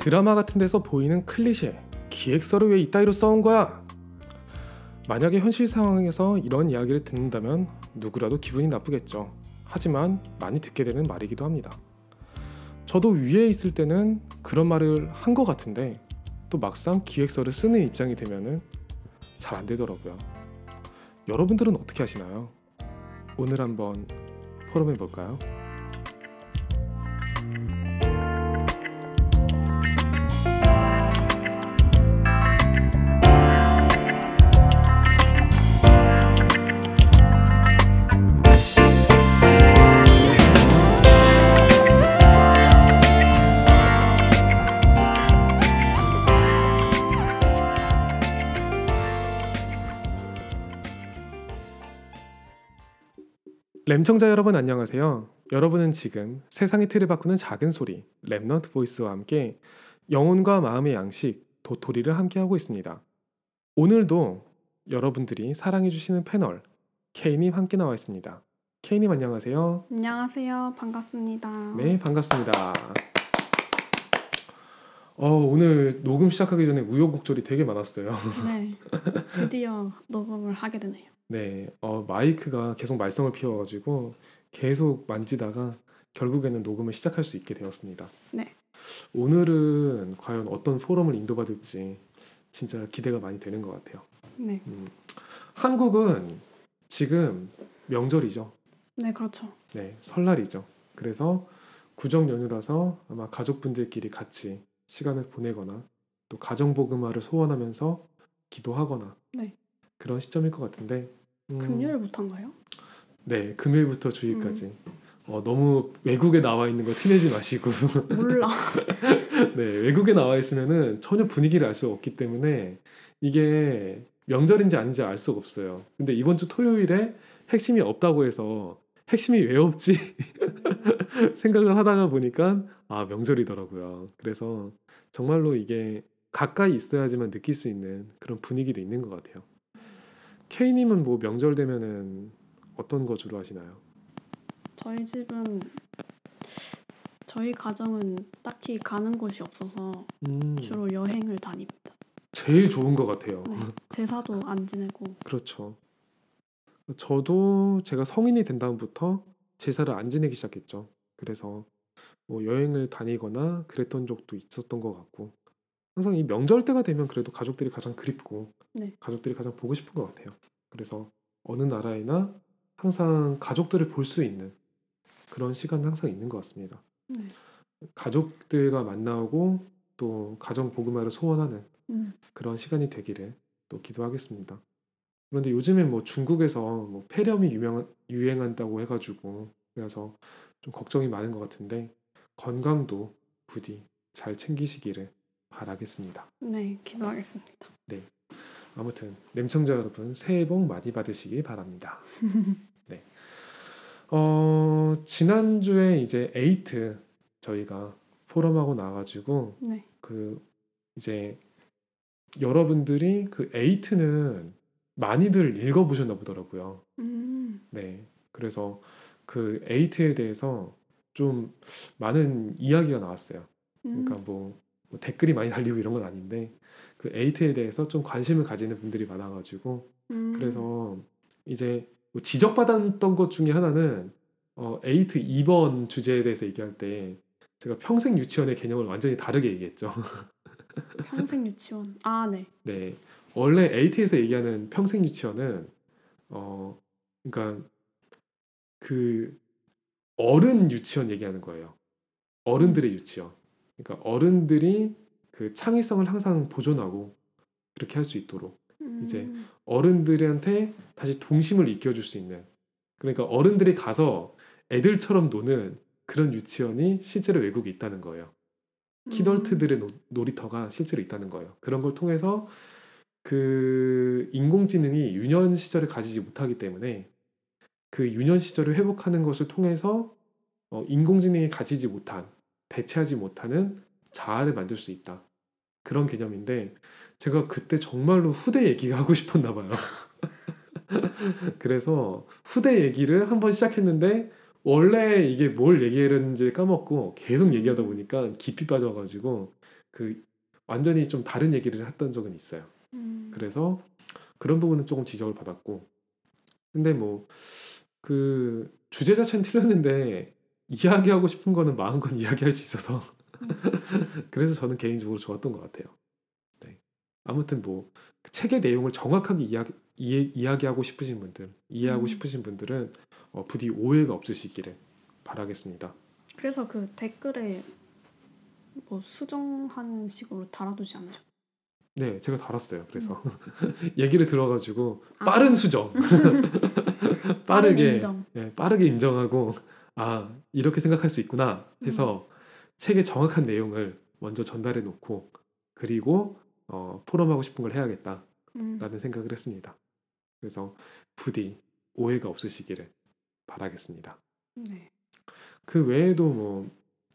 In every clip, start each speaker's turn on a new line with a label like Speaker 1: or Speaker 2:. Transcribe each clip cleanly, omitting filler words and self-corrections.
Speaker 1: 드라마 같은 데서 보이는 클리셰, 기획서를 왜 이따위로 써온 거야? 만약에 현실 상황에서 이런 이야기를 듣는다면 누구라도 기분이 나쁘겠죠. 하지만 많이 듣게 되는 말이기도 합니다. 저도 위에 있을 때는 그런 말을 한 것 같은데 또 막상 기획서를 쓰는 입장이 되면은 잘 안 되더라고요. 여러분들은 어떻게 하시나요? 오늘 한번 포럼해 볼까요? 램청자 여러분 안녕하세요. 여러분은 지금 세상의 틀을 바꾸는 작은 소리 랩넌트 보이스와 함께 영혼과 마음의 양식 도토리를 함께하고 있습니다. 오늘도 여러분들이 사랑해주시는 패널 K님 함께 나와 있습니다. K님 안녕하세요.
Speaker 2: 안녕하세요. 반갑습니다.
Speaker 1: 네, 반갑습니다. 오늘 녹음 시작하기 전에 우여곡절이 되게 많았어요.
Speaker 2: 네, 드디어 녹음을 하게 되네요.
Speaker 1: 네, 마이크가 계속 말썽을 피워가지고 계속 만지다가 결국에는 녹음을 시작할 수 있게 되었습니다.
Speaker 2: 네.
Speaker 1: 오늘은 과연 어떤 포럼을 인도받을지 진짜 기대가 많이 되는 것 같아요.
Speaker 2: 네.
Speaker 1: 한국은 지금 명절이죠.
Speaker 2: 네, 그렇죠.
Speaker 1: 네, 설날이죠. 그래서 구정 연휴라서 아마 가족분들끼리 같이 시간을 보내거나 또 가정복음화를 소원하면서 기도하거나
Speaker 2: 네.
Speaker 1: 그런 시점일 것 같은데
Speaker 2: 금요일부터인가요?
Speaker 1: 네, 금요일부터 주일까지 너무 외국에 나와 있는 거 티내지 마시고
Speaker 2: 몰라.
Speaker 1: 네, 외국에 나와 있으면은 전혀 분위기를 알 수가 없기 때문에 이게 명절인지 아닌지 알 수가 없어요. 근데 이번 주 토요일에 핵심이 없다고 해서 핵심이 왜 없지? 생각을 하다가 보니까 명절이더라고요. 그래서 정말로 이게 가까이 있어야지만 느낄 수 있는 그런 분위기도 있는 것 같아요. K님은 뭐 명절 되면은 어떤 거 주로 하시나요?
Speaker 2: 저희 가정은 딱히 가는 곳이 없어서 주로 여행을 다닙니다.
Speaker 1: 제일 좋은 것 같아요.
Speaker 2: 네, 제사도 안 지내고.
Speaker 1: 그렇죠. 저도 제가 성인이 된 다음부터 제사를 안 지내기 시작했죠. 그래서 뭐 여행을 다니거나 그랬던 적도 있었던 것 같고 항상 이 명절 때가 되면 그래도 가족들이 가장 그립고
Speaker 2: 네.
Speaker 1: 가족들이 가장 보고 싶은 것 같아요. 그래서 어느 나라에나 항상 가족들을 볼 수 있는 그런 시간은 항상 있는 것 같습니다.
Speaker 2: 네.
Speaker 1: 가족들과 만나고 또 가정 복음화를 소원하는 그런 시간이 되기를 또 기도하겠습니다. 그런데 요즘엔 뭐 중국에서 뭐 폐렴이 유행한다고 해가지고 그래서 좀 걱정이 많은 것 같은데 건강도 부디 잘 챙기시기를 바라겠습니다.
Speaker 2: 네, 기도하겠습니다.
Speaker 1: 네, 아무튼 램청자 여러분 새해 복 많이 받으시기 바랍니다. 네, 지난주에 이제 에이트 저희가 포럼하고 나와가지고
Speaker 2: 네.
Speaker 1: 그 이제 여러분들이 그 에이트는 많이들 읽어보셨나 보더라고요. 네, 그래서 그 에이트에 대해서 좀 많은 이야기가 나왔어요. 그러니까 뭐 댓글이 많이 달리고 이런 건 아닌데 그 에이트에 대해서 좀 관심을 가지는 분들이 많아가지고 그래서 이제 뭐 지적받았던 것 중에 하나는 에이트 2번 주제에 대해서 얘기할 때 제가 평생 유치원의 개념을 완전히 다르게 얘기했죠.
Speaker 2: 평생 유치원. 네.
Speaker 1: 네, 원래 에이트에서 얘기하는 평생 유치원은 그러니까 그 어른 유치원 얘기하는 거예요. 어른들의 유치원. 그러니까 어른들이 그 창의성을 항상 보존하고 그렇게 할 수 있도록 이제 어른들한테 다시 동심을 이끌어줄 수 있는 그러니까 어른들이 가서 애들처럼 노는 그런 유치원이 실제로 외국에 있다는 거예요. 키덜트들의 놀이터가 실제로 있다는 거예요. 그런 걸 통해서 그 인공지능이 유년 시절을 가지지 못하기 때문에 그 유년 시절을 회복하는 것을 통해서 인공지능이 가지지 못한 대체하지 못하는 자아를 만들 수 있다. 그런 개념인데 제가 그때 정말로 후대 얘기가 하고 싶었나 봐요. 그래서 후대 얘기를 한번 시작했는데 원래 이게 뭘 얘기했는지 까먹고 계속 얘기하다 보니까 깊이 빠져가지고 그 완전히 좀 다른 얘기를 했던 적은 있어요. 그래서 그런 부분은 조금 지적을 받았고, 근데 뭐 그 주제 자체는 틀렸는데 이야기하고 싶은 거는 마음껏 이야기할 수 있어서 그래서 저는 개인적으로 좋았던 것 같아요. 네. 아무튼 뭐그 책의 내용을 정확하게 이야기하고 싶으신 분들, 이해하고
Speaker 2: 음.
Speaker 1: 싶으신 분들은 부디 오해가 없으시기를 바라겠습니다.
Speaker 2: 그래서 그 댓글에 뭐 수정하는 식으로 달아두지 않으셨?
Speaker 1: 네, 제가 달았어요.
Speaker 2: 음.
Speaker 1: 그래서 얘기를 들어가지고 빠른
Speaker 2: 아,
Speaker 1: 수정,
Speaker 2: 빠른
Speaker 1: 빠르게
Speaker 2: 인정.
Speaker 1: 빠르게 인정하고 아 이렇게 생각할 수 있구나
Speaker 2: 음.
Speaker 1: 해서 책의 정확한 내용을 먼저 전달해 놓고 그리고 포럼하고 싶은 걸 해야겠다라는
Speaker 2: 음.
Speaker 1: 생각을 했습니다. 그래서 부디 오해가 없으시기를 바라겠습니다.
Speaker 2: 네.
Speaker 1: 그 외에도 뭐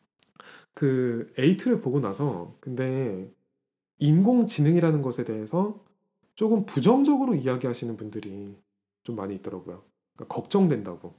Speaker 1: 그 에이트를 보고 나서 근데 인공지능이라는 것에 대해서 조금 부정적으로 이야기하시는 분들이 좀 많이 있더라고요. 그러니까 걱정된다고.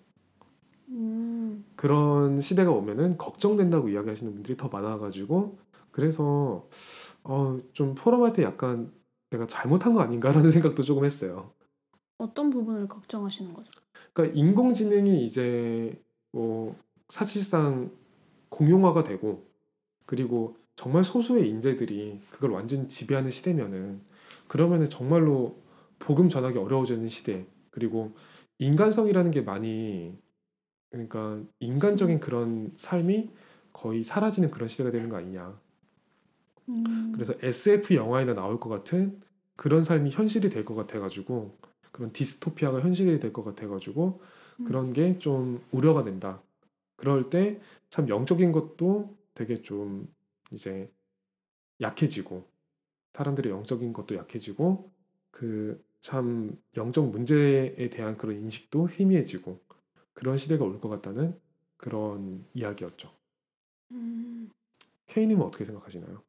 Speaker 2: 음.
Speaker 1: 그런 시대가 오면은 걱정된다고 이야기하시는 분들이 더 많아가지고 그래서 좀 포럼할 때 약간 내가 잘못한 거 아닌가라는 생각도 조금 했어요.
Speaker 2: 어떤 부분을 걱정하시는 거죠?
Speaker 1: 그러니까 인공지능이 이제 뭐 사실상 공용화가 되고 그리고 정말 소수의 인재들이 그걸 완전히 지배하는 시대면은 그러면은 정말로 복음 전하기 어려워지는 시대 그리고 인간성이라는 게 많이 그러니까 인간적인
Speaker 2: 음.
Speaker 1: 그런 삶이 거의 사라지는 그런 시대가 되는 거 아니냐.
Speaker 2: 음.
Speaker 1: 그래서 SF 영화에나 나올 것 같은 그런 삶이 현실이 될 것 같아가지고 그런 디스토피아가 현실이 될 것 같아가지고
Speaker 2: 음.
Speaker 1: 그런 게 좀 우려가 된다. 그럴 때 참 영적인 것도 되게 좀 이제 약해지고 사람들의 영적인 것도 약해지고 그 참 영적 문제에 대한 그런 인식도 희미해지고 그런 시대가 올 것 같다는 그런 이야기였죠.
Speaker 2: 음.
Speaker 1: K님은 어떻게 생각하시나요?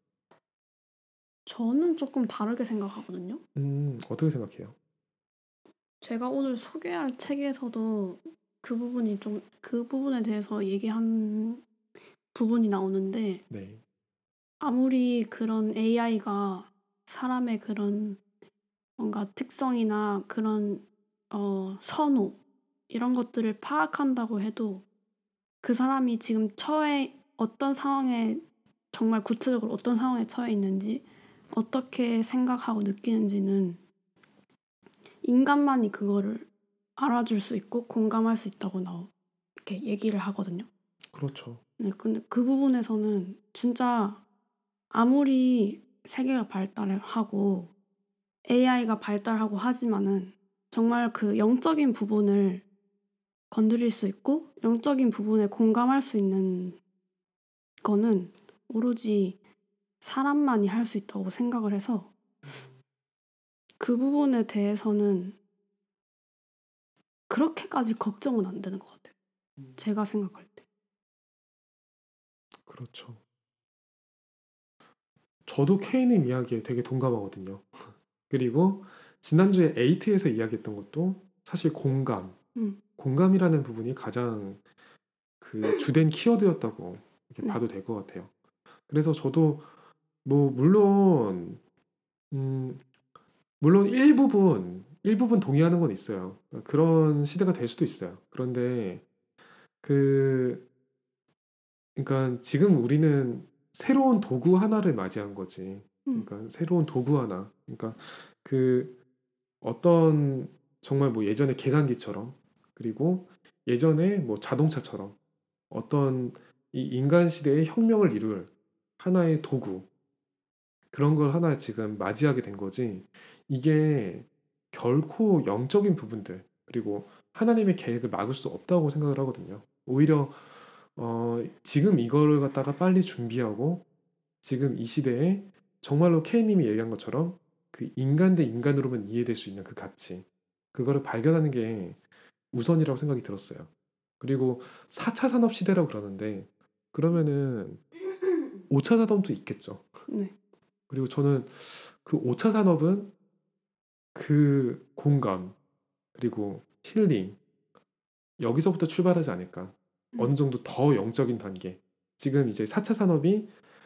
Speaker 2: 저는 조금 다르게 생각하거든요.
Speaker 1: 어떻게 생각해요?
Speaker 2: 제가 오늘 소개할 책에서도 그 부분에 대해서 얘기한 부분이 나오는데
Speaker 1: 네,
Speaker 2: 아무리 그런 AI가 사람의 그런 뭔가 특성이나 그런 선호 이런 것들을 파악한다고 해도 그 사람이 지금 어떤 상황에 정말 구체적으로 어떤 상황에 처해 있는지 어떻게 생각하고 느끼는지는 인간만이 그거를 알아줄 수 있고 공감할 수 있다고 이렇게 얘기를 하거든요.
Speaker 1: 그렇죠.
Speaker 2: 네, 근데 그 부분에서는 진짜 아무리 세계가 발달하고 AI가 발달하고 하지만은 정말 그 영적인 부분을 건드릴 수 있고 영적인 부분에 공감할 수 있는 거는 오로지 사람만이 할 수 있다고 생각을 해서 그 부분에 대해서는 그렇게까지 걱정은 안 되는 것 같아요. 제가 생각할 때.
Speaker 1: 그렇죠. 저도 K님 이야기에 되게 동감하거든요. 그리고 지난주에 에이트에서 이야기했던 것도 사실
Speaker 2: 음,
Speaker 1: 공감이라는 부분이 가장 그 주된 키워드였다고 이렇게
Speaker 2: 네.
Speaker 1: 봐도 될 것 같아요. 그래서 저도 뭐 음, 물론 일부분 동의하는 건 있어요. 그런 시대가 될 수도 있어요. 그런데 그 그러니까 지금 우리는 새로운 도구 하나를 맞이한 거지.
Speaker 2: 음,
Speaker 1: 그러니까 새로운 도구 하나. 그러니까 그 어떤 정말 뭐 예전에 계산기처럼 그리고 예전에 뭐 자동차처럼 어떤 이 인간 시대의 혁명을 이룰 하나의 도구 그런 걸 하나 지금 맞이하게 된 거지. 이게 결코 영적인 부분들 그리고 하나님의 계획을 막을 수 없다고 생각을 하거든요. 오히려 지금 이거를 갖다가 빨리 준비하고 지금 이 시대에 정말로 K님이 얘기한 것처럼 그 인간 대 인간으로만 이해될 수 있는 그 가치 그거를 발견하는 게 우선이라고 생각이 들었어요. 그리고 4차 산업 시대라고 그러는데 그러면은 5차 산업도 있겠죠.
Speaker 2: 네.
Speaker 1: 그리고 저는 그 5차 산업은 그 공감 그리고 힐링 여기서부터 출발하지 않을까. 어느
Speaker 2: 음,
Speaker 1: 정도 더 영적인 단계. 지금 이제 4차 산업이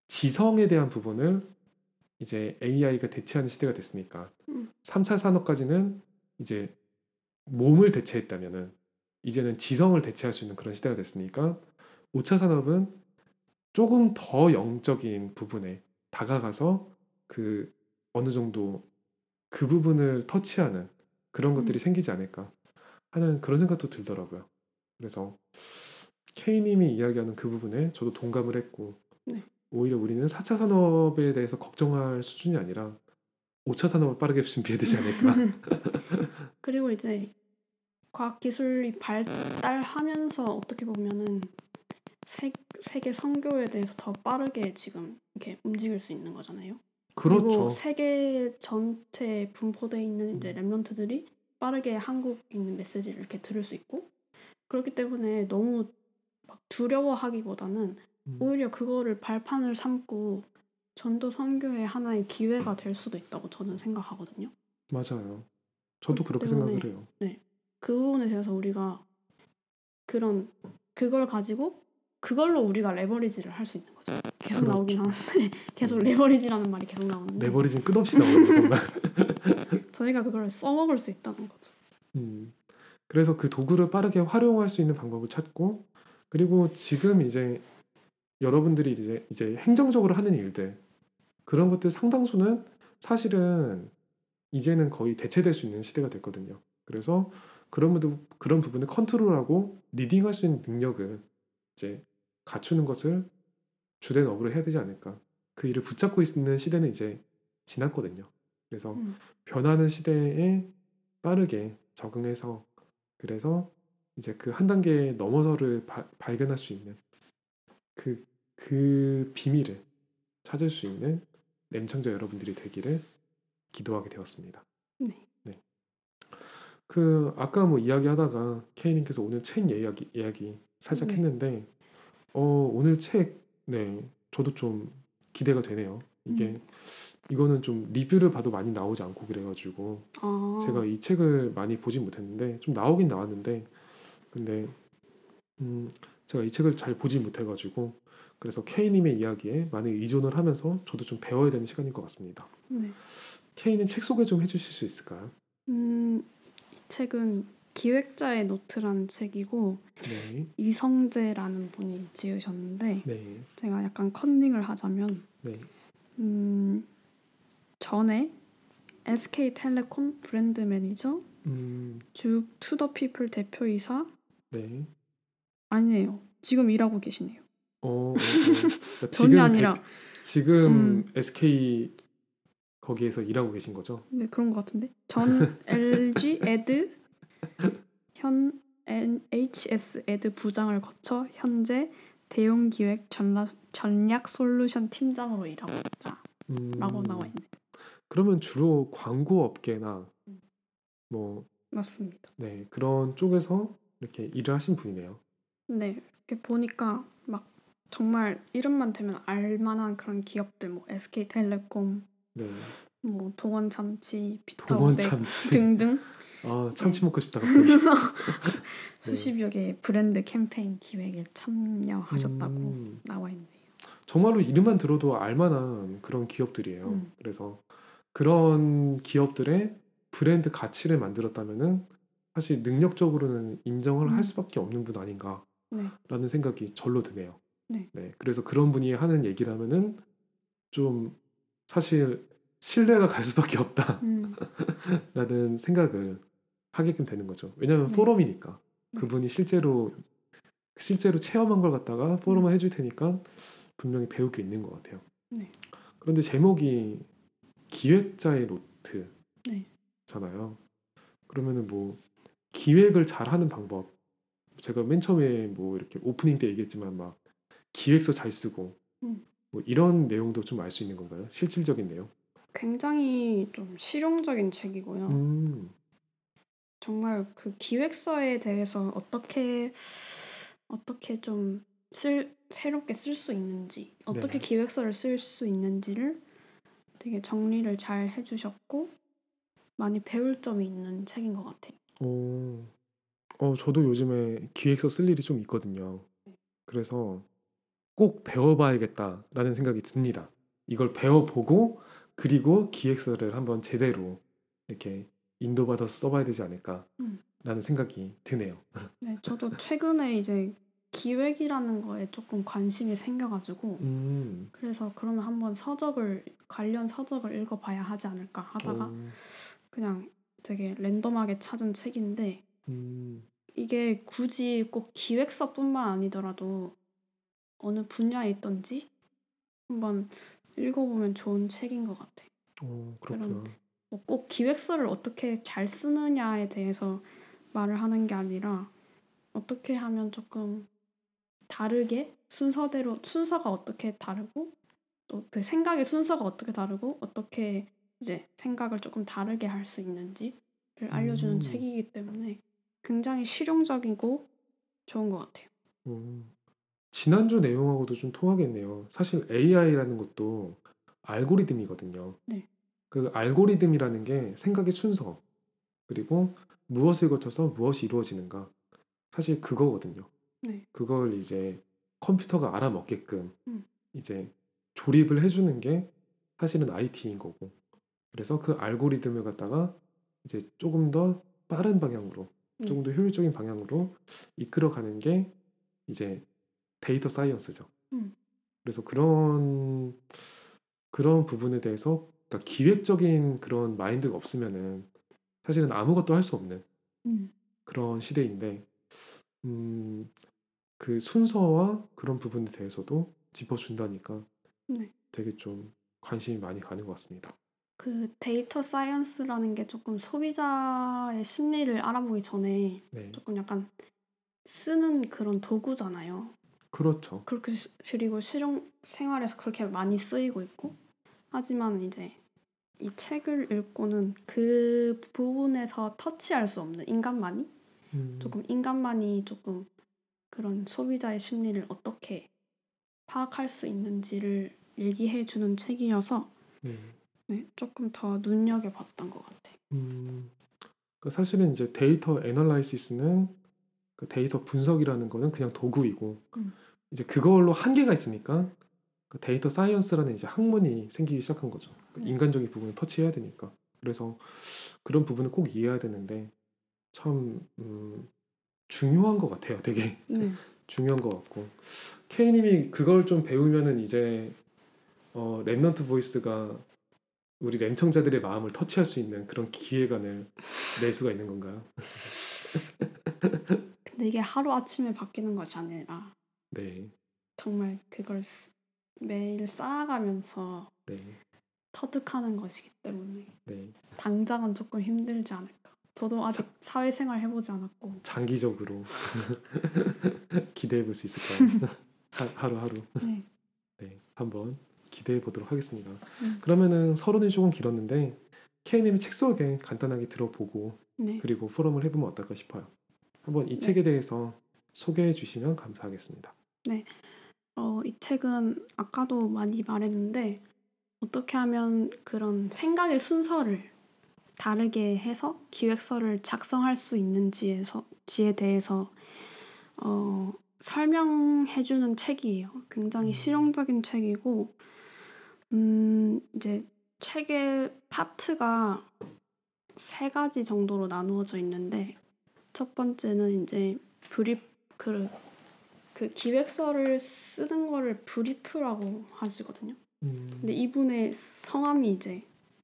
Speaker 1: 지성에 대한 부분을 이제 AI가 대체하는 시대가 됐으니까
Speaker 2: 음,
Speaker 1: 3차 산업까지는 이제 몸을 대체했다면은 이제는 지성을 대체할 수 있는 그런 시대가 됐으니까 5차 산업은 조금 더 영적인 부분에 다가가서 그 어느 정도 그 부분을 터치하는 그런 것들이
Speaker 2: 음,
Speaker 1: 생기지 않을까 하는 그런 생각도 들더라고요. 그래서 K님이 이야기하는 그 부분에 저도 동감을 했고
Speaker 2: 네.
Speaker 1: 오히려 우리는 4차 산업에 대해서 걱정할 수준이 아니라 5차 산업을 빠르게 준비해야 되지 않을까.
Speaker 2: 그리고 이제 과학기술이 발달하면서 어떻게 보면은 세계 선교에 대해서 더 빠르게 지금 이렇게 움직일 수 있는 거잖아요. 그리고
Speaker 1: 그렇죠.
Speaker 2: 세계 전체에 분포되어 있는 이제
Speaker 1: 음,
Speaker 2: 랩런트들이 빠르게 한국에 있는 메시지를 이렇게 들을 수 있고 그렇기 때문에 너무 막 두려워하기보다는
Speaker 1: 음,
Speaker 2: 오히려 그거를 발판을 삼고 전도 선교의 하나의 기회가 될 수도 있다고 저는 생각하거든요.
Speaker 1: 맞아요. 저도
Speaker 2: 그렇기
Speaker 1: 그렇게 생각을
Speaker 2: 때문에
Speaker 1: 해요.
Speaker 2: 네. 그 부분에 대해서 우리가 그런 그걸 가지고 그걸로 우리가 레버리지를 할 수 있는 거죠. 계속 나오긴
Speaker 1: 그렇죠.
Speaker 2: 하는데 계속
Speaker 1: 네.
Speaker 2: 레버리지라는 말이 계속 나오는데
Speaker 1: 레버리지는 끝없이 나오네요, 정말.
Speaker 2: 저희가 그걸 써먹을 수 있다는 거죠.
Speaker 1: 음, 그래서 그 도구를 빠르게 활용할 수 있는 방법을 찾고 그리고 지금 이제 여러분들이 이제 행정적으로 하는 일들 그런 것들 상당수는 사실은 이제는 거의 대체될 수 있는 시대가 됐거든요. 그래서 그런 부분을 컨트롤하고 리딩할 수 있는 능력을 이제 갖추는 것을 주된 업으로 해야 되지 않을까. 그 일을 붙잡고 있는 시대는 이제 지났거든요. 그래서
Speaker 2: 음,
Speaker 1: 변하는 시대에 빠르게 적응해서 그래서 이제 그 한 단계 넘어서를 발견할 수 있는 그 비밀을 찾을 수 있는 램청자 여러분들이 되기를 기도하게 되었습니다.
Speaker 2: 네.
Speaker 1: 네. 그 아까 뭐 이야기하다가 K님께서 오늘 책 이야기 살짝
Speaker 2: 네.
Speaker 1: 했는데 오늘 책 네, 저도 좀 기대가 되네요.
Speaker 2: 음.
Speaker 1: 이거는 좀 리뷰를 봐도 많이 나오지 않고 그래가지고
Speaker 2: 아,
Speaker 1: 제가 이 책을 많이 보진 못했는데 좀 나오긴 나왔는데 근데 음, 제가 이 책을 잘 보지 못해가지고 그래서 K님의 이야기에 많이 의존을 하면서 저도 좀 배워야 되는 시간인 것 같습니다.
Speaker 2: 네.
Speaker 1: K님 책 소개 좀 해주실 수 있을까요?
Speaker 2: 이 책은 기획자의 노트라는 책이고
Speaker 1: 네,
Speaker 2: 이성재라는 분이 지으셨는데
Speaker 1: 네,
Speaker 2: 제가 약간 컨닝을 하자면
Speaker 1: 네,
Speaker 2: 음, 전에 SK텔레콤 브랜드 매니저, 주 투더피플 대표이사
Speaker 1: 네.
Speaker 2: 아니에요. 지금 일하고 계시네요.
Speaker 1: 그러니까
Speaker 2: 전이 아니라
Speaker 1: 지금 SK 거기에서 일하고 계신 거죠?
Speaker 2: 네, 그런 것 같은데 전 LG 에드 현 HS 에드 부장을 거쳐 현재 대용기획 전략 솔루션 팀장으로 일하고 있다라고 나와
Speaker 1: 음,
Speaker 2: 있네요.
Speaker 1: 그러면 주로 광고 업계나 뭐,
Speaker 2: 맞습니다.
Speaker 1: 네, 그런 쪽에서 이렇게 일을 하신 분이네요.
Speaker 2: 네, 이렇게 보니까 막 정말 이름만 대면 알만한 그런 기업들 뭐 SK텔레콤,
Speaker 1: 네,
Speaker 2: 뭐 동원참치,
Speaker 1: 동원
Speaker 2: 비타오백
Speaker 1: 참치.
Speaker 2: 등등
Speaker 1: 아, 참치
Speaker 2: 네,
Speaker 1: 먹고 싶다 갑자기. 네,
Speaker 2: 수십여 개의 브랜드 캠페인 기획에 참여하셨다고
Speaker 1: 음,
Speaker 2: 나와 있네요.
Speaker 1: 정말로 이름만 들어도 알만한 그런 기업들이에요.
Speaker 2: 음,
Speaker 1: 그래서 그런 기업들의 브랜드 가치를 만들었다면은 사실 능력적으로는 인정을 할
Speaker 2: 음,
Speaker 1: 수밖에 없는 분 아닌가라는
Speaker 2: 네,
Speaker 1: 생각이 절로 드네요.
Speaker 2: 네,
Speaker 1: 네, 그래서 그런 분이 하는 얘기라면은 좀 사실 신뢰가 갈 수밖에
Speaker 2: 음,
Speaker 1: 없다라는 생각을 하게끔 되는 거죠. 왜냐하면
Speaker 2: 네,
Speaker 1: 포럼이니까
Speaker 2: 네,
Speaker 1: 그분이 실제로 체험한 걸 갖다가
Speaker 2: 음,
Speaker 1: 포럼을 해줄 테니까 분명히 배울 게 있는 것 같아요.
Speaker 2: 네,
Speaker 1: 그런데 제목이 기획자의
Speaker 2: 네.
Speaker 1: 노트잖아요. 그러면은 뭐 기획을 잘하는 방법. 제가 맨 처음에 뭐 이렇게 오프닝 때 얘기했지만 막 기획서 잘 쓰고
Speaker 2: 음.
Speaker 1: 뭐 이런 내용도 좀 알 수 있는 건가요? 실질적인 내용?
Speaker 2: 굉장히 좀 실용적인 책이고요.
Speaker 1: 음,
Speaker 2: 정말 그 기획서에 대해서 어떻게 좀 새롭게 쓸 수 있는지, 어떻게
Speaker 1: 네.
Speaker 2: 기획서를 쓸 수 있는지를 되게 정리를 잘 해주셨고 많이 배울 점이 있는 책인 것 같아요.
Speaker 1: 어, 저도 요즘에 기획서 쓸 일이 좀 있거든요. 그래서 꼭 배워봐야겠다라는 생각이 듭니다. 이걸 배워보고 그리고 기획서를 한번 제대로 이렇게 인도받아서 써봐야 되지 않을까라는 생각이 드네요.
Speaker 2: 네, 저도 최근에 이제 기획이라는 거에 조금 관심이 생겨가지고 그래서 그러면 한번 관련 서적을 읽어봐야 하지 않을까 하다가
Speaker 1: 오,
Speaker 2: 그냥 되게 랜덤하게 찾은 책인데 이게 굳이 꼭 기획서뿐만 아니더라도 어느 분야에 있던지 한번 읽어보면 좋은 책인 것 같아요. 그런
Speaker 1: 그렇구나.
Speaker 2: 꼭 기획서를 어떻게 잘 쓰느냐에 대해서 말을 하는 게 아니라 어떻게 하면 조금 다르게 순서가 어떻게 다르고 또 그 생각의 순서가 어떻게 다르고 어떻게 이제 생각을 조금 다르게 할 수 있는지를 알려주는
Speaker 1: 음,
Speaker 2: 책이기 때문에 굉장히 실용적이고 좋은 것 같아요.
Speaker 1: 음. 지난주 내용하고도 좀 통하겠네요. 사실 AI라는 것도 알고리즘이거든요.
Speaker 2: 네,
Speaker 1: 그 알고리즘이라는 게 생각의 순서, 그리고 무엇을 거쳐서 무엇이 이루어지는가. 사실 그거거든요.
Speaker 2: 네,
Speaker 1: 그걸 이제 컴퓨터가 알아먹게끔
Speaker 2: 음,
Speaker 1: 이제 조립을 해주는 게 사실은 IT인 거고. 그래서 그 알고리즘을 갖다가 이제 조금 더 빠른 방향으로,
Speaker 2: 네,
Speaker 1: 조금 더 효율적인 방향으로 이끌어가는 게 이제 데이터 사이언스죠.
Speaker 2: 음,
Speaker 1: 그래서 그런 부분에 대해서 그러니까 기획적인 그런 마인드가 없으면은 사실은 아무것도 할 수 없는
Speaker 2: 음,
Speaker 1: 그런 시대인데 음, 그 순서와 그런 부분에 대해서도 짚어준다니까
Speaker 2: 네.
Speaker 1: 되게 좀 관심이 많이 가는 것 같습니다.
Speaker 2: 그 데이터 사이언스라는 게 조금 소비자의 심리를 알아보기 전에
Speaker 1: 네,
Speaker 2: 조금 약간 쓰는 그런 도구잖아요.
Speaker 1: 그렇죠.
Speaker 2: 그리고 실용 생활에서 그렇게 많이 쓰이고 있고 하지만 이제 이 책을 읽고는 그 부분에서 터치할 수 없는
Speaker 1: 음,
Speaker 2: 인간만이 조금 그런 소비자의 심리를 어떻게 파악할 수 있는지를 얘기해 주는 책이어서
Speaker 1: 네.
Speaker 2: 네, 조금 더 눈여겨봤던 것 같아요.
Speaker 1: 음, 그 사실은 이제 데이터 애널라이시스는 그 데이터 분석이라는 거는 그냥 도구이고
Speaker 2: 음,
Speaker 1: 이제 그걸로 한계가 있으니까 그 데이터 사이언스라는 이제 학문이 생기기 시작한 거죠. 그
Speaker 2: 네,
Speaker 1: 인간적인 부분을 터치해야 되니까. 그래서 그런 부분을 꼭 이해해야 되는데 참 중요한 것 같아요. 되게
Speaker 2: 네,
Speaker 1: 중요한 것 같고 K님이 그걸 좀 배우면은 이제 랩넌트 보이스가 우리 램청자들의 마음을 터치할 수 있는 그런 기회관을 낼 수가 있는 건가요?
Speaker 2: 근데 이게 하루아침에 바뀌는 것이 아니라
Speaker 1: 네,
Speaker 2: 정말 매일 쌓아가면서
Speaker 1: 네,
Speaker 2: 터득하는 것이기 때문에
Speaker 1: 네.
Speaker 2: 당장은 조금 힘들지 않을까. 저도
Speaker 1: 자,
Speaker 2: 아직 사회생활 해보지 않았고.
Speaker 1: 장기적으로 기대해 볼 수 있을까요? 하루하루.
Speaker 2: 네,
Speaker 1: 네, 한번 기대해 보도록 하겠습니다.
Speaker 2: 음,
Speaker 1: 그러면은 서론이 조금 길었는데 K님의 책 소개 간단하게 들어보고
Speaker 2: 네,
Speaker 1: 그리고 포럼을 해보면 어떨까 싶어요. 한번 이
Speaker 2: 네,
Speaker 1: 책에 대해서 소개해 주시면 감사하겠습니다.
Speaker 2: 네. 이 책은 아까도 많이 말했는데 어떻게 하면 그런 생각의 순서를 다르게 해서 기획서를 작성할 수 지에 대해서 설명해주는 책이에요. 굉장히
Speaker 1: 음,
Speaker 2: 실용적인 책이고, 이제 책의 파트가 세 가지 정도로 나누어져 있는데, 첫 번째는 이제 브리프, 그 기획서를 쓰는 거를 브리프라고 하시거든요. 근데
Speaker 1: 음,
Speaker 2: 이분의 성함이 이제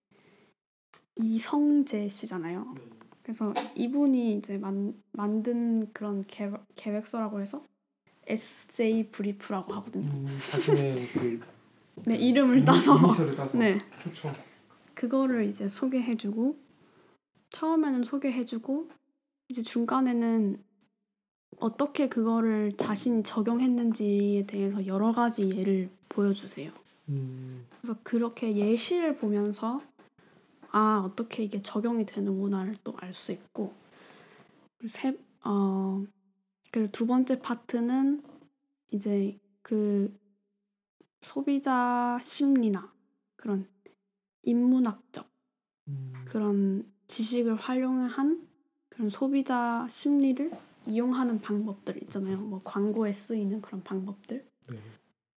Speaker 2: 이성재 씨잖아요.
Speaker 1: 네.
Speaker 2: 그래서 이분이 이제 만든 그런 계획서라고 해서 SJ 브리프라고 하거든요.
Speaker 1: 자신의
Speaker 2: 네, 이름을 따서
Speaker 1: 이니셜을 따서
Speaker 2: 네,
Speaker 1: 좋죠.
Speaker 2: 그거를 이제 소개해주고 처음에는 소개해주고 이제 중간에는 어떻게 그거를 자신이 적용했는지에 대해서 여러 가지 예를 보여주세요.
Speaker 1: 음,
Speaker 2: 그래서 그렇게 예시를 보면서 어떻게 이게 적용이 되는구나를 또 알 수 있고 세, 어, 그리고 두 번째 파트는 이제 그 소비자 심리나 그런 인문학적
Speaker 1: 음,
Speaker 2: 그런 지식을 활용한 그런 소비자 심리를 이용하는 방법들 있잖아요. 뭐 광고에 쓰이는 그런 방법들.
Speaker 1: 네.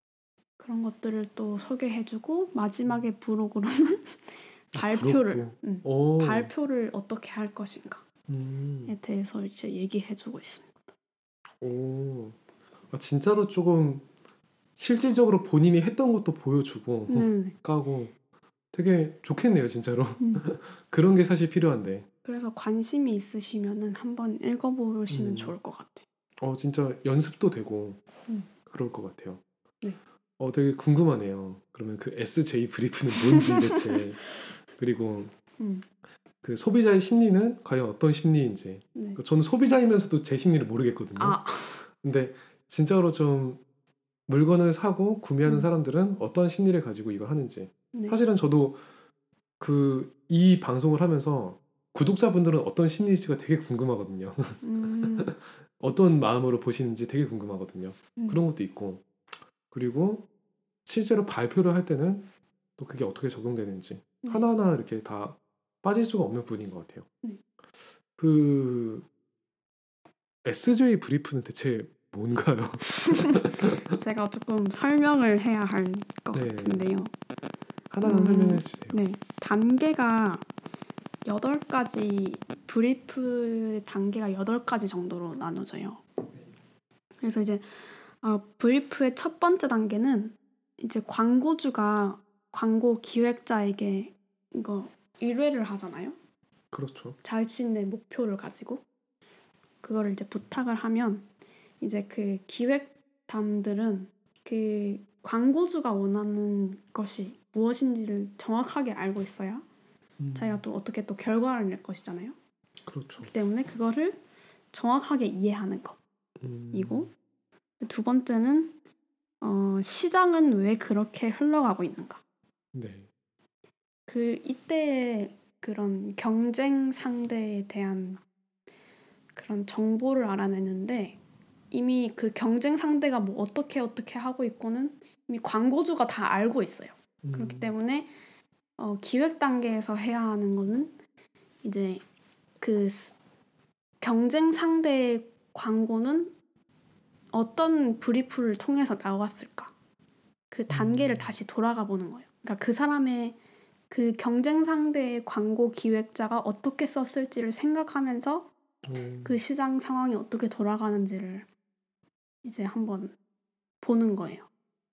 Speaker 2: 그런 것들을 또 소개해주고 마지막에 부록으로는 발표를 발표를 어떻게 할 것인가에 대해서 이제 얘기해주고 있습니다.
Speaker 1: 오, 진짜로 조금 실질적으로 본인이 했던 것도 보여주고 까고 되게 좋겠네요, 진짜로. 그런 게 사실 필요한데.
Speaker 2: 그래서 관심이 있으시면은 한번 읽어보시면 좋을 것 같아요.
Speaker 1: 진짜 연습도 되고 그럴 것 같아요.
Speaker 2: 네.
Speaker 1: 되게 궁금하네요. 그러면 그 SJ 브리프는 뭔지 대체 그리고 그 소비자의 심리는 과연 어떤 심리인지.
Speaker 2: 네.
Speaker 1: 저는 소비자이면서도 제 심리를 모르겠거든요. 근데 진짜로 좀 물건을 사고 구매하는 사람들은 어떤 심리를 가지고 이걸 하는지.
Speaker 2: 네.
Speaker 1: 사실은 저도 이 방송을 하면서 구독자분들은 어떤 심리일지가 되게 궁금하거든요. 어떤 마음으로 보시는지 되게 궁금하거든요. 그런 것도 있고, 그리고 실제로 발표를 할 때는 또 그게 어떻게 적용되는지 하나하나 이렇게 다 빠질 수가 없는 부분인 것 같아요. 그 SJ 브리프는 대체 뭔가요?
Speaker 2: 제가 조금 설명을 해야 할 것 같은데요.
Speaker 1: 하나는 설명해 주세요.
Speaker 2: 네, 단계가 8가지, 브리프 단계가 8가지 정도로 나눠져요. 그래서 이제 브리프의 첫 번째 단계는 이제 광고주가 광고 기획자에게 이거 의뢰를 하잖아요.
Speaker 1: 그렇죠.
Speaker 2: 자신의 목표를 가지고 그거를 이제 부탁을 하면 이제 그 기획담들은 그 광고주가 원하는 것이 무엇인지를 정확하게 알고 있어야 자기가 또 어떻게 또 결과를 낼 것이잖아요.
Speaker 1: 그렇죠.
Speaker 2: 그렇기 때문에 그거를 정확하게 이해하는 것이고 두 번째는 시장은 왜 그렇게 흘러가고 있는가.
Speaker 1: 네.
Speaker 2: 이때의 그런 경쟁 상대에 대한 그런 정보를 알아내는데 이미 그 경쟁 상대가 뭐 어떻게 하고 있고는 이미 광고주가 다 알고 있어요. 그렇기 때문에 기획 단계에서 해야 하는 거는 이제 그 경쟁 상대의 광고는 어떤 브리프를 통해서 나왔을까? 그 단계를 다시 돌아가 보는 거예요. 그러니까 그 사람의 그 경쟁 상대의 광고 기획자가 어떻게 썼을지를 생각하면서 그 시장 상황이 어떻게 돌아가는지를 이제 한번 보는 거예요.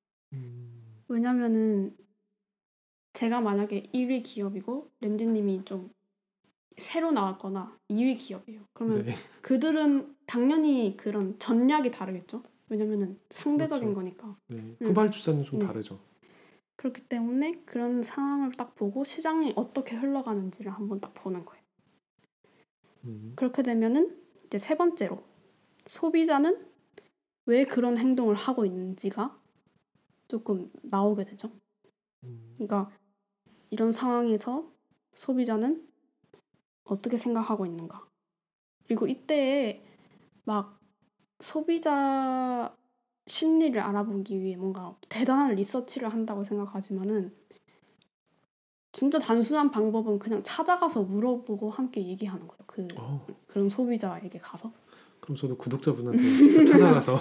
Speaker 2: 왜냐면은 제가 만약에 1위 기업이고 램디님이 좀 새로 나왔거나 2위 기업이에요. 그러면 그들은 당연히 그런 전략이 다르겠죠. 왜냐면은 상대적인 거니까.
Speaker 1: 네. 후발주자는 좀 다르죠.
Speaker 2: 그렇기 때문에 그런 상황을 딱 보고 시장이 어떻게 흘러가는지를 한번 딱 보는 거예요. 그렇게 되면은 이제 세 번째로 소비자는 왜 그런 행동을 하고 있는지가 조금 나오게 되죠. 그러니까 이런 상황에서 소비자는 어떻게 생각하고 있는가. 그리고 이때에 막 소비자 심리를 알아보기 위해 뭔가 대단한 리서치를 한다고 생각하지만은 진짜 단순한 방법은 그냥 찾아가서 물어보고 함께 얘기하는 거예요. 그런 소비자에게 가서.
Speaker 1: 그럼 저도 구독자분한테 직접 찾아가서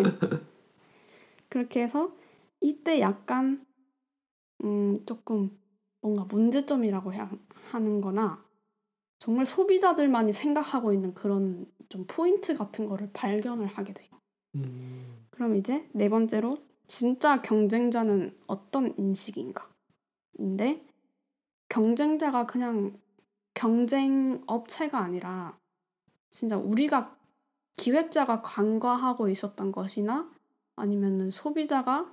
Speaker 2: 그렇게 해서 이때 약간 조금 뭔가 문제점이라고 해야 하는 거나 정말 소비자들만이 생각하고 있는 그런 좀 포인트 같은 거를 발견을 하게 돼요. 그럼 이제 네 번째로 진짜 경쟁자는 어떤 인식인가? 인데 경쟁자가 그냥 경쟁 업체가 아니라 진짜 우리가 기획자가 간과하고 있었던 것이나 아니면은 소비자가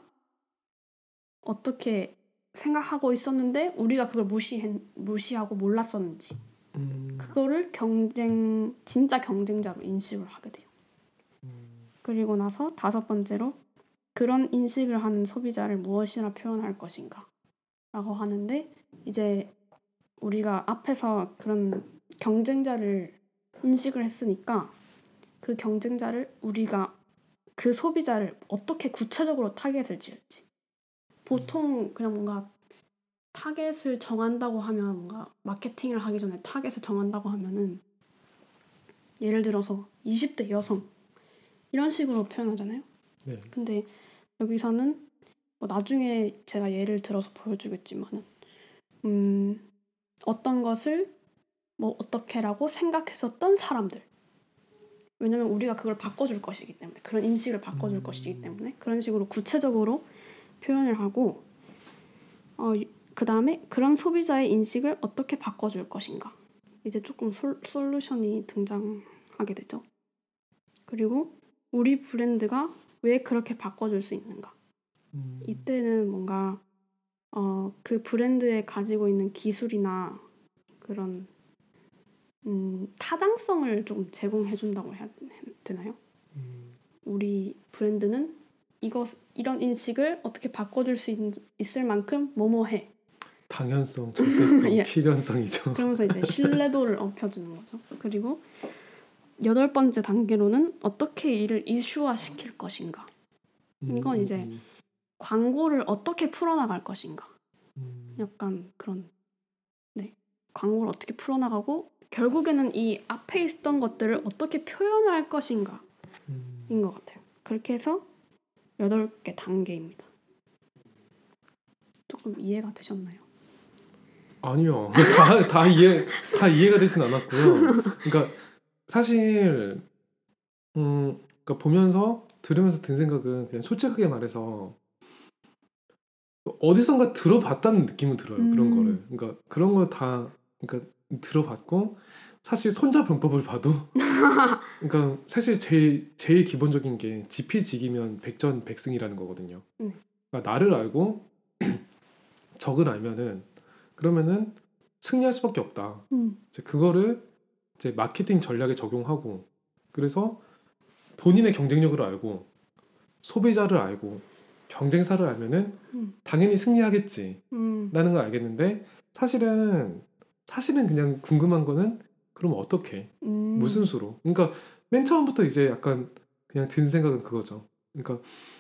Speaker 2: 어떻게 생각하고 있었는데 우리가 그걸 무시하고 몰랐었는지 그거를 진짜 경쟁자로 인식을 하게 돼요. 그리고 나서 다섯 번째로 그런 인식을 하는 소비자를 무엇이라 표현할 것인가 라고 하는데 이제 우리가 앞에서 그런 경쟁자를 인식을 했으니까 그 경쟁자를 우리가 그 소비자를 어떻게 구체적으로 타겟을 지을지 보통 그냥 뭔가 타겟을 정한다고 하면 뭔가 마케팅을 하기 전에 타겟을 정한다고 하면은 예를 들어서 20대 여성 이런 식으로 표현하잖아요.
Speaker 1: 네.
Speaker 2: 근데 여기서는 뭐 나중에 제가 예를 들어서 보여주겠지만은 어떤 것을 뭐 어떻게라고 생각했었던 사람들. 왜냐면 우리가 그걸 바꿔줄 것이기 때문에 그런 인식을 바꿔줄 것이기 때문에 그런 식으로 구체적으로 표현을 하고 그 다음에 그런 소비자의 인식을 어떻게 바꿔줄 것인가. 이제 조금 솔루션이 등장하게 되죠. 그리고 우리 브랜드가 왜 그렇게 바꿔줄 수 있는가. 이때는 뭔가 그 브랜드에 가지고 있는 기술이나 그런 타당성을 좀 제공해준다고 해야 되나요? 우리 브랜드는 이런 인식을 어떻게 바꿔줄 수 있을 만큼 뭐뭐해.
Speaker 1: 당연성, 절대성,
Speaker 2: 예.
Speaker 1: 필연성이죠.
Speaker 2: 그러면서 이제 신뢰도를 업혀주는 거죠. 그리고 8번째 단계로는 어떻게 이를 이슈화시킬 것인가. 이건 이제 광고를 어떻게 풀어나갈 것인가. 약간 그런 광고를 어떻게 풀어나가고 결국에는 이 앞에 있던 것들을 어떻게 표현할 것인가 인 것 같아요. 그렇게 해서 8개 단계입니다. 조금 이해가 되셨나요?
Speaker 1: 아니요. 다 이해가 되진 않았고요. 그러니까 사실 그러니까 보면서 들으면서 든 생각은 그냥 솔직하게 말해서 어디선가 들어봤다는 느낌은 들어요. 그런 거를. 그러니까 그런 거 다 그러니까 들어봤고 사실 손자병법을 봐도 그러니까 사실 제일 기본적인 게 지피지기면 백전백승이라는 거거든요. 그러니까 나를 알고 적을 알면은 그러면은 승리할 수밖에 없다. 이제 그거를 이제 마케팅 전략에 적용하고 그래서 본인의 경쟁력을 알고 소비자를 알고 경쟁사를 알면은 당연히 승리하겠지라는 걸 알겠는데 사실은 그냥 궁금한 거는 그럼 어떻게 무슨 수로 그러니까 맨 처음부터 이제 약간 그냥 든 생각은 그거죠. 그러니까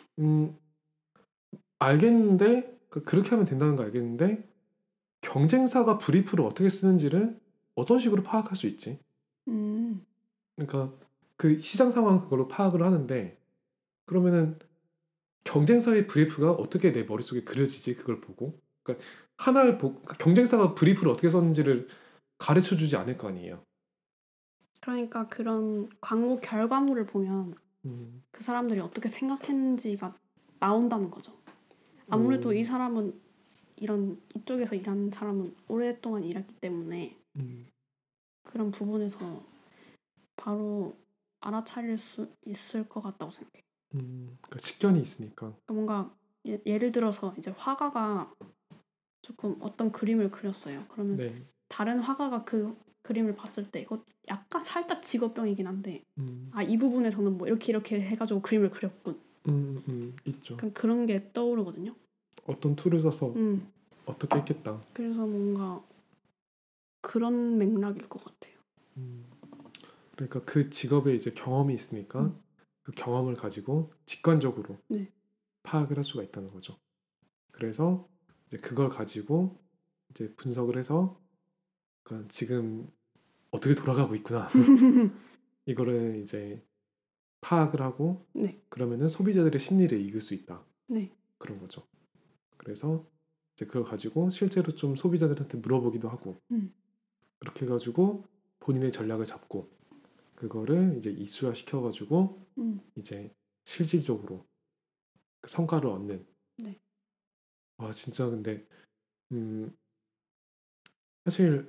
Speaker 1: 알겠는데 그렇게 하면 된다는 거 알겠는데 경쟁사가 브리프를 어떻게 쓰는지를 어떤 식으로 파악할 수 있지? 그러니까 그 시장 상황 그걸로 파악을 하는데 그러면은 경쟁사의 브리프가 어떻게 내 머릿속에 그려지지? 그걸 보고 그러니까 경쟁사가 브리프를 어떻게 썼는지를 가르쳐주지 않을 거 아니에요.
Speaker 2: 그러니까 그런 광고 결과물을 보면 그 사람들이 어떻게 생각했는지가 나온다는 거죠. 아무래도 이 사람은 이쪽에서 일하는 사람은 오랫동안 일했기 때문에 그런 부분에서 바로 알아차릴 수 있을 것 같다고 생각해요.
Speaker 1: 그러니까 식견이 있으니까.
Speaker 2: 그러니까 뭔가 예를 들어서 이제 화가가 조금 어떤 그림을 그렸어요. 그러면
Speaker 1: 네.
Speaker 2: 다른 화가가 그 그림을 봤을 때 이거 약간 살짝 직업병이긴 한데 이 부분에서는 뭐 이렇게 해가지고 그림을 그렸군.
Speaker 1: 있죠.
Speaker 2: 그런 게 떠오르거든요.
Speaker 1: 어떤 툴을 써서 어떻게 했겠다.
Speaker 2: 그래서 뭔가 그런 맥락일 것 같아요.
Speaker 1: 그러니까 그 직업에 이제 경험이 있으니까 그 경험을 가지고 직관적으로 파악을 할 수가 있다는 거죠. 그래서 이제 그걸 가지고 이제 분석을 해서 그러니까 지금 어떻게 돌아가고 있구나. 이거를 이제 파악을 하고 그러면은 소비자들의 심리를 읽을 수 있다. 그런 거죠. 그래서 이제 그걸 가지고 실제로 좀 소비자들한테 물어보기도 하고 그렇게 해가지고 본인의 전략을 잡고 그거를 이제 이슈화 시켜가지고 이제 실질적으로 그 성과를 얻는. 와 진짜 근데 사실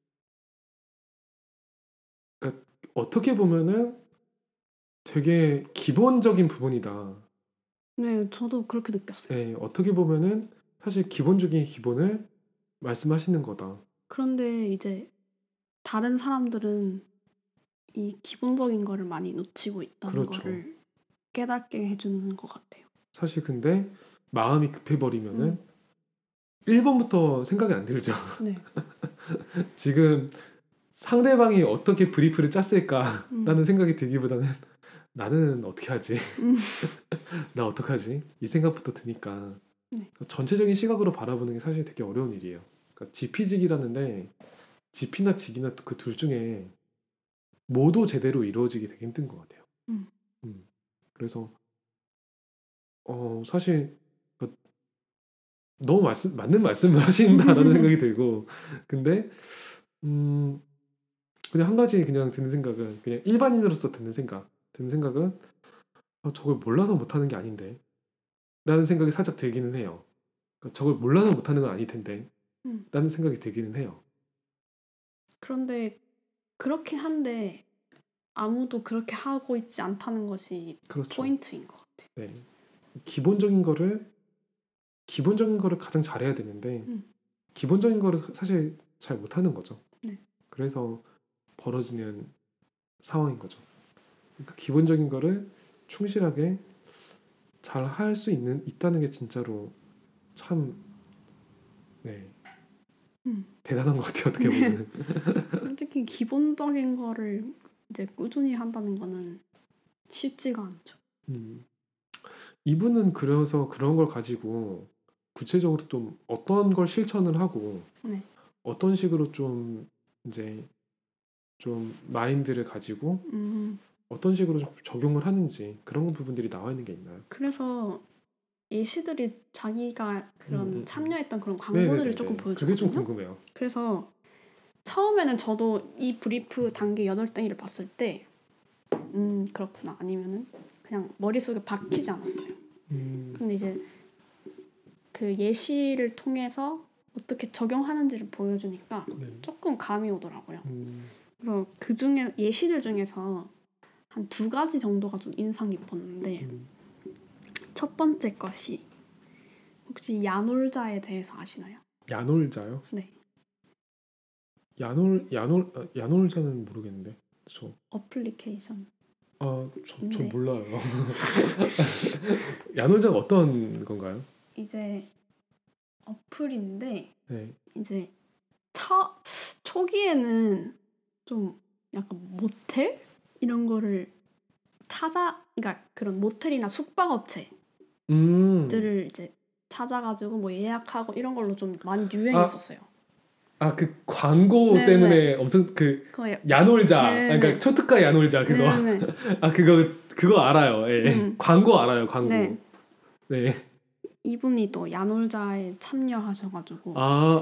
Speaker 1: 그러니까 어떻게 보면은 되게 기본적인 부분이다.
Speaker 2: 네, 저도 그렇게 느꼈어요.
Speaker 1: 네, 어떻게 보면은 사실 기본적인 기본을 말씀하시는 거다.
Speaker 2: 그런데 이제 다른 사람들은 이 기본적인 거를 많이 놓치고 있다는
Speaker 1: 그렇죠.
Speaker 2: 거를 깨닫게 해주는 것 같아요.
Speaker 1: 사실 근데 마음이 급해버리면은 1번부터 생각이 안 들죠. 지금 상대방이 어떻게 브리프를 짰을까라는 생각이 들기보다는 나는 어떻게 하지? 나 어떡하지? 이 생각부터 드니까 전체적인 시각으로 바라보는 게 사실 되게 어려운 일이에요. 그러니까 지피지기라는데 지피나 지기나 그 둘 중에 모두 제대로 이루어지기 되게 힘든 것 같아요. 그래서 사실 너무 맞는 말씀을 하신다라는 생각이 들고 근데 그냥 한 가지 그냥 드는 생각은 그냥 일반인으로서 드는 생각은 저걸 몰라서 못하는 게 아닌데 라는 생각이 살짝 들기는 해요. 그러니까 저걸 몰라서 못하는 건 아닐 텐데
Speaker 2: 음.
Speaker 1: 라는 생각이 들기는 해요.
Speaker 2: 그런데 그렇긴 한데 아무도 그렇게 하고 있지 않다는 것이
Speaker 1: 그렇죠.
Speaker 2: 포인트인 것 같아요.
Speaker 1: 네. 기본적인 거를 가장 잘해야 되는데 기본적인 거를 사실 잘 못하는 거죠.
Speaker 2: 네.
Speaker 1: 그래서 벌어지는 상황인 거죠. 그러니까 기본적인 거를 충실하게 잘 할 수 있다는 게 진짜로 참 네. 대단한 것 같아요. 어떻게 보면.
Speaker 2: 솔직히 기본적인 거를 이제 꾸준히 한다는 거는 쉽지가 않죠.
Speaker 1: 이분은 그래서 그런 걸 가지고 구체적으로 좀 어떤 걸 실천을 하고
Speaker 2: 네.
Speaker 1: 어떤 식으로 좀 이제 좀 마인드를 가지고 어떤 식으로 좀 적용을 하는지 그런 부분들이 나와 있는 게 있나요?
Speaker 2: 그래서 예시들이 자기가 그런 참여했던 그런
Speaker 1: 네네네네.
Speaker 2: 광고들을 조금
Speaker 1: 그게 좀
Speaker 2: 보여주거든요.
Speaker 1: 궁금해요.
Speaker 2: 그래서 처음에는 저도 이 브리프 단계 8땡이를 봤을 때 그렇구나 아니면은 그냥 머릿속에 박히지 않았어요. 근데 이제 그 예시를 통해서 어떻게 적용하는지를 보여주니까
Speaker 1: 네.
Speaker 2: 조금 감이 오더라고요. 그래서 그 중에 예시들 중에서 한 2가지 정도가 좀 인상 깊었는데 첫 번째 것이 혹시 야놀자에 대해서 아시나요?
Speaker 1: 야놀자요?
Speaker 2: 네.
Speaker 1: 야놀자는 모르겠는데.
Speaker 2: 어플리케이션.
Speaker 1: 저 몰라요. 야놀자가 어떤 건가요?
Speaker 2: 이제 어플인데
Speaker 1: 네.
Speaker 2: 이제 초기에는 좀 약간 모텔 이런 거를 그러니까 그런 모텔이나 숙박업체들을 이제 찾아가지고 뭐 예약하고 이런 걸로 좀 많이 유행했었어요.
Speaker 1: 그 광고
Speaker 2: 네네.
Speaker 1: 때문에 엄청
Speaker 2: 그거예요.
Speaker 1: 야놀자,
Speaker 2: 네네.
Speaker 1: 그러니까 초특가 야놀자 그거.
Speaker 2: 네네.
Speaker 1: 그거 알아요. 예. 광고 알아요. 광고.
Speaker 2: 네.
Speaker 1: 네.
Speaker 2: 이분이 또 야놀자에 참여하셔가지고.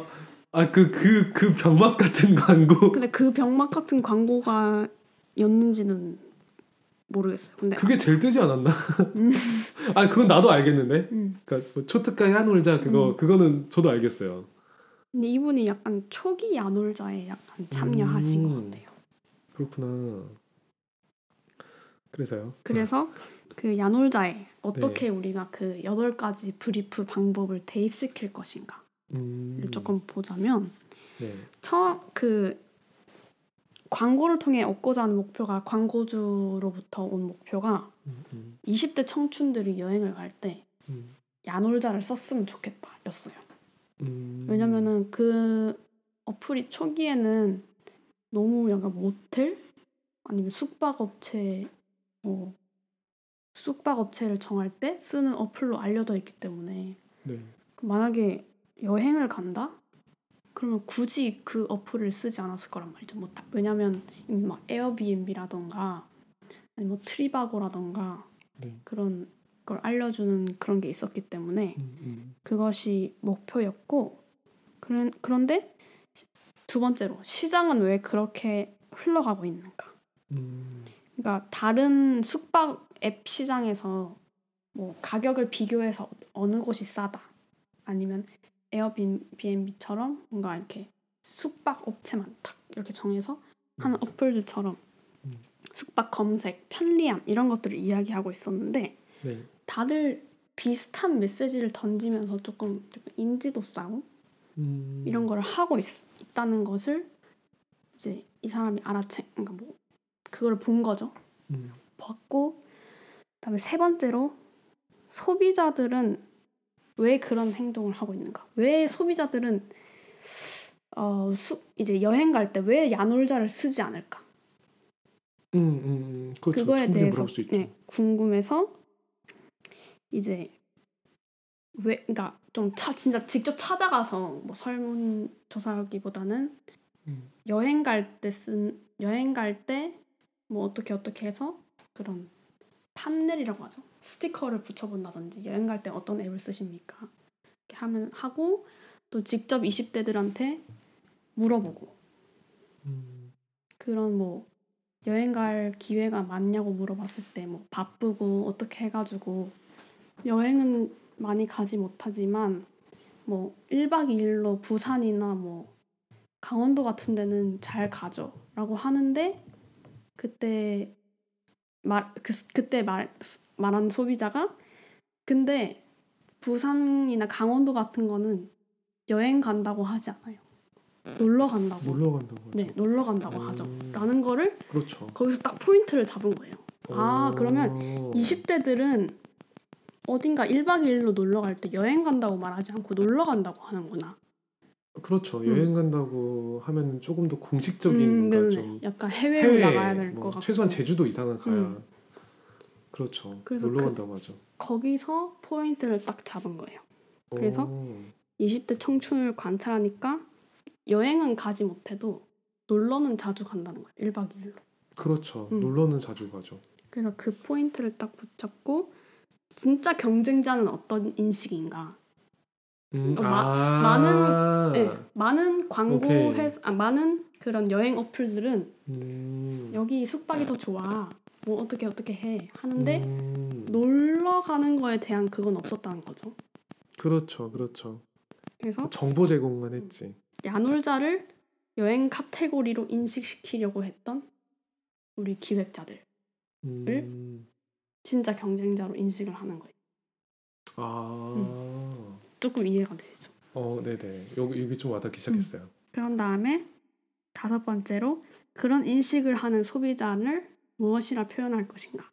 Speaker 1: 그 병맛 같은 광고.
Speaker 2: 근데 그 병맛 같은 광고가 였는지는 모르겠어요. 근데
Speaker 1: 그게 제일 뜨지 않았나? 그건 나도 알겠는데. 그러니까 뭐 초특가 야놀자 그거는 저도 알겠어요.
Speaker 2: 근데 이분이 약간 초기 야놀자에 약간 참여하신 것 같아요.
Speaker 1: 그렇구나. 그래서요?
Speaker 2: 그래서 그 야놀자에 어떻게 우리가 그 8가지 브리프 방법을 대입시킬 것인가를 조금 보자면 그 광고를 통해 얻고자 하는 목표가 광고주로부터 온 목표가 20대 청춘들이 여행을 갈 때 야놀자를 썼으면 좋겠다 였어요. 왜냐면은 그 어플이 초기에는 너무 약간 모텔 아니면 숙박업체를 정할 때 쓰는 어플로 알려져 있기 때문에 만약에 여행을 간다? 그러면 굳이 그 어플을 쓰지 않았을 거란 말이죠. 왜냐면 이미 막 에어비앤비라던가 아니면 뭐 트리바고라던가 그런 걸 알려주는 그런 게 있었기 때문에 그것이 목표였고 그런데 두 번째로 시장은 왜 그렇게 흘러가고 있는가? 그러니까 다른 숙박 앱 시장에서 뭐 가격을 비교해서 어느 곳이 싸다 아니면 에어비앤비처럼 뭔가 이렇게 숙박 업체만 딱 이렇게 정해서 하는 어플들처럼 숙박 검색, 편리함 이런 것들을 이야기하고 있었는데 다들 비슷한 메시지를 던지면서 조금 인지도 싸움 이런 걸 하고 있다는 것을 이제 이 사람이 그러니까 뭐 그걸 본 거죠. 봤고 그다음에 세 번째로 소비자들은 왜 그런 행동을 하고 있는가? 왜 소비자들은 이제 여행 갈 때 왜 야놀자를 쓰지 않을까?
Speaker 1: 그렇죠.
Speaker 2: 그거에 대해서
Speaker 1: 물어볼 수 있죠.
Speaker 2: 궁금해서 이제 그러니까 좀 진짜 직접 찾아가서 뭐 설문조사하기보다는 여행 갈 때 뭐 어떻게 해서 그런 탐넬이라고 하죠. 스티커를 붙여본다든지 여행 갈 때 어떤 앱을 쓰십니까? 하면 하고 또 직접 20대들한테 물어보고 그런 뭐 여행 갈 기회가 많냐고 물어봤을 때 뭐 바쁘고 어떻게 해가지고 여행은 많이 가지 못하지만 뭐 1박 2일로 부산이나 뭐 강원도 같은 데는 잘 가죠 라고 하는데 그때 말한 소비자가 근데 부산이나 강원도 같은 거는 여행 간다고 하지 않아요. 놀러 간다고.
Speaker 1: 놀러 간다고 하죠.
Speaker 2: 네, 놀러 간다고 하죠. 라는 거를
Speaker 1: 그렇죠.
Speaker 2: 거기서 딱 포인트를 잡은 거예요. 아, 그러면 20대들은 어딘가 1박 2일로 놀러 갈 때 여행 간다고 말하지 않고 놀러 간다고 하는구나.
Speaker 1: 그렇죠. 여행 간다고 하면 조금 더 공식적인 뭔가 좀
Speaker 2: 약간 해외로 나가야 될 것 같고
Speaker 1: 최소한 제주도 이상은 가야 그렇죠.
Speaker 2: 그래서
Speaker 1: 놀러 간다고 하죠.
Speaker 2: 거기서 포인트를 딱 잡은 거예요. 그래서 20대 청춘을 관찰하니까 여행은 가지 못해도 놀러는 자주 간다는 거예요. 1박 2일로.
Speaker 1: 그렇죠. 놀러는 자주 가죠.
Speaker 2: 그래서 그 포인트를 딱 붙잡고 진짜 경쟁자는 어떤 인식인가. 많은 광고 회사, 많은 그런 여행 어플들은 여기 숙박이 더 좋아. 뭐 어떻게 해 하는데 놀러 가는 거에 대한 그건 없었다는 거죠.
Speaker 1: 그렇죠.
Speaker 2: 그래서
Speaker 1: 정보 제공만 했지.
Speaker 2: 야놀자를 여행 카테고리로 인식시키려고 했던 우리 기획자들을 진짜 경쟁자로 인식을 하는 거예요. 조금 이해가 되시죠?
Speaker 1: 네네. 여기 좀 와닿기 시작했어요.
Speaker 2: 그런 다음에 5번째로 그런 인식을 하는 소비자를 무엇이라 표현할 것인가?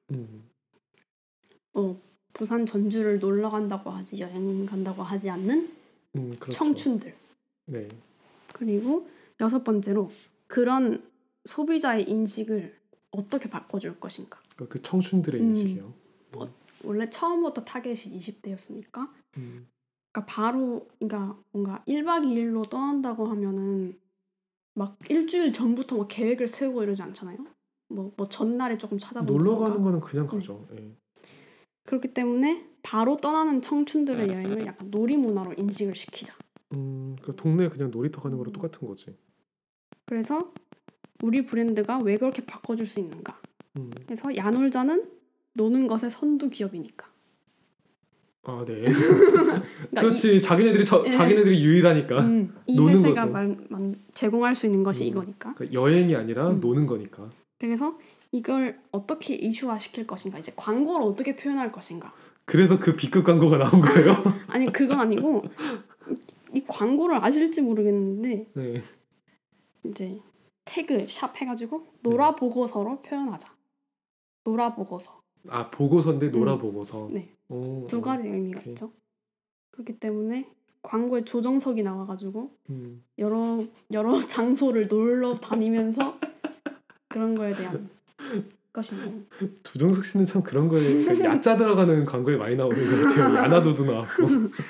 Speaker 2: 부산 전주를 놀러 간다고 하지 여행 간다고 하지 않는
Speaker 1: 그렇죠.
Speaker 2: 청춘들.
Speaker 1: 네.
Speaker 2: 그리고 6번째로 그런 소비자의 인식을 어떻게 바꿔줄 것인가?
Speaker 1: 그 청춘들의 인식이요.
Speaker 2: 원래 처음부터 타겟이 20대였으니까 그러니까 바로 그러니까 뭔가 1박 2일로 떠난다고 하면은 막 일주일 전부터 막 계획을 세우고 이러지 않잖아요. 뭐 전날에 조금 찾아본다던가.
Speaker 1: 놀러 가는 거는 그냥 가죠. 네.
Speaker 2: 그렇기 때문에 바로 떠나는 청춘들의 여행을 약간 놀이 문화로 인식을 시키자.
Speaker 1: 그 동네 그냥 놀이터 가는 거랑 똑같은 거지.
Speaker 2: 그래서 우리 브랜드가 왜 그렇게 바꿔줄 수 있는가? 그래서 야놀자는 노는 것의 선두 기업이니까. 아, 네.
Speaker 1: 그러니까 그렇지. 자기네들이 유일하니까.
Speaker 2: 이
Speaker 1: 노는
Speaker 2: 회사가 제공할 수 있는 것이 이거니까.
Speaker 1: 그러니까 여행이 아니라 노는 거니까.
Speaker 2: 그래서 이걸 어떻게 이슈화 시킬 것인가, 이제 광고를 어떻게 표현할 것인가.
Speaker 1: 그래서 그 B급 광고가 나온 거예요?
Speaker 2: 아니 그건 아니고 이 광고를 아실지 모르겠는데 이제 태그 샵 해가지고 놀아보고서로 표현하자. 놀아보고서.
Speaker 1: 아, 보고서인데 놀아보고서.
Speaker 2: 네. 두 가지 의미가 있죠. 그렇기 때문에 광고에 조정석이 나와가지고 여러 장소를 놀러 다니면서 그런 거에 대한 것이네요.
Speaker 1: 조정석 씨는 참 그런 거에 그러니까 야자 들어가는 광고에 많이 나오는 것 같아요. 야나도도 나왔고.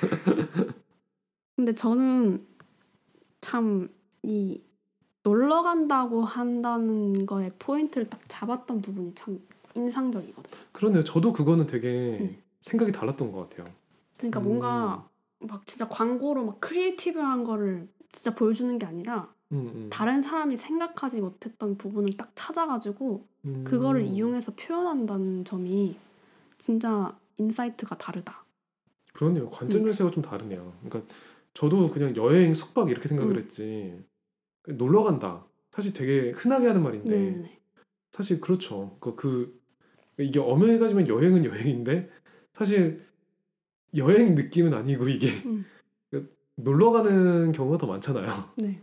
Speaker 2: 근데 저는 참 이 놀러 간다고 한다는 거에 포인트를 딱 잡았던 부분이 참 인상적이거든요.
Speaker 1: 그러네요. 저도 그거는 되게 생각이 달랐던 것 같아요.
Speaker 2: 그러니까 뭔가 막 진짜 광고로 막 크리에이티브한 거를 진짜 보여주는 게 아니라 다른 사람이 생각하지 못했던 부분을 딱 찾아가지고 그거를 이용해서 표현한다는 점이 진짜 인사이트가 다르다.
Speaker 1: 그러네요. 관점 자체가 좀 다르네요. 그러니까 저도 그냥 여행 숙박 이렇게 생각을 했지. 놀러 간다. 사실 되게 흔하게 하는 말인데 사실 그렇죠. 이게 엄연히 따지면 여행은 여행인데 사실 여행 느낌은 아니고 이게 놀러 가는 경우가 더 많잖아요.
Speaker 2: 네.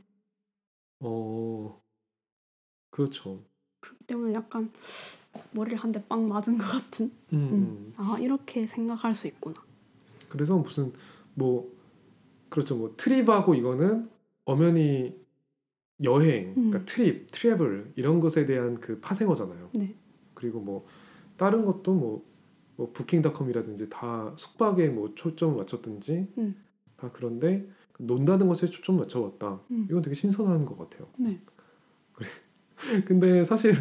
Speaker 1: 그렇죠.
Speaker 2: 그렇기 때문에 약간 머리를 한 대 빵 맞은 것 같은. 아, 이렇게 생각할 수 있구나.
Speaker 1: 그래서 무슨 그렇죠. 트립하고 이거는 엄연히 여행, 그러니까 트래블 이런 것에 대한 그 파생어잖아요.
Speaker 2: 네.
Speaker 1: 그리고 다른 것도 부킹닷컴이라든지 다 숙박에 초점을 맞췄든지 다 그런데 논다는 것에 초점을 맞춰봤다. 이건 되게 신선한 것 같아요.
Speaker 2: 네.
Speaker 1: 근데 사실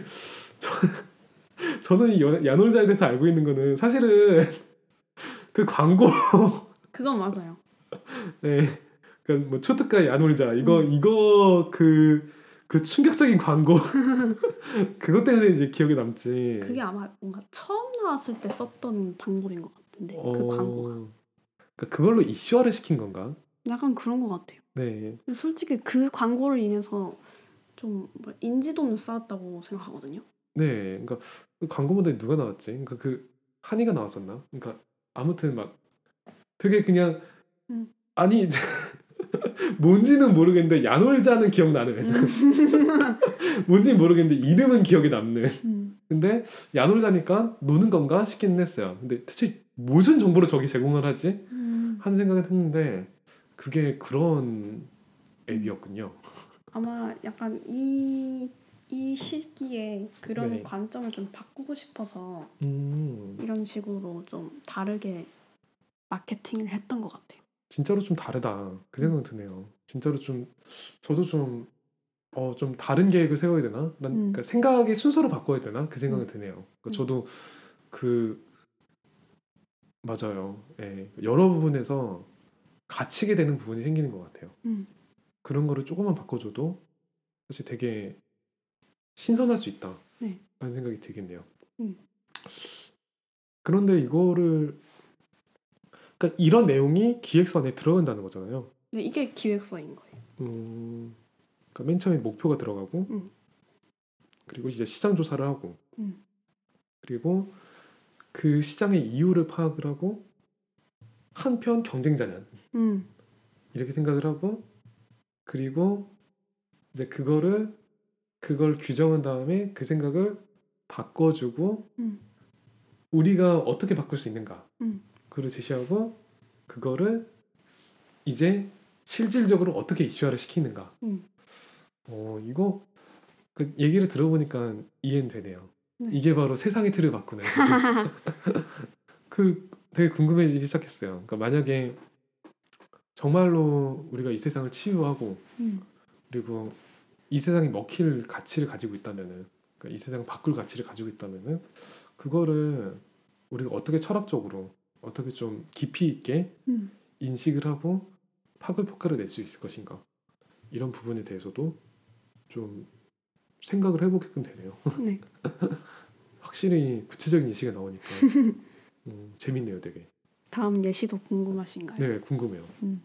Speaker 1: 저는 이 야놀자에 대해서 알고 있는 거는 사실은 그 광고
Speaker 2: 그건 맞아요.
Speaker 1: 네, 그러니까 뭐 초특가 야놀자 이거
Speaker 2: 음.
Speaker 1: 이거 그 충격적인 광고 그것 때문에 이제 기억에 남지.
Speaker 2: 그게 아마 뭔가 처음 나왔을 때 썼던 방법인 것 같은데 그 광고가
Speaker 1: 어, 그러니까 그걸로 이슈화를 시킨 건가?
Speaker 2: 약간 그런 것 같아요.
Speaker 1: 네,
Speaker 2: 근데 솔직히 그 광고를 인해서 좀 인지도는 쌓았다고 생각하거든요.
Speaker 1: 네, 그러니까 그 광고 모델 누가 나왔지? 그러니까 그 한이가 나왔었나? 그러니까 아무튼 막 되게 그냥
Speaker 2: 음.
Speaker 1: 아니 뭔지는 모르겠는데 야놀자는 기억나는. 뭔지는 모르겠는데 이름은 기억에 남는.
Speaker 2: 음.
Speaker 1: 근데 야놀자니까 노는 건가 싶기는 했어요. 근데 대체 무슨 정보를 저기 제공을 하지?
Speaker 2: 음.
Speaker 1: 하는 생각을 했는데 그게 그런
Speaker 2: 음.
Speaker 1: 앱이었군요.
Speaker 2: 아마 약간 이 시기에 그런
Speaker 1: 네.
Speaker 2: 관점을 좀 바꾸고 싶어서
Speaker 1: 음,
Speaker 2: 이런 식으로 좀 다르게 마케팅을 했던 것 같아요.
Speaker 1: 진짜로 좀 다르다. 그
Speaker 2: 음.
Speaker 1: 생각은 드네요. 진짜로 좀 저도 좀 다른 계획을 세워야 되나? 그러니까
Speaker 2: 음.
Speaker 1: 생각의 순서를 바꿔야 되나? 그 생각은
Speaker 2: 음.
Speaker 1: 드네요. 그러니까
Speaker 2: 음.
Speaker 1: 저도 그 맞아요. 예. 여러 부분에서 갇히게 되는 부분이 생기는 것 같아요.
Speaker 2: 음.
Speaker 1: 그런 거를 조금만 바꿔줘도 사실 되게 신선할 수 있다.
Speaker 2: 네.
Speaker 1: 라는 생각이 들겠네요.
Speaker 2: 음.
Speaker 1: 그런데 이거를 그러니까 이런 내용이 기획서 안에 들어간다는 거잖아요.
Speaker 2: 네, 이게 기획서인 거예요.
Speaker 1: 그러니까 맨 처음에 목표가 들어가고
Speaker 2: 음.
Speaker 1: 그리고 이제 시장 조사를 하고
Speaker 2: 음.
Speaker 1: 그리고 그 시장의 이유를 파악을 하고 한편 경쟁자는
Speaker 2: 음.
Speaker 1: 이렇게 생각을 하고 그리고 이제 그걸 규정한 다음에 그 생각을 바꿔주고
Speaker 2: 음.
Speaker 1: 우리가 어떻게 바꿀 수 있는가
Speaker 2: 음.
Speaker 1: 그걸 제시하고 그거를 이제 실질적으로 어떻게 이슈화를 시키는가.
Speaker 2: 음.
Speaker 1: 이거 그 얘기를 들어보니까 이해는 되네요.
Speaker 2: 네.
Speaker 1: 이게 바로 세상의 틀을 바꾸는 그 되게 궁금해지기 시작했어요. 그러니까 만약에 정말로 우리가 이 세상을 치유하고
Speaker 2: 음.
Speaker 1: 그리고 이 세상이 먹힐 가치를 가지고 있다면은 그러니까 이 세상 바꿀 가치를 가지고 있다면은 그거를 우리가 어떻게 철학적으로 어떻게 좀 깊이 있게
Speaker 2: 음.
Speaker 1: 인식을 하고 파급 효과를 낼 수 있을 것인가 이런 부분에 대해서도 좀 생각을 해보게끔 되네요.
Speaker 2: 네.
Speaker 1: 확실히 구체적인 예시가 나오니까 재밌네요, 되게.
Speaker 2: 다음 예시도 궁금하신가요?
Speaker 1: 네, 궁금해요.
Speaker 2: 음.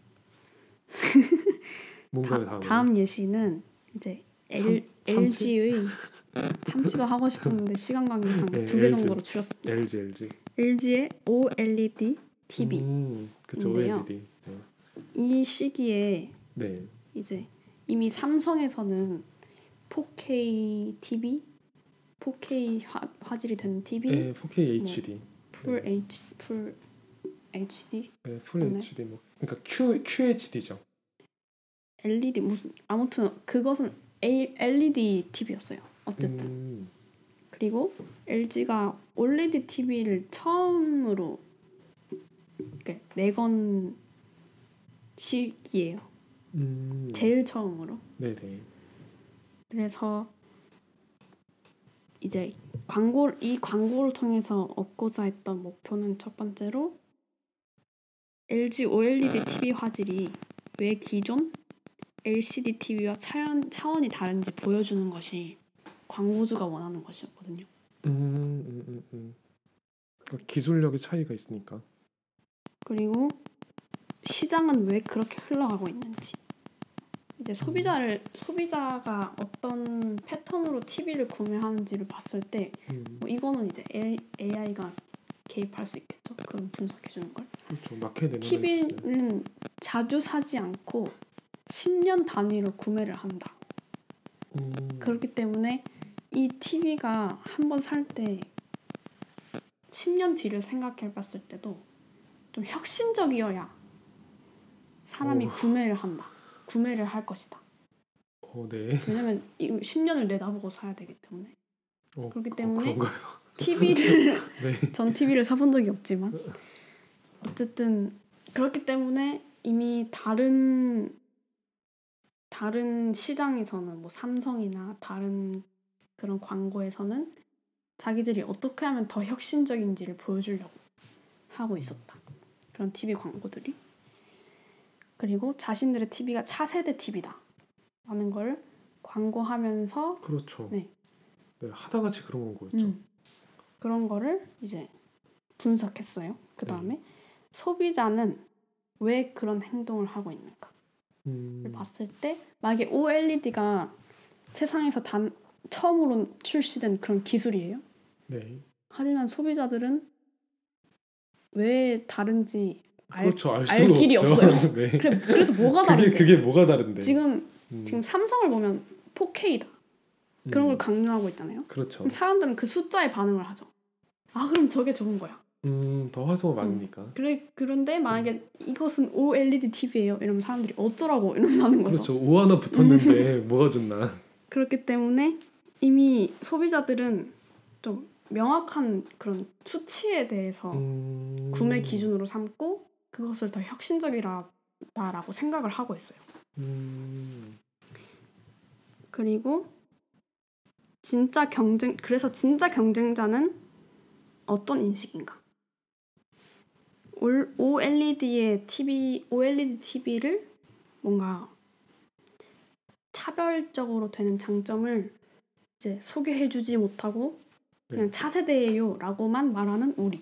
Speaker 1: 뭔가요, 다음에는?
Speaker 2: 다음 예시는 이제
Speaker 1: 참치?
Speaker 2: LG의 참치도 하고 싶었는데 시간 관계상
Speaker 1: 네,
Speaker 2: 두 개
Speaker 1: LG,
Speaker 2: 정도로 줄였습니다.
Speaker 1: LG.
Speaker 2: LG의 OLED
Speaker 1: 그쵸,
Speaker 2: TV인데요.
Speaker 1: OLED. 네.
Speaker 2: 이 시기에
Speaker 1: 네,
Speaker 2: 이제 이미 삼성에서는 4K TV, 4K 화질이 되는 TV,
Speaker 1: 4K
Speaker 2: 뭐
Speaker 1: HD.
Speaker 2: 풀
Speaker 1: 네,
Speaker 2: H, 풀 HD
Speaker 1: 네, 풀
Speaker 2: 맞나요?
Speaker 1: HD 뭐, 그러니까 QHD죠.
Speaker 2: LED 무슨 아무튼 그것은 LED TV였어요. 어쨌든
Speaker 1: 음,
Speaker 2: 그리고 LG가 OLED TV를 처음으로 내건 시기예요.
Speaker 1: 음,
Speaker 2: 제일 처음으로.
Speaker 1: 네네.
Speaker 2: 그래서 이제 이 광고를 통해서 얻고자 했던 목표는 첫 번째로 LG OLED TV 화질이 왜 기존 LCD TV와 차원이 다른지 보여주는 것이 광고주가 원하는 것이었거든요.
Speaker 1: 그러니까 기술력의 차이가 있으니까.
Speaker 2: 그리고 시장은 왜 그렇게 흘러가고 있는지 이제 소비자가 어떤 패턴으로 TV를 구매하는지를 봤을 때 뭐 이거는 이제 AI가 개입할 수 있겠죠. 그럼 분석해 주는 걸.
Speaker 1: 그렇죠. 마켓 애널라이시스.
Speaker 2: TV는 자주 사지 않고 10년 단위로 구매를 한다. 그렇기 때문에 이 TV가 한번 살 때 10년 뒤를 생각해 봤을 때도 좀 혁신적이어야 사람이
Speaker 1: 오,
Speaker 2: 구매를 할 것이다.
Speaker 1: 네.
Speaker 2: 왜냐면 이 10년을 내다보고 사야 되기 때문에. 그렇기 때문에
Speaker 1: 그런가요? 네.
Speaker 2: 전 TV를 사본 적이 없지만 어쨌든 그렇기 때문에 이미 다른 시장에서는 뭐 삼성이나 다른 그런 광고에서는 자기들이 어떻게 하면 더 혁신적인지를 보여주려고 하고 있었다. 그런 TV 광고들이. 그리고 자신들의 TV가 차세대 TV다 라는 걸 광고하면서
Speaker 1: 그렇죠.
Speaker 2: 네.
Speaker 1: 네, 하나같이 그런 거였죠.
Speaker 2: 그런 거를 이제 분석했어요. 그 다음에 소비자는 왜 그런 행동을 하고 있는가 봤을 때 만약에 OLED가 세상에서 처음으로 출시된 그런 기술이에요.
Speaker 1: 네.
Speaker 2: 하지만 소비자들은 왜 다른지
Speaker 1: 그렇죠. 알
Speaker 2: 알
Speaker 1: 수가
Speaker 2: 길이
Speaker 1: 없죠.
Speaker 2: 없어요.
Speaker 1: 네.
Speaker 2: 그래서 뭐가 다른데?
Speaker 1: 그게 뭐가 다른데?
Speaker 2: 지금 삼성을 보면 4K다. 그런 걸 강조하고 있잖아요.
Speaker 1: 그렇죠.
Speaker 2: 그럼 사람들은 그 숫자에 반응을 하죠. 아 그럼 저게 좋은 거야.
Speaker 1: 더 화소가 많으니까.
Speaker 2: 그런데 만약에 이것은 OLED TV예요. 이러면 사람들이 어쩌라고 이런다는 거죠.
Speaker 1: 그렇죠. 오 하나 붙었는데 뭐가 좋나.
Speaker 2: 그렇기 때문에 이미 소비자들은 좀 명확한 그런 수치에 대해서 구매 기준으로 삼고 그것을 더 혁신적이다라고 생각을 하고 있어요. 그리고 그래서 진짜 경쟁자는 어떤 인식인가? OLED TV를 뭔가 차별적으로 되는 장점을 이제 소개해주지 못하고 그냥 차세대예요라고만 말하는 우리.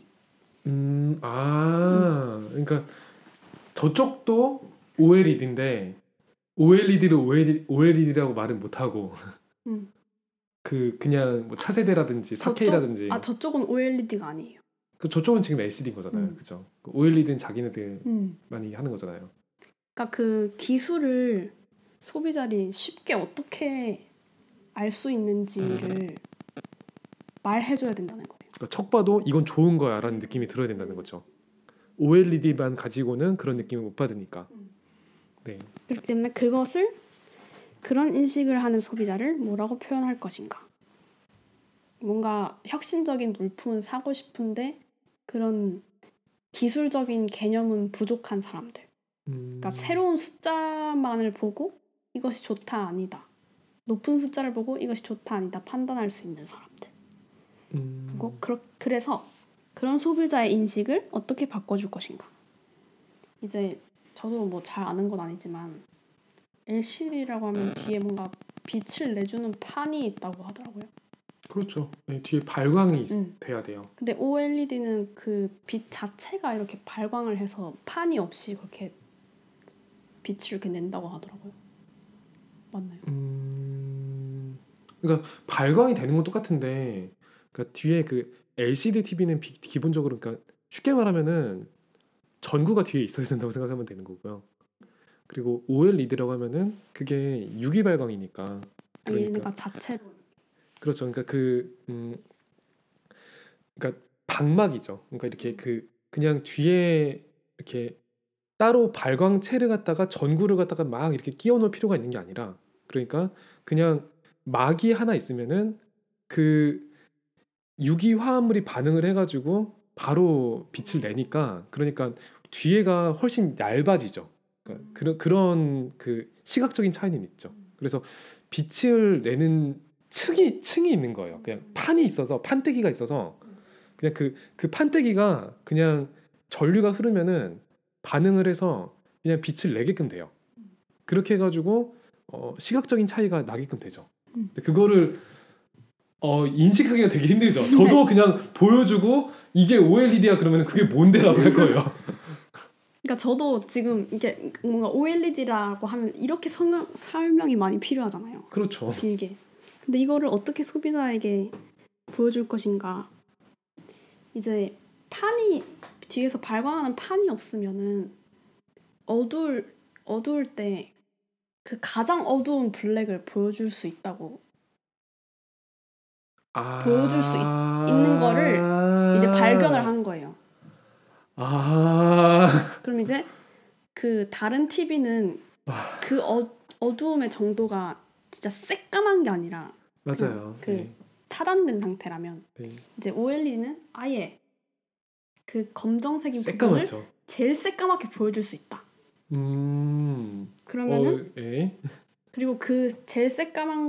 Speaker 1: 그러니까 저쪽도 OLED인데 OLED를 OLED라고 말은 못하고 그냥 뭐 차세대라든지 4K라든지
Speaker 2: 저쪽은 OLED가 아니에요.
Speaker 1: 저쪽은 지금 LCD인 거잖아요. 그죠? OLED는 자기네들만이 하는 거잖아요.
Speaker 2: 그러니까 그 기술을 소비자들이 쉽게 어떻게 알 수 있는지를 말해줘야 된다는 거예요.
Speaker 1: 그러니까 척 봐도 이건 좋은 거야 라는 느낌이 들어야 된다는 거죠. OLED만 가지고는 그런 느낌을 못 받으니까. 네.
Speaker 2: 그렇기 때문에 그런 인식을 하는 소비자를 뭐라고 표현할 것인가. 뭔가 혁신적인 물품은 사고 싶은데 그런 기술적인 개념은 부족한 사람들. 그러니까 새로운 숫자만을 보고 이것이 좋다 아니다. 높은 숫자를 보고 이것이 좋다 아니다 판단할 수 있는 사람들. 그래서 그런 소비자의 인식을 어떻게 바꿔줄 것인가. 이제 저도 뭐 잘 아는 건 아니지만 LCD라고 하면 뒤에 뭔가 빛을 내주는 판이 있다고 하더라고요.
Speaker 1: 그렇죠. 네, 뒤에 발광이 돼야 돼요.
Speaker 2: 근데 OLED는 그 빛 자체가 이렇게 발광을 해서 판이 없이 그렇게 빛을 이렇게 낸다고 하더라고요. 맞나요?
Speaker 1: 그러니까 발광이 되는 건 똑같은데, 그러니까 뒤에 그 LCD TV는 기본적으로 그러니까 쉽게 말하면은 전구가 뒤에 있어야 된다고 생각하면 되는 거고요. 그리고 OLED라고 하면은 그게 유기 발광이니까.
Speaker 2: 그러니까 자체로.
Speaker 1: 그렇죠. 그러니까 그러니까 방막이죠. 그러니까 이렇게 그냥 뒤에 이렇게 따로 발광체를 갖다가 전구를 갖다가 막 이렇게 끼워 놓을 필요가 있는 게 아니라, 그러니까 그냥 막이 하나 있으면은 그 유기 화합물이 반응을 해가지고 바로 빛을 내니까, 그러니까 뒤에가 훨씬 얇아지죠. 그러니까 그런 그 시각적인 차이는 있죠. 그래서 빛을 내는 층이 있는 거예요. 그냥 판이 있어서, 판때기가 있어서 그냥 그 판때기가 그냥 전류가 흐르면은 반응을 해서 그냥 빛을 내게끔 돼요. 그렇게 해가지고 시각적인 차이가 나게끔 되죠. 근데 그거를 인식하기가 되게 힘들죠. 저도 그냥 보여주고 이게 OLED야 그러면 그게 뭔데라고 할 거예요.
Speaker 2: 그러니까 저도 지금 이게 뭔가 OLED라고 하면 이렇게 설명이 많이 필요하잖아요.
Speaker 1: 그렇죠.
Speaker 2: 길게. 근데 이거를 어떻게 소비자에게 보여줄 것인가. 이제 뒤에서 발광하는 판이 없으면은 어두울 때 그 가장 어두운 블랙을 보여줄 수 있다고. 보여줄 수 있는 거를 이제 발견을 한 거예요. 그럼 이제 그 다른 TV는 그 어두움의 정도가 진짜 새까만 게 아니라
Speaker 1: 맞아요.
Speaker 2: 차단된 상태라면 이제 OLED는 아예 그 검정색인 부분을 제일 새까맣게 보여줄 수 있다. 그러면은 그리고 그 제일 새까만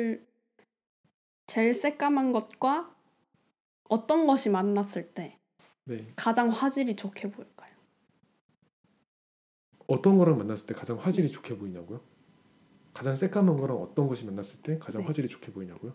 Speaker 2: 것과 어떤 것이 만났을 때 가장 화질이 좋게 보일까요?
Speaker 1: 어떤 거랑 만났을 때 가장 화질이 좋게 보이냐고요? 가장 새까만 거랑 어떤 것이 만났을 때 가장
Speaker 2: 네.
Speaker 1: 화질이 좋게 보이냐고요?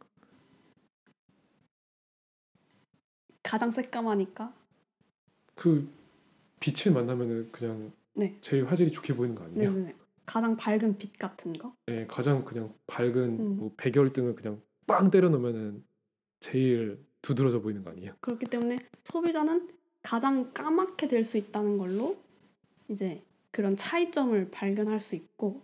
Speaker 2: 가장 새까마니까.
Speaker 1: 그 빛을 만나면은 그냥
Speaker 2: 네.
Speaker 1: 제일 화질이 좋게 보이는 거 아니에요?
Speaker 2: 네네네. 가장 밝은 빛 같은 거.
Speaker 1: 네, 가장 그냥 밝은
Speaker 2: 음.
Speaker 1: 뭐 백열등을 그냥 빵 때려 놓으면은 제일 두드러져 보이는 거 아니에요?
Speaker 2: 그렇기 때문에 소비자는 가장 까맣게 될 수 있다는 걸로 이제 그런 차이점을 발견할 수 있고,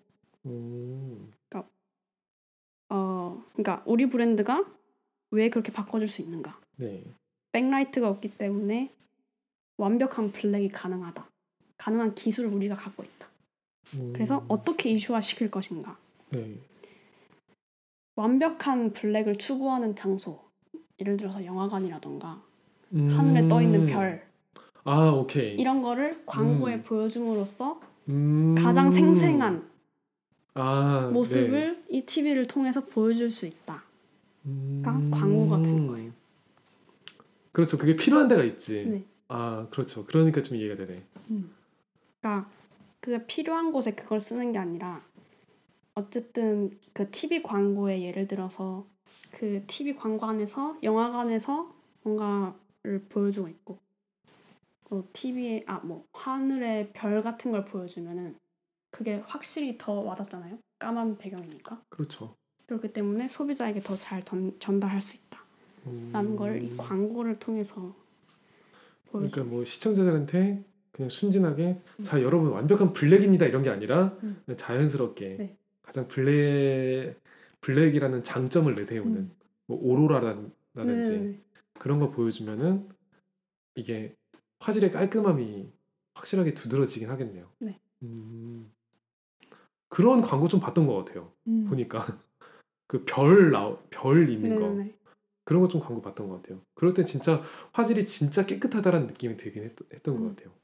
Speaker 2: 그러니까 우리 브랜드가 왜 그렇게 바꿔줄 수 있는가?
Speaker 1: 네.
Speaker 2: 백라이트가 없기 때문에 완벽한 블랙이 가능하다. 가능한 기술을 우리가 갖고 있다. 그래서 어떻게 이슈화 시킬 것인가?
Speaker 1: 네.
Speaker 2: 완벽한 블랙을 추구하는 장소, 예를 들어서 영화관이라던가 하늘에 떠 있는 별,
Speaker 1: 아, 오케이.
Speaker 2: 이런 거를 광고에 보여줌으로써
Speaker 1: 음.
Speaker 2: 가장 생생한
Speaker 1: 아,
Speaker 2: 모습을 이 TV를 통해서 보여줄 수 있다. 광고가 되는 거예요.
Speaker 1: 그렇죠. 그게 필요한 데가 있지.
Speaker 2: 네.
Speaker 1: 아, 그렇죠. 그러니까 좀 이해가 되네.
Speaker 2: 그러니까 그게 필요한 곳에 그걸 쓰는 게 아니라 어쨌든 그 TV 광고에 예를 들어서 그 TV 광고 안에서 영화관에서 뭔가를 보여주고 있고 TV에 뭐 하늘의 별 같은 걸 보여주면은 그게 확실히 더 와닿잖아요. 까만 배경이니까.
Speaker 1: 그렇죠.
Speaker 2: 그렇기 때문에 소비자에게 더 잘 전달할 수 있다라는 걸 이 광고를 통해서 보여줘.
Speaker 1: 그러니까 뭐 시청자들한테 그냥 순진하게 자 여러분 완벽한 블랙입니다 이런 게 아니라 그냥 자연스럽게
Speaker 2: 네.
Speaker 1: 가장 블랙이라는 장점을 내세우는 뭐 오로라라든지 그런 거 보여주면은 이게 화질의 깔끔함이 확실하게 두드러지긴 하겠네요.
Speaker 2: 네.
Speaker 1: 그런 광고 좀 봤던 것 같아요. 보니까 그 별 있는 거 그런 거 좀 광고 봤던 것 같아요. 그럴 때 진짜 화질이 진짜 깨끗하다라는 느낌이 들긴 했던 것 같아요.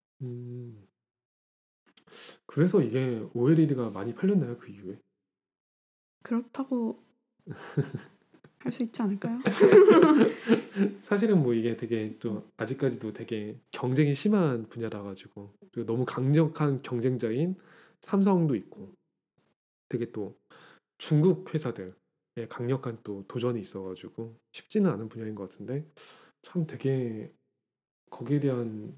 Speaker 1: 그래서 이게 OLED가 많이 팔렸나요? 그 이후에?
Speaker 2: 그렇다고 할 수 있지 않을까요?
Speaker 1: 사실은 뭐 이게 되게 좀 아직까지도 되게 경쟁이 심한 분야라 가지고 그리고 너무 강력한 경쟁자인 삼성도 있고 되게 또 중국 회사들의 강력한 또 도전이 있어가지고 쉽지는 않은 분야인 것 같은데 참 되게 거기에 대한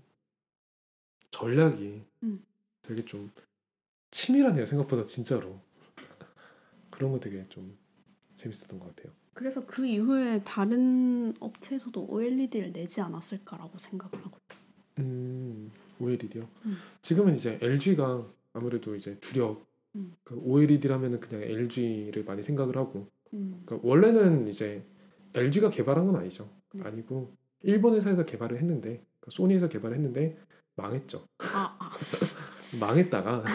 Speaker 1: 전략이 되게 좀 치밀하네요. 생각보다 진짜로 그런 거 되게 좀 재밌었던 것 같아요.
Speaker 2: 그래서 그 이후에 다른 업체에서도 OLED를 내지 않았을까라고 생각을 하고 있어요.
Speaker 1: OLED요? 지금은 이제 LG가 아무래도 이제 주력 그 OLED라면은 그냥 LG를 많이 생각을 하고 그러니까 원래는 이제 LG가 개발한 건 아니죠. 아니고 일본 회사에서 개발을 했는데 그러니까 소니에서 개발을 했는데 망했죠. 망했다가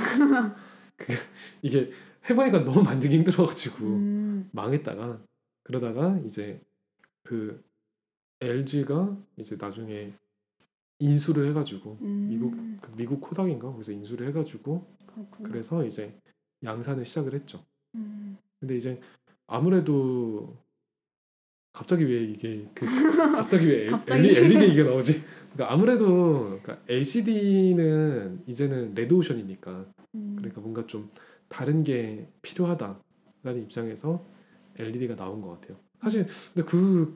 Speaker 1: 이게 해보니까 너무 만들기 힘들어가지고 망했다가 그러다가 이제 그 LG가 이제 나중에 인수를 해가지고 미국 코닥인가 거기서 인수를 해가지고
Speaker 2: 그렇구나.
Speaker 1: 그래서 이제 양산을 시작을 했죠. 근데 이제 아무래도 갑자기 왜 LED 얘기가 나오지? 그러니까 아무래도 그러니까 LCD는 이제는 레드오션이니까 그러니까 뭔가 좀 다른 게 필요하다라는 입장에서 LED가 나온 것 같아요. 사실 근데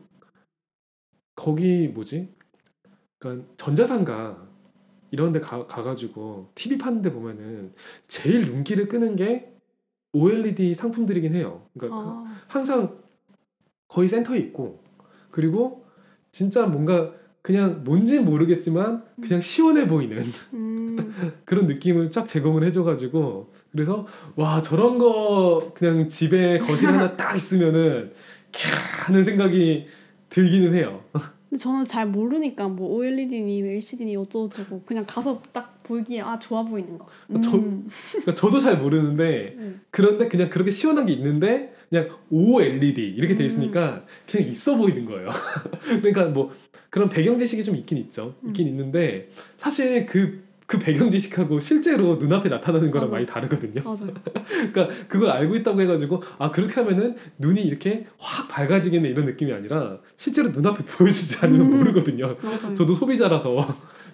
Speaker 1: 거기 뭐지? 그러니까 전자상가 이런 데 가가지고 TV 파는 데 보면은 제일 눈길을 끄는 게 OLED 상품들이긴 해요. 그러니까 항상 거의 센터에 있고 그리고 진짜 뭔가 그냥 뭔지는 모르겠지만 그냥 시원해 보이는 그런 느낌을 쫙 제공을 해줘가지고 그래서 와 저런 거 그냥 집에 거실 하나 딱 있으면은 캬 하는 생각이 들기는 해요.
Speaker 2: 근데 저는 잘 모르니까 뭐 OLED니 LCD니 어쩌고저쩌고 그냥 가서 딱 보기에 좋아 보이는 거.
Speaker 1: 그러니까 저도 잘 모르는데 그런데 그냥 그렇게 시원한 게 있는데 그냥 OLED 이렇게 돼 있으니까 그냥 있어 보이는 거예요. 그러니까 뭐 그런 배경 지식이 좀 있긴 있죠. 있긴 있는데 사실 그 배경 지식하고 실제로 눈앞에 나타나는 거랑 많이 다르거든요.
Speaker 2: 맞아요.
Speaker 1: 그러니까 그걸 알고 있다고 해가지고 그렇게 하면은 눈이 이렇게 확 밝아지겠네 이런 느낌이 아니라 실제로 눈앞에 보여주지 않으면 모르거든요.
Speaker 2: 맞아요.
Speaker 1: 저도 소비자라서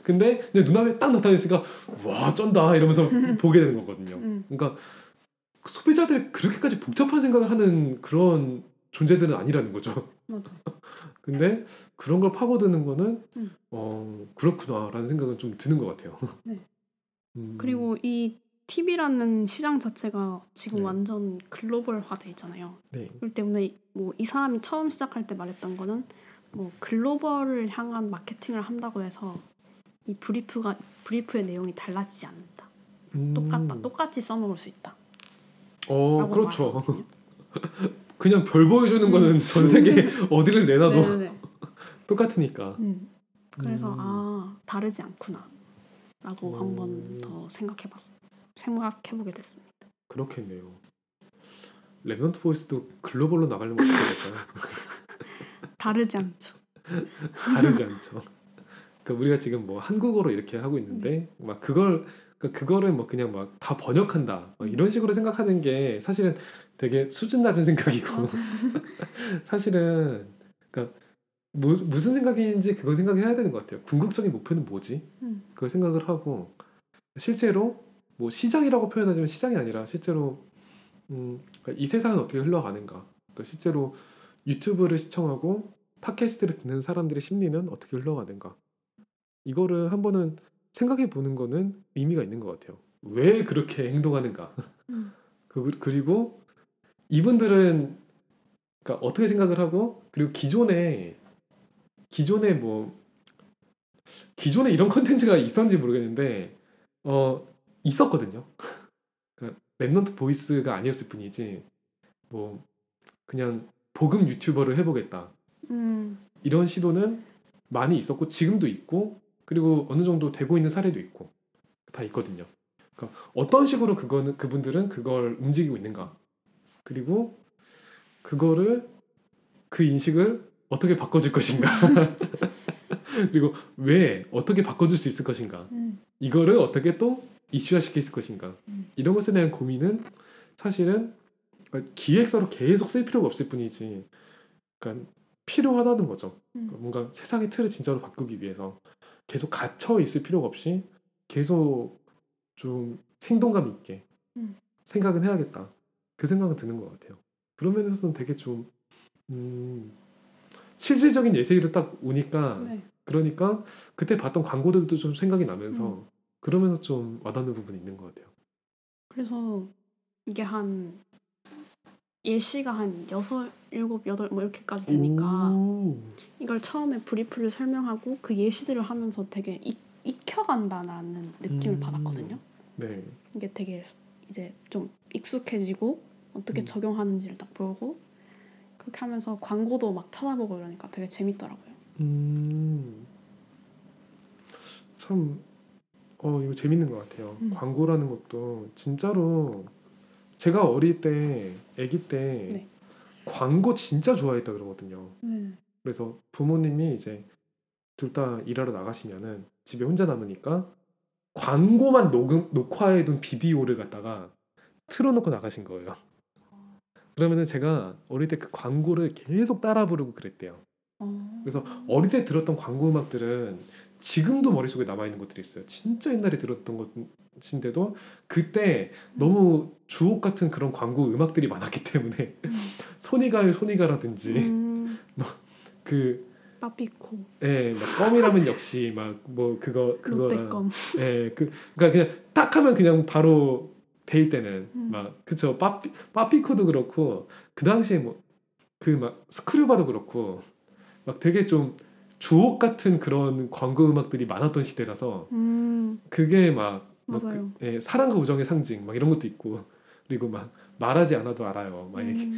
Speaker 1: 근데 그냥 눈앞에 딱 나타났으니까 와 쩐다 이러면서 보게 되는 거거든요. 그러니까 소비자들이 그렇게까지 복잡한 생각을 하는 그런 존재들은 아니라는 거죠.
Speaker 2: 맞아.
Speaker 1: 근데 그런 걸 파고드는 거는
Speaker 2: 음.
Speaker 1: 그렇구나라는 생각은 좀 드는 것 같아요.
Speaker 2: 네. 그리고 이 TV라는 시장 자체가 지금
Speaker 1: 네.
Speaker 2: 완전 글로벌화돼 있잖아요.
Speaker 1: 네.
Speaker 2: 그렇기 때문에 뭐 이 사람이 처음 시작할 때 말했던 거는 뭐 글로벌을 향한 마케팅을 한다고 해서 이 브리프의 내용이 달라지지 않는다. 똑같이 써먹을 수 있다. 라고
Speaker 1: 그렇죠.
Speaker 2: 말하거든요.
Speaker 1: 그냥 별 보여주는 거는 전 세계 어디를 내놔도
Speaker 2: 네네네.
Speaker 1: 똑같으니까.
Speaker 2: 그래서 다르지 않구나 라고 한 번 더 생각해보게 됐습니다.
Speaker 1: 그렇겠네요. 랩넌트 보이스도 글로벌로 나가려면 어떻게 될까요?
Speaker 2: 다르지 않죠.
Speaker 1: 다르지 않죠. 그러니까 우리가 지금 뭐 한국어로 이렇게 하고 있는데 막 그거를 뭐 그냥 막 다 번역한다 막 이런 식으로 생각하는 게 사실은 되게 수준 낮은 생각이고 사실은 그러니까 무슨 생각인지 그걸 생각해야 되는 것 같아요. 궁극적인 목표는 뭐지? 그걸 생각을 하고 실제로 뭐 시장이라고 표현하자면 시장이 아니라 실제로 그러니까 이 세상은 어떻게 흘러가는가, 또 실제로 유튜브를 시청하고 팟캐스트를 듣는 사람들의 심리는 어떻게 흘러가는가, 이거를 한 번은 생각해 보는 거는 의미가 있는 것 같아요. 왜 그렇게 행동하는가. 그리고 이분들은 그러니까 어떻게 생각을 하고, 그리고 기존에 이런 컨텐츠가 있었는지 모르겠는데 있었거든요. 그러니까 랩넌트 보이스가 아니었을 뿐이지 뭐 그냥 복음 유튜버를 해보겠다 이런 시도는 많이 있었고 지금도 있고, 그리고 어느 정도 되고 있는 사례도 있고 다 있거든요. 그러니까 어떤 식으로 그분들은 그걸 움직이고 있는가, 그리고 그 인식을 어떻게 바꿔줄 것인가 그리고 왜 어떻게 바꿔줄 수 있을 것인가, 이거를 어떻게 또 이슈화 시킬 것인가, 이런 것에 대한 고민은 사실은 기획서로 계속 쓸 필요가 없을 뿐이지, 그러니까 필요하다는 거죠. 뭔가 세상의 틀을 진짜로 바꾸기 위해서 계속 갇혀 있을 필요가 없이 계속 좀 생동감 있게 생각은 해야겠다, 그 생각은 드는 것 같아요. 그런 면에서는 되게 좀 실질적인 예시로 딱 오니까
Speaker 2: 네.
Speaker 1: 그러니까 그때 봤던 광고들도 좀 생각이 나면서 그러면서 좀 와닿는 부분이 있는 것 같아요.
Speaker 2: 그래서 이게 예시가 한 6, 7, 8 뭐 이렇게까지 되니까 이걸 처음에 브리프를 설명하고 그 예시들을 하면서 되게 익혀간다라는 느낌을 받았거든요.
Speaker 1: 네.
Speaker 2: 이게 되게 이제 좀 익숙해지고 어떻게 적용하는지를 딱 보고 그렇게 하면서 광고도 막 찾아보고 이러니까 되게 재밌더라고요.
Speaker 1: 참 이거 재밌는 것 같아요. 광고라는 것도 진짜로 제가 어릴 때, 아기 때
Speaker 2: 네.
Speaker 1: 광고 진짜 좋아했다 그러거든요. 그래서 부모님이 이제 둘 다 일하러 나가시면은 집에 혼자 남으니까 광고만 녹화해둔 비디오를 갖다가 틀어놓고 나가신 거예요. 그러면은 제가 어릴 때 그 광고를 계속 따라 부르고 그랬대요. 그래서 어릴 때 들었던 광고 음악들은 지금도 머릿속에 남아있는 것들이 있어요. 진짜 옛날에 들었던 것인데도 그때 너무 주옥 같은 그런 광고 음악들이 많았기 때문에 손이가요 손이가라든지 뭐그
Speaker 2: 빠삐코,
Speaker 1: 막 껌이라면 역시 막 뭐 그거랑
Speaker 2: 롯데껌,
Speaker 1: 그러니까 그냥 딱 하면 그냥 바로 데일 때는 막 그쵸, 빠삐코도 그렇고 그 당시에 뭐 그 막 스크류바도 그렇고 막 되게 좀 주옥 같은 그런 광고 음악들이 많았던 시대라서 그게 막
Speaker 2: 맞아요.
Speaker 1: 사랑과 우정의 상징 막 이런 것도 있고, 그리고 막 말하지 않아도 알아요 막 이렇게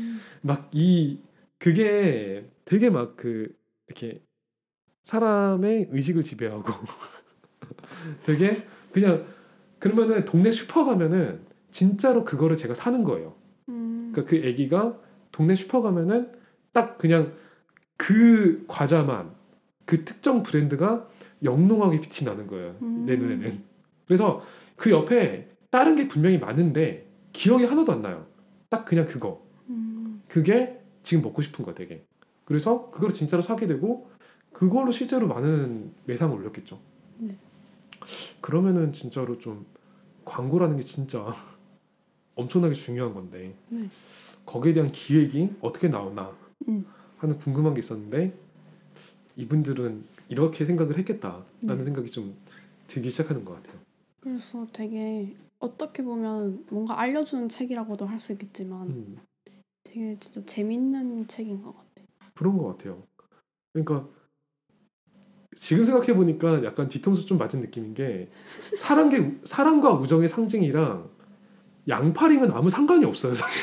Speaker 1: 그게 되게 막 이렇게 사람의 의식을 지배하고 되게 그냥, 그러면은 동네 슈퍼 가면은 진짜로 그거를 제가 사는 거예요. 그러니까 그 애기가 동네 슈퍼 가면은 딱 그냥 그 과자만, 그 특정 브랜드가 영롱하게 빛이 나는 거예요. 내 눈에는. 그래서 그 옆에 다른 게 분명히 많은데 기억이 하나도 안 나요. 딱 그냥 그거. 그게 지금 먹고 싶은 거 되게. 그래서 그걸 진짜로 사게 되고 그걸로 실제로 많은 매상을 올렸겠죠.
Speaker 2: 네.
Speaker 1: 그러면은 진짜로 좀 광고라는 게 진짜 엄청나게 중요한 건데
Speaker 2: 네.
Speaker 1: 거기에 대한 기획이 어떻게 나오나
Speaker 2: 음.
Speaker 1: 하는 궁금한 게 있었는데 이분들은 이렇게 생각을 했겠다라는
Speaker 2: 네.
Speaker 1: 생각이 좀 들기 시작하는 것 같아요.
Speaker 2: 그래서 되게 어떻게 보면 뭔가 알려주는 책이라고도 할 수 있겠지만 되게 진짜 재밌는 책인 것 같아요.
Speaker 1: 그런 것 같아요. 그러니까 지금 생각해 보니까 약간 뒤통수 좀 맞은 느낌인 게 사랑과 우정의 상징이랑 양파링은 아무 상관이 없어요, 사실.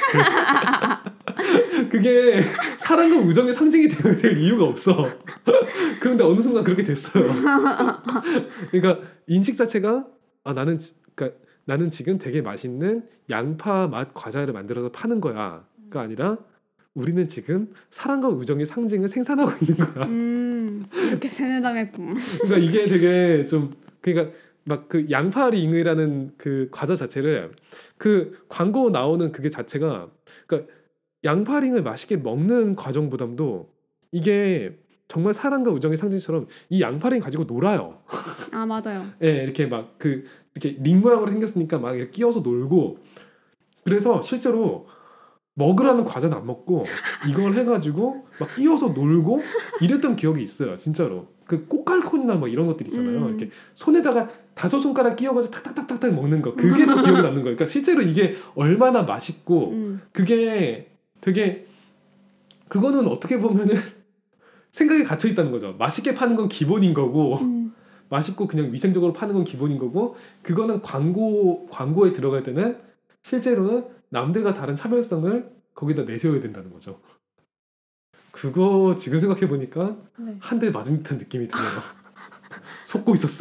Speaker 1: 그게 사랑과 우정의 상징이 될 이유가 없어. 그런데 어느 순간 그렇게 됐어요. 그러니까 인식 자체가 그러니까 나는 지금 되게 맛있는 양파 맛 과자를 만들어서 파는 거야가 아니라 우리는 지금 사랑과 우정의 상징을 생산하고 있는 거야.
Speaker 2: 이렇게 세뇌당했구만.
Speaker 1: 그러니까 이게 되게 좀 그러니까 막 그 양파링이라는 그 과자 자체를 그 광고 나오는 그게 자체가 그러니까 양파링을 맛있게 먹는 과정보다도 이게 정말 사랑과 우정의 상징처럼 이 양파링 가지고 놀아요.
Speaker 2: 아 맞아요.
Speaker 1: 예, 이렇게 막 그 이렇게 링 모양으로 생겼으니까 막 이렇게 끼워서 놀고 그래서 실제로 먹으라는 과자는 안 먹고 이걸 해가지고 막 끼워서 놀고 이랬던 기억이 있어요, 진짜로. 그 꽃갈콘이나 뭐 이런 것들 있잖아요. 이렇게 손에다가 5손가락 끼워가지고 탁탁탁탁탁 먹는 거 그게 더 기억에 남는 거예요. 그러니까 실제로 이게 얼마나 맛있고 그게 되게 그거는 어떻게 보면은 생각이 갇혀 있다는 거죠. 맛있게 파는 건 기본인 거고 맛있고 그냥 위생적으로 파는 건 기본인 거고 그거는 광고에 들어갈 때는 실제로는 남들과 다른 차별성을 거기다 내세워야 된다는 거죠. 그거 지금 생각해 보니까
Speaker 2: 네.
Speaker 1: 한 대 맞은 듯한 느낌이 드네요. 속고 있었어.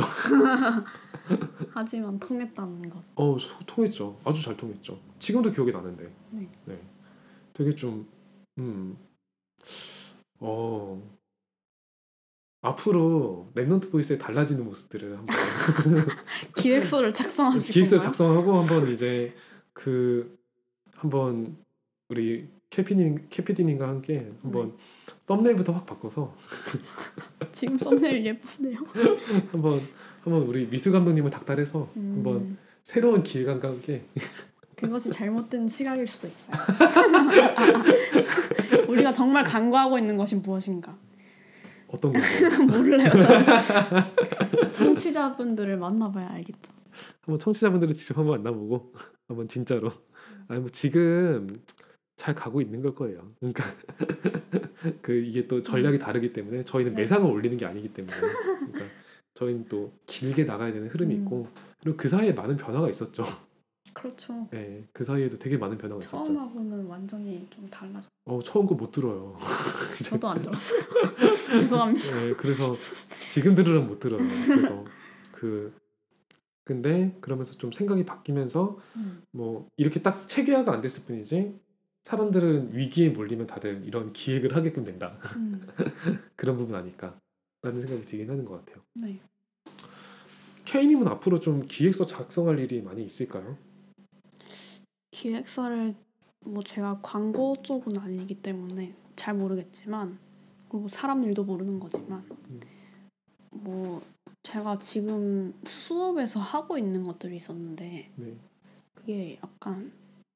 Speaker 2: 하지만 통했다는 것.
Speaker 1: 통했죠. 아주 잘 통했죠. 지금도 기억이 나는데.
Speaker 2: 네.
Speaker 1: 되게 좀 앞으로 랩넌트 보이스의 달라지는 모습들을 한번
Speaker 2: 기획서를 작성하실
Speaker 1: 기획서
Speaker 2: 건가요?
Speaker 1: 작성하고 한번 이제 한번 우리 캐피디님과 함께 한번 썸네일부터 확 바꿔서
Speaker 2: 지금 썸네일 예쁜데요.
Speaker 1: 한번 우리 미술 감독님을 닥달해서 한번 새로운 기획안과 함께
Speaker 2: 그것이 잘못된 시각일 수도 있어요. 우리가 정말 간과하고 있는 것이 무엇인가?
Speaker 1: 어떤 건가요?
Speaker 2: 몰라요. 저는 청취자분들을 만나봐야 알겠죠.
Speaker 1: 한번 청취자분들을 직접 한번 만나보고 한번 진짜로 뭐 지금 잘 가고 있는 걸 거예요. 그러니까 이게 또 전략이 다르기 때문에 저희는
Speaker 2: 네.
Speaker 1: 매상을 올리는 게 아니기 때문에 그러니까 저희는 또 길게 나가야 되는 흐름이 있고 그리고 그 사이에 많은 변화가 있었죠.
Speaker 2: 그렇죠.
Speaker 1: 네, 그 사이에도 되게 많은 변화가 있었죠.
Speaker 2: 처음하고는 완전히 좀 달라져.
Speaker 1: 처음 거 못 들어요.
Speaker 2: 저도 안 들었어요. 죄송합니다.
Speaker 1: 네, 그래서 지금 들으면 못 들어요. 그래서 근데 그러면서 좀 생각이 바뀌면서 뭐 이렇게 딱 체계화가 안 됐을 뿐이지 사람들은 위기에 몰리면 다들 이런 기획을 하게끔 된다. 그런 부분 아닐까 라는 생각이 들긴 하는 것 같아요.
Speaker 2: 네.
Speaker 1: K님은 앞으로 좀 기획서 작성할 일이 많이 있을까요?
Speaker 2: 기획서를 뭐 제가 광고 쪽은 아니기 때문에 잘 모르겠지만 그리고 사람 일도 모르는 거지만 뭐 제가 지금 수업에서 하고 있는 것들이 있었는데
Speaker 1: 네.
Speaker 2: 그게 약간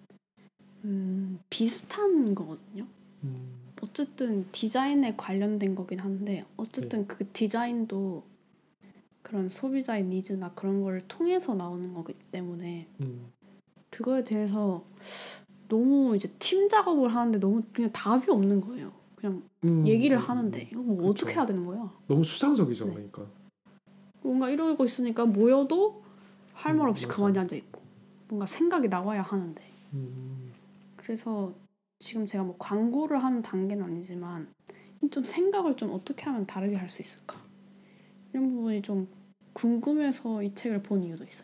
Speaker 2: 비슷한 거거든요. 어쨌든 디자인에 관련된 거긴 한데 어쨌든 그 디자인도 그런 소비자의 니즈나 그런 걸 통해서 나오는 거기 때문에 그거에 대해서 너무 이제 팀 작업을 하는데 너무 그냥 답이 없는 거예요. 그냥 얘기를 하는데 이거 뭐
Speaker 1: 그쵸.
Speaker 2: 어떻게 해야 되는 거야?
Speaker 1: 너무 수상적이죠.
Speaker 2: 네.
Speaker 1: 그러니까
Speaker 2: 뭔가 이러고 있으니까 모여도 할 말 없이
Speaker 1: 맞아.
Speaker 2: 가만히 앉아 있고 뭔가 생각이 나와야 하는데 그래서 지금 제가 뭐 광고를 하는 단계는 아니지만 좀 생각을 좀 어떻게 하면 다르게 할 수 있을까 이런 부분이 좀 궁금해서 이 책을 본 이유도 있어요.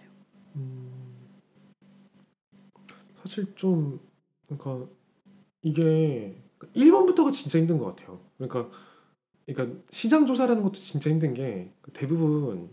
Speaker 1: 사실 좀 그러니까 이게 1번부터가 진짜 힘든 것 같아요. 그러니까 시장 조사라는 것도 진짜 힘든 게 대부분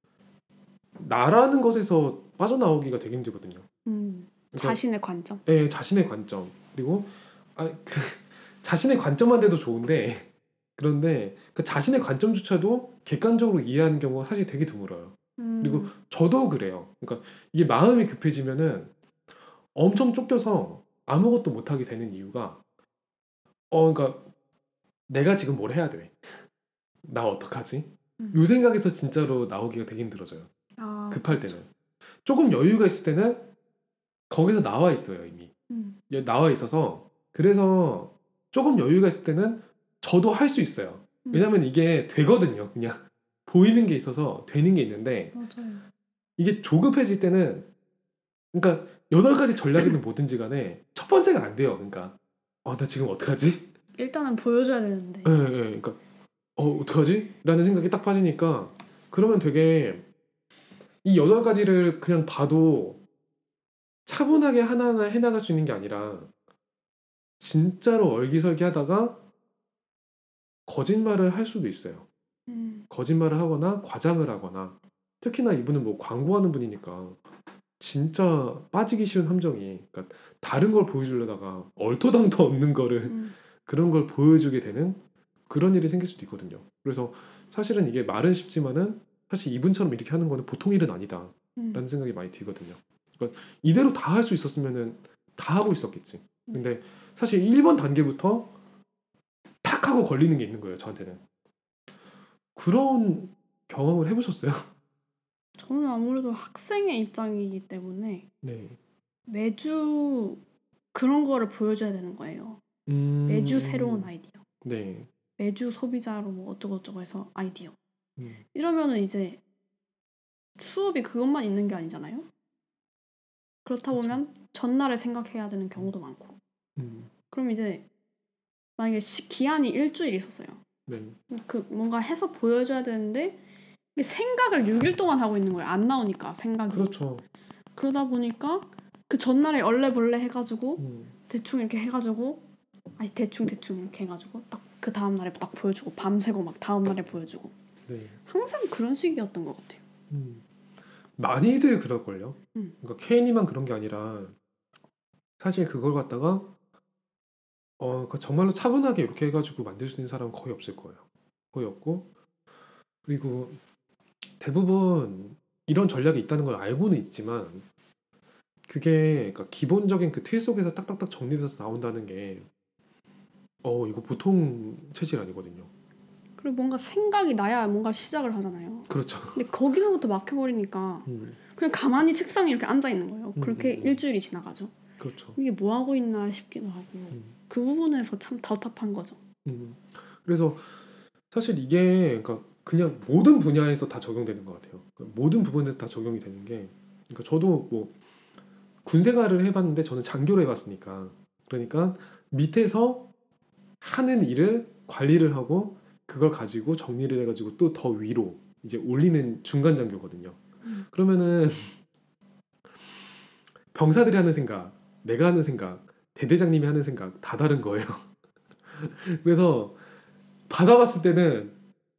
Speaker 1: 나라는 것에서 빠져나오기가 되게 힘들거든요. 그러니까,
Speaker 2: 자신의 관점.
Speaker 1: 네, 자신의 관점 그리고 자신의 관점만 돼도 좋은데 그런데 그 자신의 관점조차도 객관적으로 이해하는 경우가 사실 되게 드물어요. 그리고 저도 그래요. 그러니까 이게 마음이 급해지면은 엄청 쫓겨서 아무것도 못하게 되는 이유가 그러니까 내가 지금 뭘 해야 돼? 나 어떡하지? 요 생각에서 진짜로 나오기가 되게 힘들어져요. 급할
Speaker 2: 그렇죠.
Speaker 1: 때는. 조금 여유가 있을 때는 거기서 나와 있어요, 이미. 나와 있어서 그래서 조금 여유가 있을 때는 저도 할 수 있어요. 왜냐면 이게 되거든요. 그냥 보이는 게 있어서 되는 게 있는데
Speaker 2: 맞아요.
Speaker 1: 이게 조급해질 때는 그러니까 8가지 전략이든 뭐든지 간에 첫 번째가 안 돼요. 그러니까 나 지금 어떡하지?
Speaker 2: 일단은 보여줘야 되는데.
Speaker 1: 예, 예. 그러니까 어떡하지? 라는 생각이 딱 빠지니까 그러면 되게 이 8가지를 그냥 봐도 차분하게 하나하나 해나갈 수 있는 게 아니라 진짜로 얼기설기 하다가 거짓말을 할 수도 있어요. 거짓말을 하거나 과장을 하거나 특히나 이분은 뭐 광고하는 분이니까 진짜 빠지기 쉬운 함정이 그러니까 다른 걸 보여주려다가 얼토당토 없는 거를 그런 걸 보여주게 되는 그런 일이 생길 수도 있거든요. 그래서 사실은 이게 말은 쉽지만은 사실 이분처럼 이렇게 하는 거는 보통 일은 아니다 라는 생각이 많이 들거든요. 그러니까 이대로 다 할 수 있었으면은 다 하고 있었겠지. 근데 사실 1번 단계부터 탁 하고 걸리는 게 있는 거예요. 저한테는. 그런 경험을 해보셨어요?
Speaker 2: 저는 아무래도 학생의 입장이기 때문에
Speaker 1: 네.
Speaker 2: 매주 그런 거를 보여줘야 되는 거예요. 매주 새로운 아이디어.
Speaker 1: 네.
Speaker 2: 매주 소비자로 뭐 어쩌고저쩌고 해서 아이디어.
Speaker 1: 음.
Speaker 2: 이러면은 이제 수업이 그것만 있는 게 아니잖아요. 그렇다
Speaker 1: 그쵸.
Speaker 2: 보면 전날에 생각해야 되는 경우도 많고. 그럼 이제 만약에 기한이 일주일 있었어요.
Speaker 1: 네.
Speaker 2: 그 뭔가 해서 보여줘야 되는데 이게 생각을 6일 동안 하고 있는 거예요. 안 나오니까 생각이.
Speaker 1: 그렇죠.
Speaker 2: 그러다 보니까 그 전날에 얼레벌레 해가지고 대충 이렇게 해가지고 아니 대충 이렇게 해가지고 딱 그 다음 날에 딱 보여주고 밤새고 막 다음 날에 보여주고.
Speaker 1: 네.
Speaker 2: 항상 그런 식이었던 것 같아요.
Speaker 1: 많이들 그럴걸요. 그러니까 케인이만 그런 게 아니라 사실 그걸 갖다가 그러니까 정말로 차분하게 이렇게 해가지고 만들 수 있는 사람은 거의 없을 거예요. 거의 없고 그리고 대부분 이런 전략이 있다는 걸 알고는 있지만 그게 그러니까 기본적인 그 틀 속에서 딱딱딱 정리돼서 나온다는 게 이거 보통 체질 아니거든요.
Speaker 2: 그리고 뭔가 생각이 나야 뭔가 시작을 하잖아요.
Speaker 1: 그렇죠.
Speaker 2: 근데 거기서부터 막혀버리니까 그냥 가만히 책상에 이렇게 앉아 있는 거예요. 그렇게 일주일이 지나가죠.
Speaker 1: 그렇죠.
Speaker 2: 이게 뭐 하고 있나 싶기도 하고 그 부분에서 참 답답한 거죠.
Speaker 1: 그래서 사실 이게 그러니까 그냥 모든 분야에서 다 적용되는 것 같아요. 모든 부분에서 다 적용이 되는 게 그러니까 저도 뭐 군 생활을 해봤는데 저는 장교를 해봤으니까 그러니까 밑에서 하는 일을 관리를 하고 그걸 가지고 정리를 해가지고 또 더 위로 이제 올리는 중간 장교거든요. 그러면은 병사들이 하는 생각, 내가 하는 생각, 대대장님이 하는 생각 다 다른 거예요. 그래서 받아봤을 때는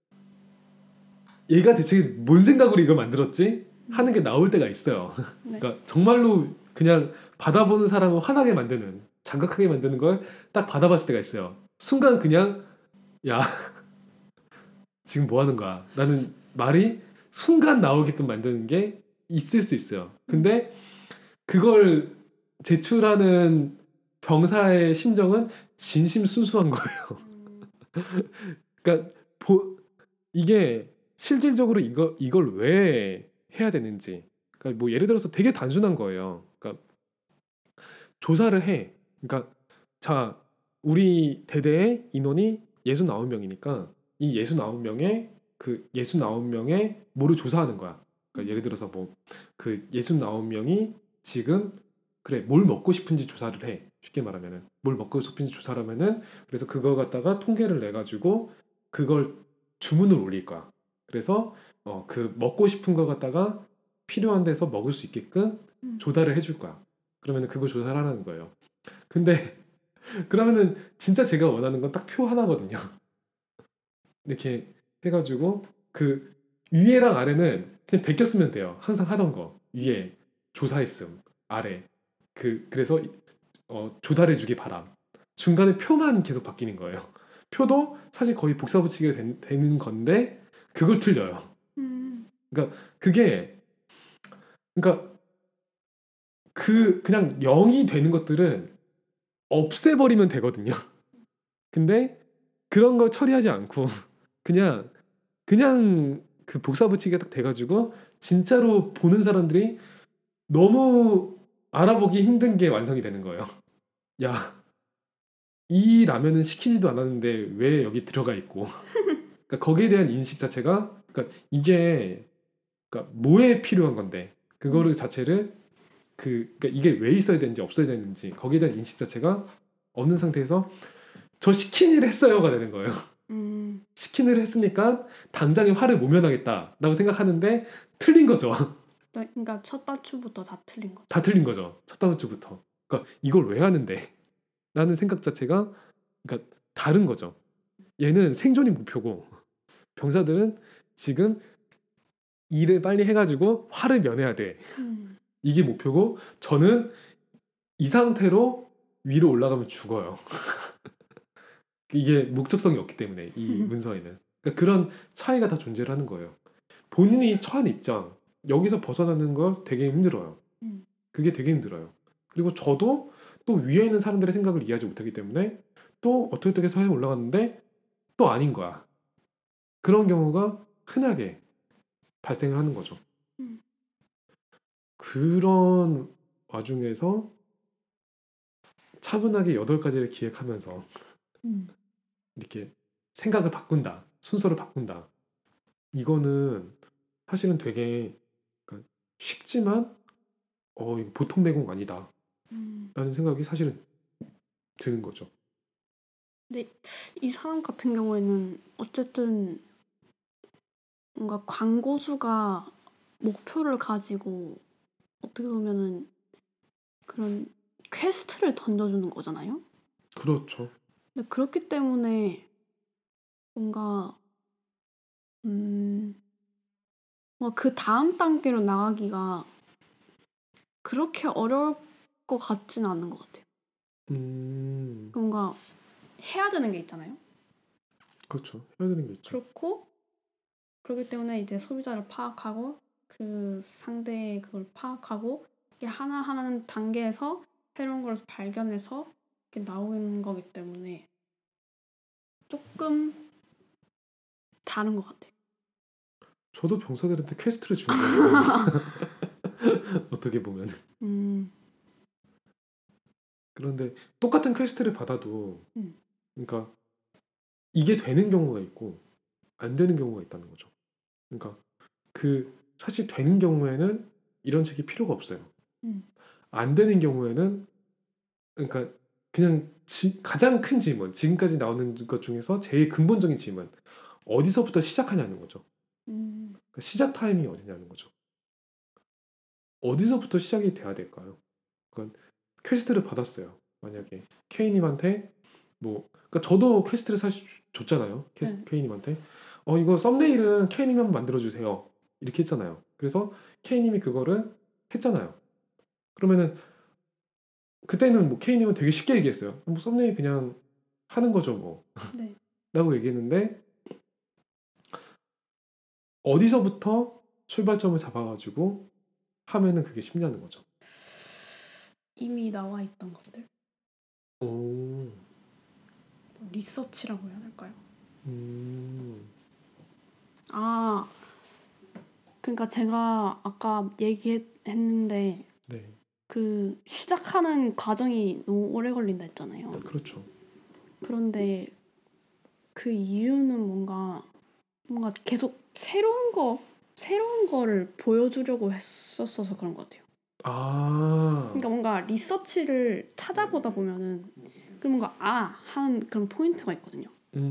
Speaker 1: 얘가 대체 뭔 생각으로 이걸 만들었지? 하는 게 나올 때가 있어요.
Speaker 2: 네.
Speaker 1: 그러니까 정말로 그냥 받아보는 사람을 화나게 만드는, 자극하게 만드는 걸 딱 받아봤을 때가 있어요. 순간 그냥 야 지금 뭐 하는 거야? 라는 말이 순간 나오게끔 만드는 게 있을 수 있어요. 근데 그걸 제출하는 병사의 심정은 진심 순수한 거예요. 그러니까 이게 실질적으로 이걸 왜 해야 되는지. 그러니까 뭐 예를 들어서 되게 단순한 거예요. 그러니까 조사를 해. 그러니까 자 우리 대대의 인원이 69명이니까 이 69명의 그 69명의 뭐를 조사하는 거야. 그러니까 예를 들어서 뭐 그 69명이 지금 그래 뭘 먹고 싶은지 조사를 해. 쉽게 말하면은 뭘 먹고 싶은지 조사를 하면은 그래서 그거 갖다가 통계를 내 가지고 그걸 주문을 올릴 거야. 그래서 그 먹고 싶은 거 갖다가 필요한 데서 먹을 수 있게끔 조달을 해줄 거야. 그러면은 그거 조사를 하라는 거예요. 근데 그러면은 진짜 제가 원하는 건 딱 표 하나거든요. 이렇게 해가지고 그 위에랑 아래는 그냥 베꼈으면 돼요. 항상 하던 거 위에 조사했음 아래 그래서 조달해주기 바람 중간에 표만 계속 바뀌는 거예요. 표도 사실 거의 복사붙이기가 되는 건데 그걸 틀려요. 그러니까 그게 그러니까 그냥 0이 되는 것들은 없애버리면 되거든요. 근데 그런 걸 처리하지 않고 그냥 그 복사 붙이기가 딱 돼가지고 진짜로 보는 사람들이 너무 알아보기 힘든 게 완성이 되는 거예요. 야, 이 라면은 시키지도 않았는데 왜 여기 들어가 있고. 그러니까 거기에 대한 인식 자체가 그러니까 이게 그러니까 뭐에 필요한 건데 그거를 자체를 그러니까 이게 왜 있어야 되는지 없어야 되는지 거기에 대한 인식 자체가 없는 상태에서 저 시킨 일 했어요가 되는 거예요. 시킨 일을 했으니까 당장에 화를 모면하겠다라고 생각하는데 틀린 거죠.
Speaker 2: 그러니까 첫 단추부터 다 틀린 거죠.
Speaker 1: 다 틀린 거죠. 첫 단추부터. 그러니까 이걸 왜 하는데? 라는 생각 자체가 그러니까 다른 거죠. 얘는 생존이 목표고 병사들은 지금 일을 빨리 해가지고 화를 면해야 돼. 이게 목표고 저는 이 상태로 위로 올라가면 죽어요. 이게 목적성이 없기 때문에 이 문서에는 그러니까 그런 차이가 다 존재를 하는 거예요. 본인이 처한 입장 여기서 벗어나는 걸 되게 힘들어요. 그게 되게 힘들어요. 그리고 저도 또 위에 있는 사람들의 생각을 이해하지 못하기 때문에 또 어떻게 사회에 올라갔는데 또 아닌 거야. 그런 경우가 흔하게 발생을 하는 거죠. 그런 와중에서 차분하게 8가지를 기획하면서 이렇게 생각을 바꾼다. 순서를 바꾼다. 이거는 사실은 되게 그러니까 쉽지만 이거 보통 내공 아니다. 라는 생각이 사실은 드는 거죠.
Speaker 2: 근데 이 사람 같은 경우에는 어쨌든 뭔가 광고주가 목표를 가지고 어떻게 보면은 그런 퀘스트를 던져주는 거잖아요.
Speaker 1: 그렇죠.
Speaker 2: 근데 그렇기 때문에 뭔가 그 다음 단계로 나가기가 그렇게 어려울 것 같지는 않은 것 같아요. 뭔가 해야 되는 게 있잖아요.
Speaker 1: 그렇죠. 해야 되는 게 있죠.
Speaker 2: 그렇기 때문에 이제 소비자를 파악하고 그 상대의 그걸 파악하고 이게 하나하나 단계에서 새로운 걸 발견해서 이렇게 나오는 거기 때문에 조금 다른 것 같아요.
Speaker 1: 저도 병사들한테 퀘스트를 주는 거예요. 어떻게 보면. 그런데 똑같은 퀘스트를 받아도 그러니까 이게 되는 경우가 있고 안 되는 경우가 있다는 거죠. 그러니까 그 사실 되는 경우에는 이런 책이 필요가 없어요. 안 되는 경우에는 그러니까 그냥 가장 큰 질문, 지금까지 나오는 것 중에서 제일 근본적인 질문, 어디서부터 시작하냐는 거죠. 그러니까 시작 타임이 어디냐는 거죠. 어디서부터 시작이 돼야 될까요? 그러니까 퀘스트를 받았어요. 만약에 K님한테 그러니까 저도 퀘스트를 사실 줬잖아요. K님한테 이거 썸네일은 K님이 한번 만들어주세요. 이렇게 했잖아요. 그래서 K님이 그거를 했잖아요. 그러면은 그때는 K님은 되게 쉽게 얘기했어요. 썸네일 그냥 하는 거죠 뭐.
Speaker 2: 네.
Speaker 1: 라고 얘기했는데 어디서부터 출발점을 잡아가지고 하면은 그게 쉽냐는 거죠.
Speaker 2: 이미 나와 있던 것들.
Speaker 1: 오.
Speaker 2: 리서치라고 해야 할까요?
Speaker 1: 아,
Speaker 2: 그러니까 제가 아까 얘기했는데
Speaker 1: 네.
Speaker 2: 그 시작하는 과정이 너무 오래 걸린다 했잖아요.
Speaker 1: 그렇죠.
Speaker 2: 그런데 그 이유는 뭔가 계속 새로운 거를 보여주려고 했었어서 그런 것 같아요. 그러니까 뭔가 리서치를 찾아보다 보면은 뭔가 하는 그런 포인트가 있거든요.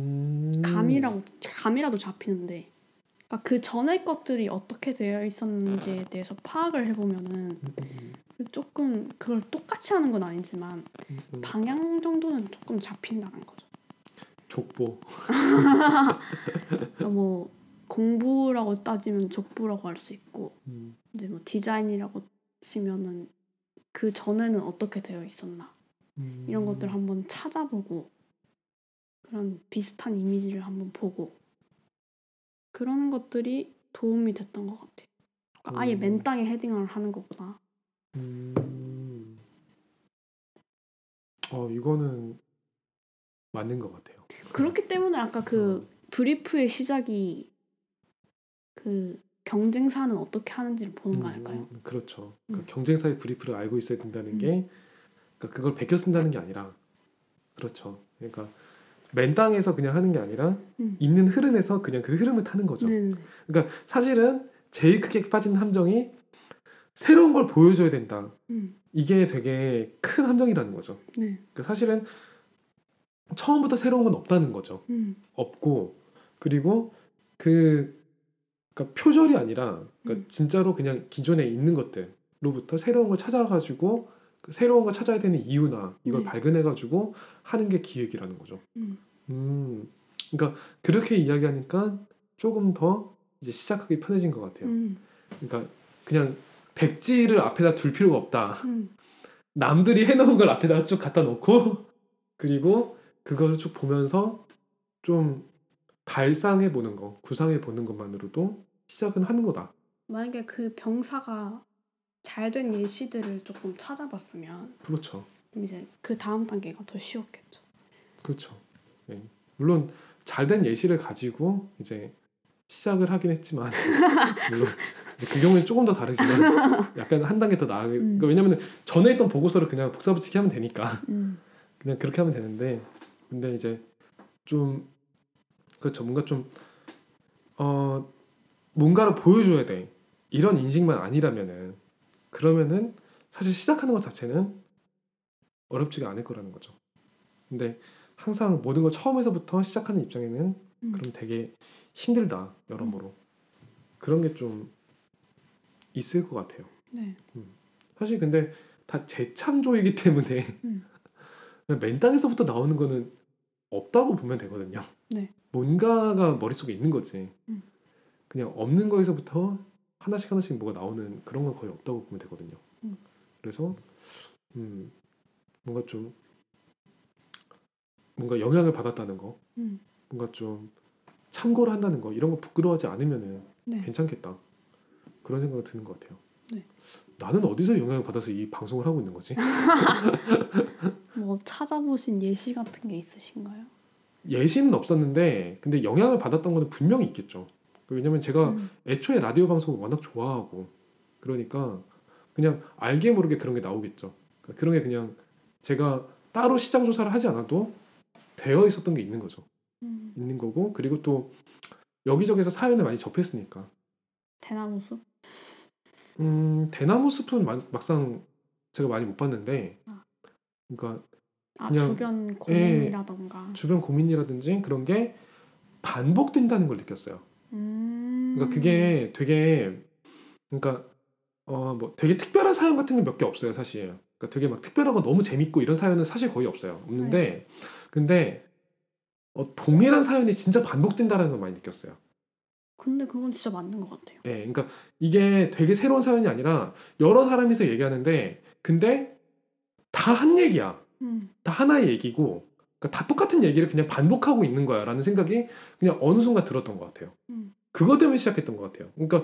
Speaker 2: 감이라도 잡히는데 그러니까 그 전에 것들이 어떻게 되어 있었는지에 대해서 파악을 해보면은 조금 그걸 똑같이 하는 건 아니지만 방향 정도는 조금 잡힌다는 거죠.
Speaker 1: 족보.
Speaker 2: 그러니까 뭐 공부라고 따지면 족보라고 할 수 있고 이제 뭐 디자인이라고 치면은 그 전에는 어떻게 되어 있었나 이런 것들 한번 찾아보고 그런 비슷한 이미지를 한번 보고 그러는 것들이 도움이 됐던 것 같아요. 그러니까 아예 맨 땅에 헤딩을 하는 것보다.
Speaker 1: 이거는 맞는 것 같아요.
Speaker 2: 그렇기 때문에 아까 그 브리프의 시작이 그 경쟁사는 어떻게 하는지를 보는 거 아닐까요?
Speaker 1: 그렇죠. 그러니까 경쟁사의 브리프를 알고 있어야 된다는 게 그러니까 그걸 베껴 쓴다는 게 아니라 그렇죠. 그러니까 맨 땅에서 그냥 하는 게 아니라 있는 흐름에서 그냥 그 흐름을 타는 거죠.
Speaker 2: 네네.
Speaker 1: 그러니까 사실은 제일 크게 빠진 함정이 새로운 걸 보여줘야 된다. 이게 되게 큰 함정이라는 거죠.
Speaker 2: 네.
Speaker 1: 그러니까 사실은 처음부터 새로운 건 없다는 거죠. 없고 그리고 그러니까 표절이 아니라 그러니까 진짜로 그냥 기존에 있는 것들로부터 새로운 걸 찾아가지고 그 새로운 걸 찾아야 되는 이유나 이걸 발견해가지고 하는 게 기획이라는 거죠. 그러니까 그렇게 이야기하니까 조금 더 이제 시작하기 편해진 것 같아요. 그러니까 그냥 백지를 앞에다 둘 필요가 없다. 남들이 해놓은 걸 앞에다가 쭉 갖다 놓고 그리고 그걸 쭉 보면서 좀 발상해 보는 거, 구상해 보는 것만으로도 시작은 하는 거다.
Speaker 2: 만약에 그 병사가 잘된 예시들을 조금 찾아봤으면
Speaker 1: 그렇죠.
Speaker 2: 그럼 이제 그 다음 단계가 더 쉬웠겠죠.
Speaker 1: 그렇죠. 네. 물론 잘된 예시를 가지고 이제 시작을 하긴 했지만 물론 이제 그 경우는 조금 더 다르지만 약간 한 단계 더 나아가. 그러니까 왜냐면 전에 있던 보고서를 그냥 복사붙이기 하면 되니까 그냥 그렇게 하면 되는데 근데 이제 좀 그렇죠. 뭔가 좀 뭔가를 보여줘야 돼. 이런 인식만 아니라면은 그러면은 사실 시작하는 것 자체는 어렵지가 않을 거라는 거죠. 근데 항상 모든 걸 처음에서부터 시작하는 입장에는 그럼 되게 힘들다 여러모로 그런 게 좀 있을 것 같아요.
Speaker 2: 네.
Speaker 1: 사실 근데 다 재창조이기 때문에 맨 땅에서부터 나오는 거는 없다고 보면 되거든요.
Speaker 2: 네.
Speaker 1: 뭔가가 머릿속에 있는 거지. 그냥 없는 거에서부터 하나씩 하나씩 뭐가 나오는 그런 건 거의 없다고 보면 되거든요. 그래서 뭔가 좀 뭔가 영향을 받았다는 거, 뭔가 좀 참고를 한다는 거 이런 거 부끄러워하지 않으면은
Speaker 2: 네.
Speaker 1: 괜찮겠다 그런 생각이 드는 것 같아요.
Speaker 2: 네.
Speaker 1: 나는 어디서 영향을 받아서 이 방송을 하고 있는 거지?
Speaker 2: 뭐 찾아보신 예시 같은 게 있으신가요?
Speaker 1: 예시는 없었는데 근데 영향을 받았던 거는 분명히 있겠죠. 왜냐면 제가 애초에 라디오 방송을 워낙 좋아하고 그러니까 그냥 알게 모르게 그런 게 나오겠죠. 그런 게 그냥 제가 따로 시장 조사를 하지 않아도 되어 있었던 게 있는 거죠. 있는 거고 그리고 또 여기저기서 사연을 많이 접했으니까.
Speaker 2: 대나무 숲?
Speaker 1: 대나무 숲은 막상 제가 많이 못 봤는데 그러니까 그냥
Speaker 2: 주변 고민이라던가
Speaker 1: 주변 고민이라든지 그런 게 반복된다는 걸 느꼈어요. 그러니까 그게 되게 그러니까 뭐 되게 특별한 사연 같은 게 몇 개 없어요 사실. 그러니까 되게 막 특별하고 너무 재밌고 이런 사연은 사실 거의 없어요. 없는데 근데 동일한 사연이 진짜 반복된다는 걸 많이 느꼈어요.
Speaker 2: 근데 그건 진짜 맞는 것 같아요.
Speaker 1: 예, 그러니까 이게 되게 새로운 사연이 아니라 여러 사람이서 얘기하는데 근데 다 한 얘기야. 다 하나의 얘기고 그러니까 다 똑같은 얘기를 그냥 반복하고 있는 거야라는 생각이 그냥 어느 순간 들었던 것 같아요. 그것 때문에 시작했던 것 같아요. 그러니까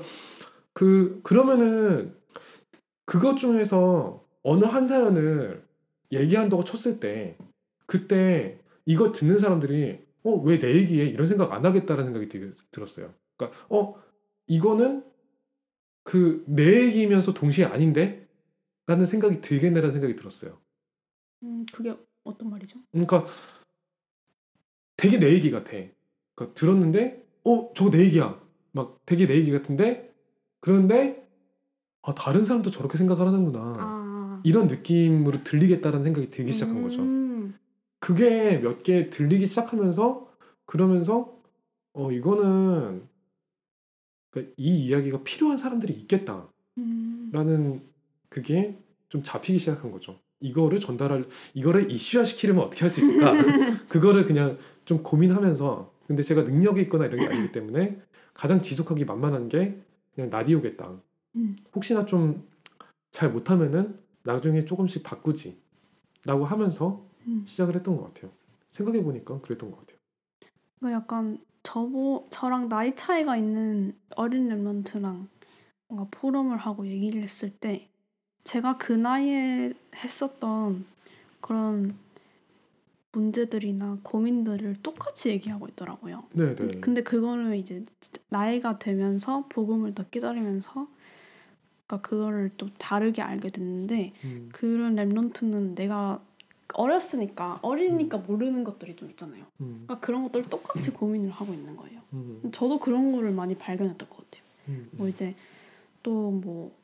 Speaker 1: 그러면은 그것 중에서 어느 한 사연을 얘기한다고 쳤을 때 그때 이거 듣는 사람들이 왜 내 얘기해? 이런 생각 안 하겠다라는 생각이 되게 들었어요. 그러니까 이거는 그 내 얘기면서 동시에 아닌데? 라는 생각이 들겠네라는 생각이 들었어요.
Speaker 2: 그게 어떤 말이죠?
Speaker 1: 그러니까 되게 내 얘기 같아. 그러니까 들었는데 저거 내 얘기야. 막 되게 내 얘기 같은데 그런데 다른 사람도 저렇게 생각을 하는구나. 이런 느낌으로 들리겠다라는 생각이 들기 시작한 거죠. 그게 몇 개 들리기 시작하면서 그러면서 이거는 그러니까 이 이야기가 필요한 사람들이 있겠다라는 그게 좀 잡히기 시작한 거죠. 이거를 이슈화 시키려면 어떻게 할 수 있을까? 그거를 그냥 좀 고민하면서 근데 제가 능력이 있거나 이런 게 아니기 때문에 가장 지속하기 만만한 게 그냥 라디오겠다. 혹시나 좀 잘 못하면은 나중에 조금씩 바꾸지라고 하면서 시작을 했던 것 같아요. 생각해 보니까 그랬던 것 같아요.
Speaker 2: 그러니까 약간 저랑 나이 차이가 있는 어린 랩런트랑 뭔가 포럼을 하고 얘기를 했을 때 제가 그 나이에 했었던 그런 문제들이나 고민들을 똑같이 얘기하고 있더라고요.
Speaker 1: 네네.
Speaker 2: 근데 그거를 이제 나이가 되면서 복음을 더 깨달으면서 그러니까 그거를 또 다르게 알게 됐는데 그런 랩런트는 내가 어렸으니까 어리니까 모르는 것들이 좀 있잖아요. 그러니까 그런 것들을 똑같이 고민을 하고 있는 거예요. 저도 그런 거를 많이 발견했던 것 같아요. 뭐 이제 또 뭐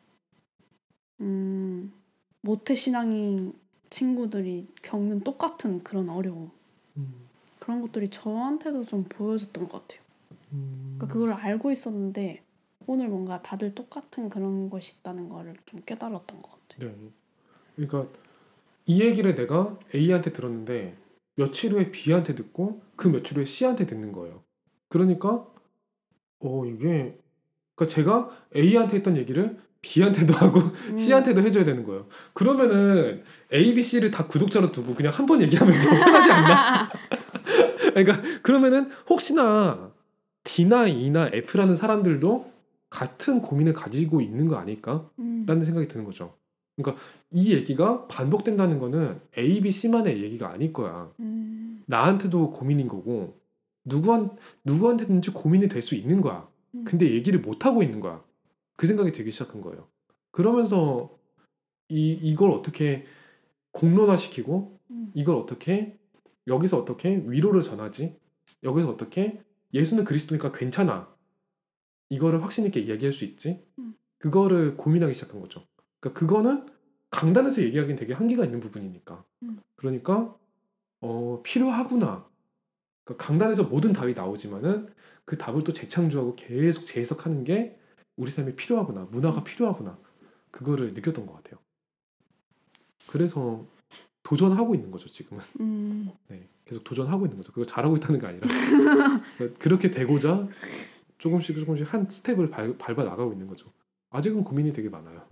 Speaker 2: 모태신앙인 친구들이 겪는 똑같은 그런 어려움 그런 것들이 저한테도 좀 보여졌던 것 같아요. 그러니까 그걸 알고 있었는데 오늘 뭔가 다들 똑같은 그런 것이 있다는 거를 좀 깨달았던 것 같아요.
Speaker 1: 네. 그러니까 이 얘기를 내가 A한테 들었는데 며칠 후에 B한테 듣고 그 며칠 후에 C한테 듣는 거예요. 그러니까 이게 그러니까 제가 A한테 했던 얘기를 B한테도 하고 C한테도 해줘야 되는 거예요. 그러면은 A, B, C를 다 구독자로 두고 그냥 한 번 얘기하면 더 편하지 않나? 그러니까 그러면은 혹시나 D나 E나 F라는 사람들도 같은 고민을 가지고 있는 거 아닐까라는 생각이 드는 거죠. 그러니까 이 얘기가 반복된다는 거는 A, B, C만의 얘기가 아닐 거야. 나한테도 고민인 거고 누구한테든지 고민이 될 수 있는 거야. 근데 얘기를 못 하고 있는 거야. 그 생각이 들기 시작한 거예요. 그러면서 이걸 어떻게 공론화시키고 이걸 어떻게 여기서 어떻게 위로를 전하지? 여기서 어떻게 예수는 그리스도니까 괜찮아. 이거를 확신 있게 이야기할 수 있지? 그거를 고민하기 시작한 거죠. 그러니까 그거는 강단에서 얘기하기엔 되게 한계가 있는 부분이니까. 그러니까 필요하구나. 그러니까 강단에서 모든 답이 나오지만은 그 답을 또 재창조하고 계속 재해석하는 게 우리 삶에 필요하구나. 문화가 필요하구나. 그거를 느꼈던 것 같아요. 그래서 도전하고 있는 거죠, 지금은. 네, 계속 도전하고 있는 거죠. 그걸 잘하고 있다는 게 아니라 그러니까 그렇게 되고자 조금씩 한 스텝을 밟아 나가고 있는 거죠. 아직은 고민이 되게 많아요.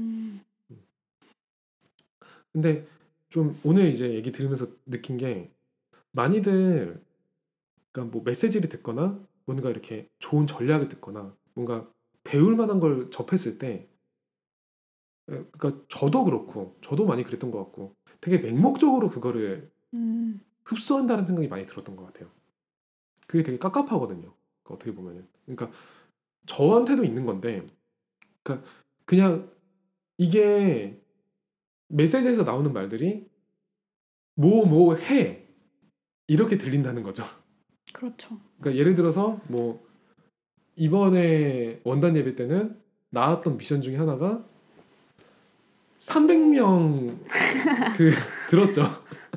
Speaker 1: 근데 좀 오늘 이제 얘기 들으면서 느낀 게 많이들 그러니까 뭐 메시지를 듣거나 뭔가 이렇게 좋은 전략을 듣거나 뭔가 배울 만한 걸 접했을 때 그러니까 저도 그렇고 저도 많이 그랬던 것 같고 되게 맹목적으로 그거를 흡수한다는 생각이 많이 들었던 것 같아요. 그게 되게 깝깝하거든요. 그러니까 어떻게 보면은 그러니까 저한테도 있는 건데 그러니까 그냥 이게 메시지에서 나오는 말들이 뭐 해 이렇게 들린다는 거죠.
Speaker 2: 그렇죠.
Speaker 1: 그러니까 예를 들어서 뭐 이번에 원단 예배 때는 나왔던 미션 중에 하나가 300명 그 들었죠.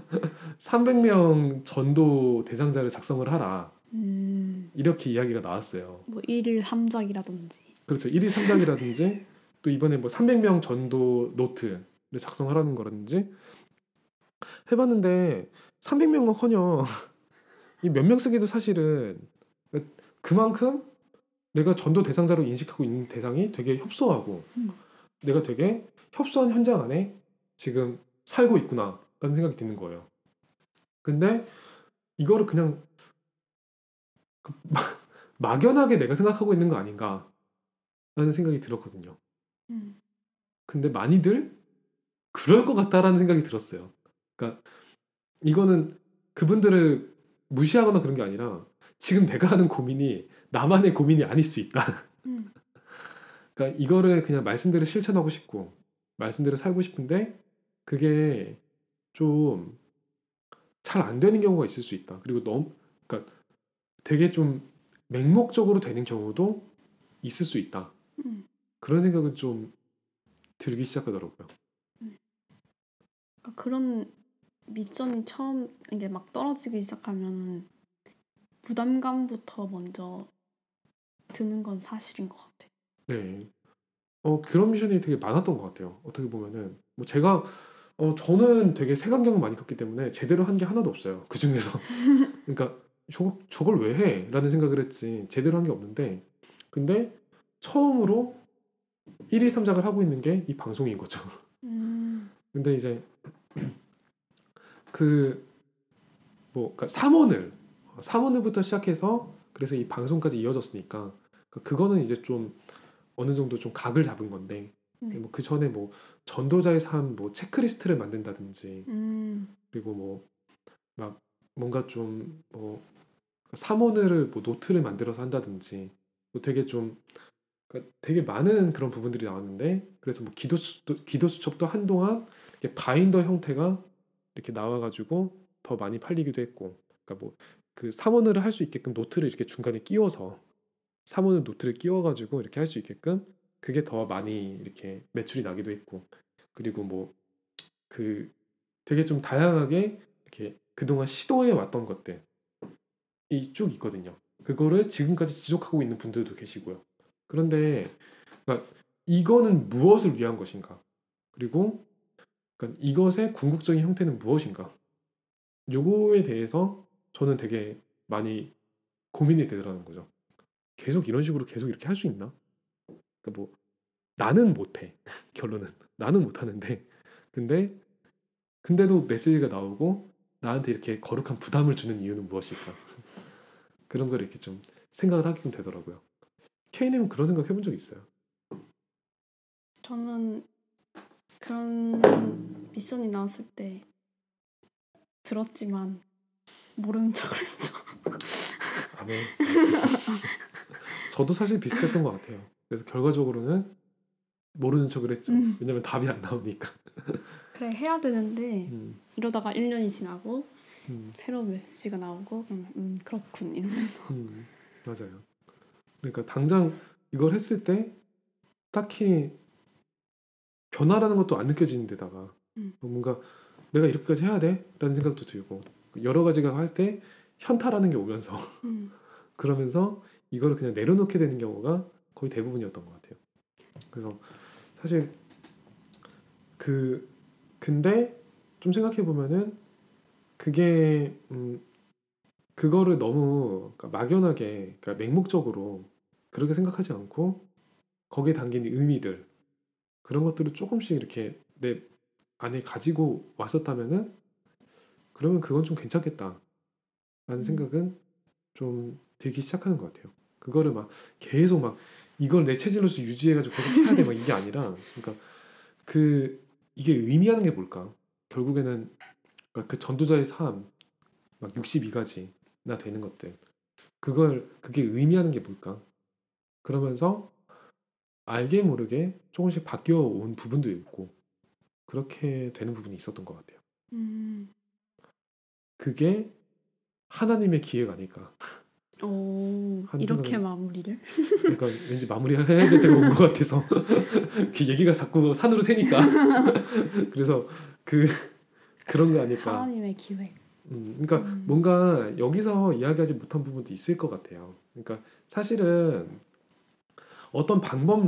Speaker 1: 300명 전도 대상자를 작성을 하라. 이렇게 이야기가 나왔어요.
Speaker 2: 뭐 1일 3작이라든지.
Speaker 1: 그렇죠. 1일 3작이라든지 또 이번에 뭐 300명 전도 노트를 작성하라는 거라든지 해봤는데 300명은커녕 이 몇 명 쓰기도 사실은 그만큼 내가 전도 대상자로 인식하고 있는 대상이 되게 협소하고 내가 되게 협소한 현장 안에 지금 살고 있구나 라는 생각이 드는 거예요. 근데 이거를 그냥 막연하게 내가 생각하고 있는 거 아닌가 라는 생각이 들었거든요. 근데 많이들 그럴 것 같다라는 생각이 들었어요. 그러니까 이거는 그분들을 무시하거나 그런 게 아니라 지금 내가 하는 고민이 나만의 고민이 아닐 수 있다. 그러니까 이거를 그냥 말씀대로 실천하고 싶고 말씀대로 살고 싶은데 그게 좀 잘 안 되는 경우가 있을 수 있다. 그리고 그러니까 되게 좀 맹목적으로 되는 경우도 있을 수 있다. 그런 생각은 좀 들기 시작하더라고요.
Speaker 2: 그러니까 그런 미션이 처음 이게 막 떨어지기 시작하면 부담감부터 먼저 드는 건 사실인 것 같아.
Speaker 1: 네. 그런 미션이 되게 많았던 것 같아요. 어떻게 보면은 뭐 제가 저는 되게 색안경을 많이 꼈기 때문에 제대로 한 게 하나도 없어요. 그 중에서 그러니까 저걸 왜 해? 라는 생각을 했지 제대로 한 게 없는데 근데 처음으로 1일 3작을 하고 있는 게 이 방송인 거죠. 근데 이제 그 뭐 그러니까 3원을부터 시작해서 그래서 이 방송까지 이어졌으니까 그거는 이제 좀 어느 정도 좀 각을 잡은 건데
Speaker 2: 네.
Speaker 1: 뭐 그 전에 뭐 전도자의 삶 뭐 체크리스트를 만든다든지 그리고 뭐 막 뭔가 좀 뭐 사모를 뭐 노트를 만들어서 한다든지 뭐 되게 좀 그러니까 되게 많은 그런 부분들이 나왔는데 그래서 뭐 기도 수첩도 한동안 이렇게 바인더 형태가 이렇게 나와가지고 더 많이 팔리기도 했고 그러니까 뭐 그 사모를 할 수 있게끔 노트를 이렇게 중간에 끼워서 사모는 노트를 끼워가지고 이렇게 할 수 있게끔 그게 더 많이 이렇게 매출이 나기도 했고 그리고 뭐 그 되게 좀 다양하게 이렇게 그동안 시도해 왔던 것들이 쭉 있거든요. 그거를 지금까지 지속하고 있는 분들도 계시고요. 그런데 그러니까 이거는 무엇을 위한 것인가? 그리고 그러니까 이것의 궁극적인 형태는 무엇인가? 요거에 대해서 저는 되게 많이 고민이 되더라는 거죠. 계속 이런 식으로 계속 이렇게 할 수 있나? 그러니까 뭐 나는 못해. 결론은 나는 못하는데 근데 근데도 메시지가 나오고 나한테 이렇게 거룩한 부담을 주는 이유는 무엇일까? 그런 걸 이렇게 좀 생각을 하게 되더라고요. K님은 그런 생각 해본 적 있어요?
Speaker 2: 저는 그런 미션이 나왔을 때 들었지만 모르는 척을 했죠.
Speaker 1: 아, 네. 저도 사실 비슷했던 것 같아요. 그래서 결과적으로는 모르는 척을 했죠. 왜냐면 답이 안 나오니까.
Speaker 2: 그래 해야 되는데
Speaker 1: 음,
Speaker 2: 이러다가 1년이 지나고
Speaker 1: 음,
Speaker 2: 새로운 메시지가 나오고 그러면 그렇군 이러면서
Speaker 1: 맞아요. 그러니까 당장 이걸 했을 때 딱히 변화라는 것도 안 느껴지는 데다가 뭔가 내가 이렇게까지 해야 돼? 라는 생각도 들고 여러 가지가 할 때 현타라는 게 오면서 그러면서 이거를 그냥 내려놓게 되는 경우가 거의 대부분이었던 것 같아요. 그래서 사실 그 근데 좀 생각해 보면은 그게 그거를 너무 그러니까 막연하게 그러니까 맹목적으로 그렇게 생각하지 않고 거기에 담긴 의미들 그런 것들을 조금씩 이렇게 내 안에 가지고 왔었다면은 그러면 그건 좀 괜찮겠다라는 생각은 좀 들기 시작하는 것 같아요. 그거를 막 계속 막 이걸 내 체질로서 유지해가지고 계속 해야 돼 막 이게 아니라 그러니까 그 이게 의미하는 게 뭘까? 결국에는 그러니까 그 전도자의 삶 막 62가지나 되는 것들 그걸 그게 의미하는 게 뭘까? 그러면서 알게 모르게 조금씩 바뀌어 온 부분도 있고 그렇게 되는 부분이 있었던 것 같아요. 그게 하나님의 기회가 아닐까
Speaker 2: 오
Speaker 1: 하는
Speaker 2: 이렇게
Speaker 1: 생각은
Speaker 2: 마무리를
Speaker 1: 그러니까 왠지 마무리해야 될 때가 온 것 같아서 그 얘기가 자꾸 산으로 새니까 그래서 그 그런 거 아닐까.
Speaker 2: 하나님의 기획.
Speaker 1: 그러니까 뭔가 여기서 이야기하지 못한 부분도 있을 것 같아요. 그러니까 사실은 어떤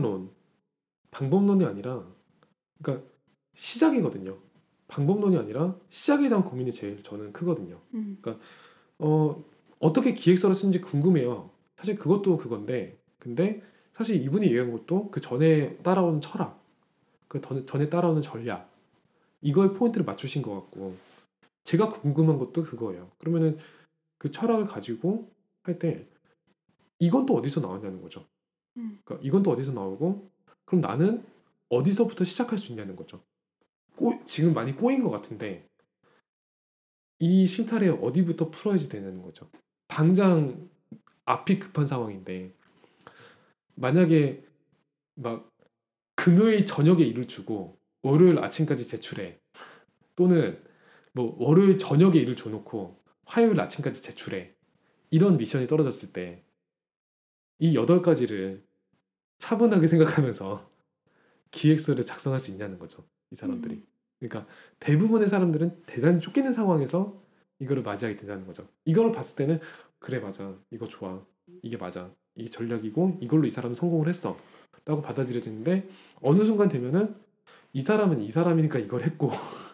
Speaker 1: 방법론이 아니라 그러니까 시작이거든요. 방법론이 아니라 시작에 대한 고민이 제일 저는 크거든요. 그러니까 어떻게 기획서를 쓰는지 궁금해요. 사실 그것도 그건데 근데 사실 이분이 얘기한 것도 그 전에 따라오는 철학, 그 전에 따라오는 전략 이거에 포인트를 맞추신 것 같고 제가 궁금한 것도 그거예요. 그러면은 그 철학을 가지고 할 때 이건 또 어디서 나왔냐는 거죠. 그러니까 이건 또 어디서 나오고 그럼 나는 어디서부터 시작할 수 있냐는 거죠. 지금 많이 꼬인 것 같은데 이 실타래 어디부터 풀어야지 되는 거죠. 당장 앞이 급한 상황인데 만약에 막 금요일 저녁에 일을 주고 월요일 아침까지 제출해 또는 뭐 월요일 저녁에 일을 줘놓고 화요일 아침까지 제출해 이런 미션이 떨어졌을 때 이 8가지를 차분하게 생각하면서 기획서를 작성할 수 있냐는 거죠. 이 사람들이. 그러니까 대부분의 사람들은 대단히 쫓기는 상황에서 이거를 맞이하게 된다는 거죠. 이걸 봤을 때는 그래 맞아. 이거 좋아. 이게 맞아. 이게 전략이고 이걸로 이 사람은 성공을 했어. 라고 받아들여지는데 어느 순간 되면은 이 사람은 이 사람이니까 이걸 했고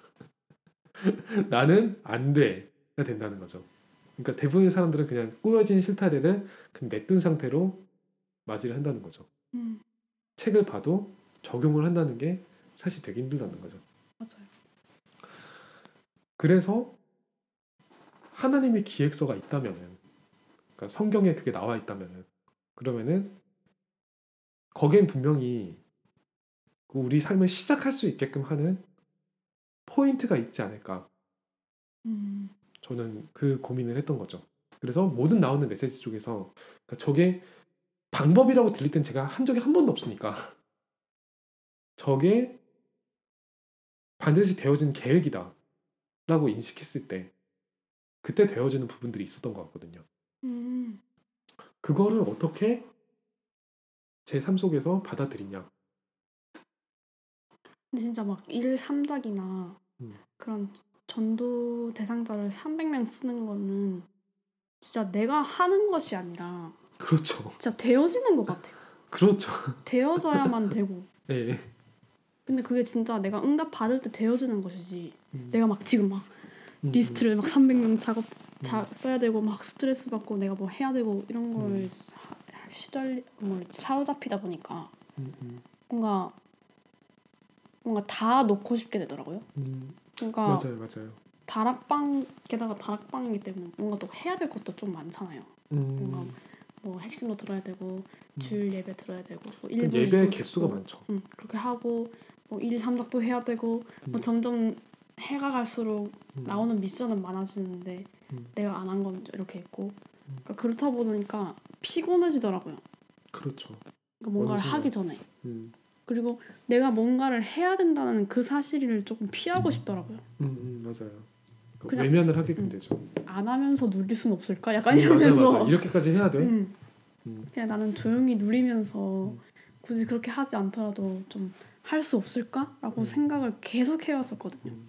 Speaker 1: 나는 안 돼가 된다는 거죠. 그러니까 대부분의 사람들은 그냥 꼬여진 실타래를 그냥 냅둔 상태로 맞이를 한다는 거죠. 책을 봐도 적용을 한다는 게 사실 되게 힘들다는 거죠.
Speaker 2: 맞아요.
Speaker 1: 그래서 하나님의 기획서가 있다면은 그러니까 성경에 그게 나와 있다면은 그러면은 거기엔 분명히 그 우리 삶을 시작할 수 있게끔 하는 포인트가 있지 않을까.
Speaker 2: 음,
Speaker 1: 저는 그 고민을 했던 거죠. 그래서 모든 나오는 메시지 쪽에서 그러니까 저게 방법이라고 들릴 땐 제가 한 적이 한 번도 없으니까 저게 반드시 되어진 계획이다 라고 인식했을 때 그때 되어지는 부분들이 있었던 것 같거든요.
Speaker 2: 음.
Speaker 1: 그거를 어떻게 제 삶 속에서 받아들이냐.
Speaker 2: 근데 진짜 막 1.3작이나
Speaker 1: 음,
Speaker 2: 그런 전도 대상자를 300명 쓰는 거는 진짜 내가 하는 것이 아니라
Speaker 1: 그렇죠.
Speaker 2: 진짜 되어지는 것 같아요.
Speaker 1: 그렇죠.
Speaker 2: 되어져야만 되고.
Speaker 1: 예.
Speaker 2: 근데 그게 진짜 내가 응답 받을 때 되어지는 것이지.
Speaker 1: 음,
Speaker 2: 내가 막 지금 막
Speaker 1: 음,
Speaker 2: 리스트를 막 300명
Speaker 1: 음,
Speaker 2: 써야 되고 막 스트레스 받고 내가 뭐 해야 되고 이런 걸
Speaker 1: 음,
Speaker 2: 사로잡히다 보니까
Speaker 1: 음, 음,
Speaker 2: 뭔가 다 놓고 싶게 되더라고요. 그러니까
Speaker 1: 맞아요, 맞아요.
Speaker 2: 게다가 다락방이기 때문에 뭔가 또 해야 될 것도 좀 많잖아요. 뭔가
Speaker 1: 음,
Speaker 2: 뭐 핵심도 들어야 되고
Speaker 1: 음.
Speaker 2: 주일 예배 들어야 되고 뭐
Speaker 1: 그
Speaker 2: 1부
Speaker 1: 예배의
Speaker 2: 2부
Speaker 1: 개수가
Speaker 2: 듣고
Speaker 1: 많죠.
Speaker 2: 그렇게 하고 뭐 1, 3작도 해야 되고 뭐
Speaker 1: 음,
Speaker 2: 점점 해가 갈수록
Speaker 1: 음,
Speaker 2: 나오는 미션은 많아지는데
Speaker 1: 음,
Speaker 2: 내가 안 한 건 이렇게 있고
Speaker 1: 음.
Speaker 2: 그러니까 그렇다 보니까 피곤해지더라고요.
Speaker 1: 그렇죠.
Speaker 2: 그러니까
Speaker 1: 어느
Speaker 2: 뭔가를 하기
Speaker 1: 순간.
Speaker 2: 전에
Speaker 1: 음,
Speaker 2: 그리고 내가 뭔가를 해야 된다는 그 사실을 조금 피하고 싶더라고요.
Speaker 1: 맞아요. 그러니까
Speaker 2: 그냥
Speaker 1: 외면을 하게끔 되죠.
Speaker 2: 안 하면서 누릴 순 없을까? 약간
Speaker 1: 맞아요, 맞아요.
Speaker 2: 이러면서
Speaker 1: 이렇게까지 해야 돼?
Speaker 2: 음,
Speaker 1: 음,
Speaker 2: 그냥 나는 조용히 누리면서
Speaker 1: 음,
Speaker 2: 굳이 그렇게 하지 않더라도 좀 할 수 없을까?라고
Speaker 1: 음,
Speaker 2: 생각을 계속 해왔었거든요.
Speaker 1: 음.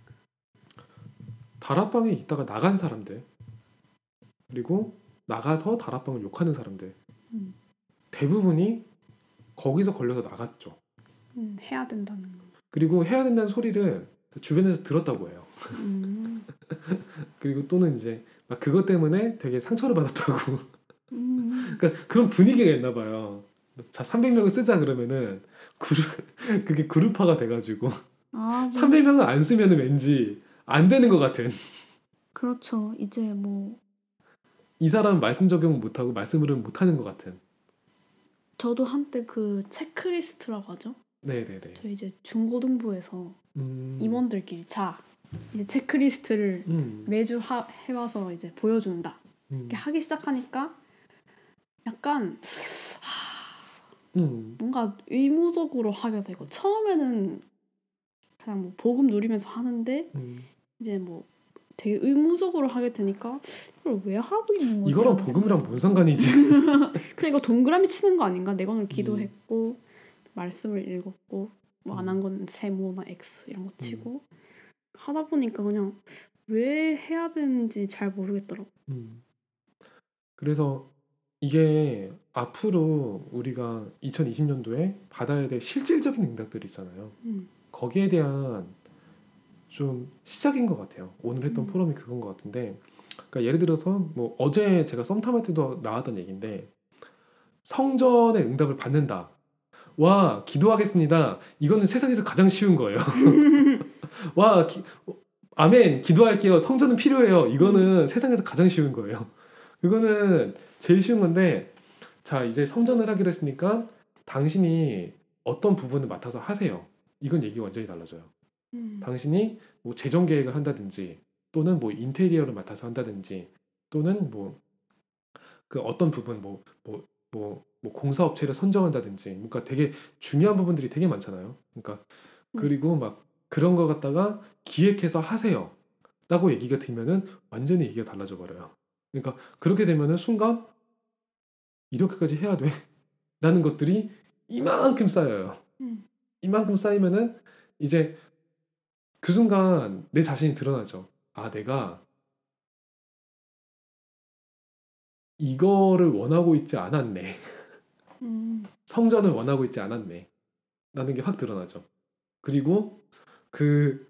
Speaker 1: 다락방에 있다가 나간 사람들 그리고 나가서 다락방을 욕하는 사람들
Speaker 2: 음,
Speaker 1: 대부분이 거기서 걸려서 나갔죠.
Speaker 2: 해야 된다는.
Speaker 1: 그리고 해야 된다는 소리를 주변에서 들었다고 해요.
Speaker 2: 음,
Speaker 1: 그리고 또는 이제 막 그것 때문에 되게 상처를 받았다고.
Speaker 2: 음,
Speaker 1: 그러니까 그런 분위기가 있나 봐요. 자, 300명을 쓰자 그러면은 그룹 그게 그룹화가 돼가지고
Speaker 2: 아, 뭐
Speaker 1: 300명을 안 쓰면은 왠지 안 되는 것 같은.
Speaker 2: 그렇죠. 이제 뭐
Speaker 1: 이 사람은 말씀 적용 못하고 말씀을 못하는 것 같은.
Speaker 2: 저도 한때 그 체크리스트라고 하죠.
Speaker 1: 네네네.
Speaker 2: 저 이제 중고등부에서
Speaker 1: 음,
Speaker 2: 임원들끼리 이제 체크리스트를
Speaker 1: 음,
Speaker 2: 매주 해와서 이제 보여준다. 이렇게
Speaker 1: 음,
Speaker 2: 하기 시작하니까 약간
Speaker 1: 음,
Speaker 2: 뭔가 의무적으로 하게 되고 처음에는 그냥 뭐 복음 누리면서 하는데
Speaker 1: 음.
Speaker 2: 이제 뭐 되게 의무적으로 하게 되니까 이걸 왜 하고 있는
Speaker 1: 이거랑
Speaker 2: 거지라는 생각이
Speaker 1: 복음이랑 뭔
Speaker 2: 들어요.
Speaker 1: 상관이지?
Speaker 2: 그러니까 이거 동그라미 치는 거 아닌가? 내가 오늘
Speaker 1: 음,
Speaker 2: 기도했고 말씀을 읽었고 뭐 안 한
Speaker 1: 음,
Speaker 2: 건 세모나 X 이런 거
Speaker 1: 음,
Speaker 2: 치고 하다 보니까 그냥 왜 해야 되는지 잘 모르겠더라고.
Speaker 1: 음. 그래서 이게 앞으로 우리가 2020년도에 받아야 될 실질적인 응답들이 있잖아요.
Speaker 2: 음,
Speaker 1: 거기에 대한 좀 시작인 것 같아요. 오늘 했던
Speaker 2: 음,
Speaker 1: 포럼이 그건 것 같은데, 그러니까 예를 들어서 뭐 어제 제가 썸탐할 때도 나왔던 얘기인데 성전의 응답을 받는다. 와, 기도하겠습니다. 이거는 세상에서 가장 쉬운 거예요. 와, 아멘. 기도할게요. 성전은 필요해요.
Speaker 2: 음,
Speaker 1: 이거는 세상에서 가장 쉬운 거예요. 그거는 제일 쉬운 건데, 자, 이제 성전을 하기로 했으니까 당신이 어떤 부분을 맡아서 하세요. 이건 얘기가 완전히 달라져요.
Speaker 2: 음,
Speaker 1: 당신이 뭐 재정 계획을 한다든지 또는 뭐 인테리어를 맡아서 한다든지 또는 뭐 그 어떤 부분 뭐 공사업체를 선정한다든지 그러니까 되게 중요한 부분들이 되게 많잖아요. 그러니까
Speaker 2: 네.
Speaker 1: 그리고 막 그런 거 갖다가 기획해서 하세요. 라고 얘기가 들면은 완전히 얘기가 달라져 버려요. 그러니까 그렇게 되면은 순간 이렇게까지 해야 돼? 라는 것들이 이만큼 쌓여요.
Speaker 2: 음,
Speaker 1: 이만큼 쌓이면은 이제 그 순간 내 자신이 드러나죠. 아, 내가 이거를 원하고 있지 않았네.
Speaker 2: 음,
Speaker 1: 성전을 원하고 있지 않았네. 라는 게 확 드러나죠. 그리고 그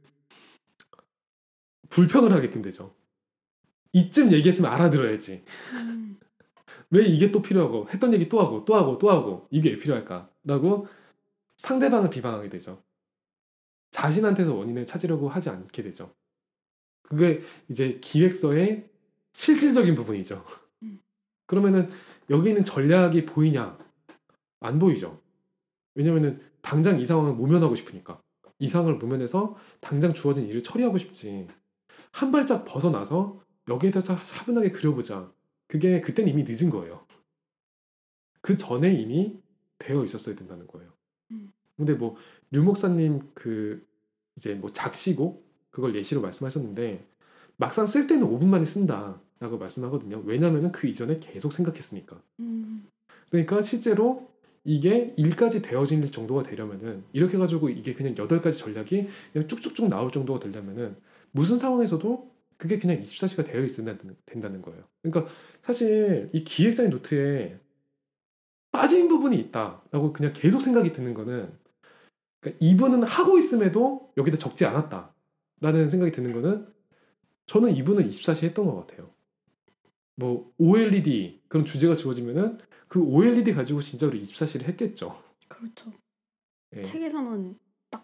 Speaker 1: 불평을 하게끔 되죠. 이쯤 얘기했으면 알아들어야지.
Speaker 2: 음,
Speaker 1: 왜 이게 또 필요하고 했던 얘기 또 하고 또 하고 또 하고 이게 왜 필요할까? 라고 상대방을 비방하게 되죠. 자신한테서 원인을 찾으려고 하지 않게 되죠. 그게 이제 기획서의 실질적인 부분이죠. 그러면은 여기는 전략이 보이냐? 안 보이죠. 왜냐면은 당장 이 상황을 모면하고 싶으니까. 이 상황을 모면해서 당장 주어진 일을 처리하고 싶지. 한 발짝 벗어나서 여기에 대해서 차분하게 그려보자. 그게 그땐 이미 늦은 거예요. 그 전에 이미 되어 있었어야 된다는 거예요.
Speaker 2: 음.
Speaker 1: 근데 뭐 류 목사님 그 이제 뭐 작시곡 그걸 예시로 말씀하셨는데 막상 쓸 때는 5분 만에 쓴다라고 말씀하거든요. 왜냐면은 그 이전에 계속 생각했으니까. 그러니까 실제로 이게 일까지 되어질 정도가 되려면은 이렇게 해가지고 이게 그냥 8가지 전략이 그냥 쭉쭉쭉 나올 정도가 되려면은 무슨 상황에서도 그게 그냥 24시가 되어 있어야 된다는 거예요. 그러니까 사실 이 기획사의 노트에 빠진 부분이 있다라고 그냥 계속 생각이 드는 거는 그러니까 이분은 하고 있음에도 여기다 적지 않았다라는 생각이 드는 거는 저는 이분은 24시 했던 것 같아요. 뭐 OLED 그런 주제가 주어지면은 그 OLED 가지고 진짜로 24시를 했겠죠.
Speaker 2: 그렇죠.
Speaker 1: 예.
Speaker 2: 책에서는 딱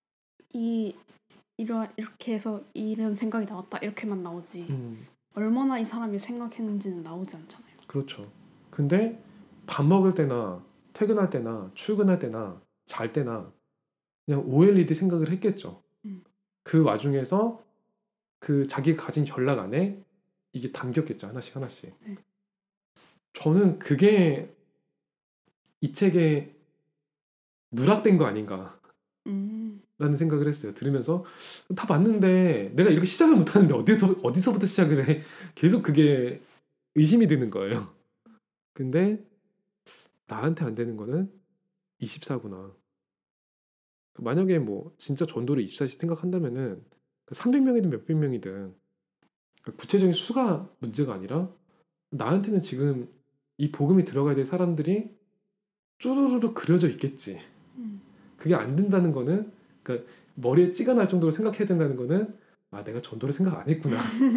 Speaker 2: 이렇게 해서 이런 생각이 나왔다 이렇게만 나오지 얼마나 이 사람이 생각했는지는 나오지 않잖아요.
Speaker 1: 그렇죠. 근데 밥 먹을 때나 퇴근할 때나 출근할 때나 잘 때나 그냥 OLED 생각을 했겠죠.
Speaker 2: 음.
Speaker 1: 그 와중에서 그 자기가 가진 전략 안에 이게 담겼겠죠. 하나씩 하나씩.
Speaker 2: 네.
Speaker 1: 저는 그게 이 책에 누락된 거 아닌가 라는 생각을 했어요. 들으면서 다 맞는데 내가 이렇게 시작을 못하는데 어디서부터 시작을 해. 계속 그게 의심이 드는 거예요. 근데 나한테 안 되는 거는 24구나. 만약에 뭐 진짜 전도를 24시 생각한다면은 300명이든 몇백 명이든 구체적인 수가 문제가 아니라 나한테는 지금 이 복음이 들어가야 될 사람들이 쭈루루루 그려져 있겠지. 그게 안 된다는 거는 그러니까 머리에 찌가 날 정도로 생각해야 된다는 거는 아 내가 전도를 생각 안 했구나.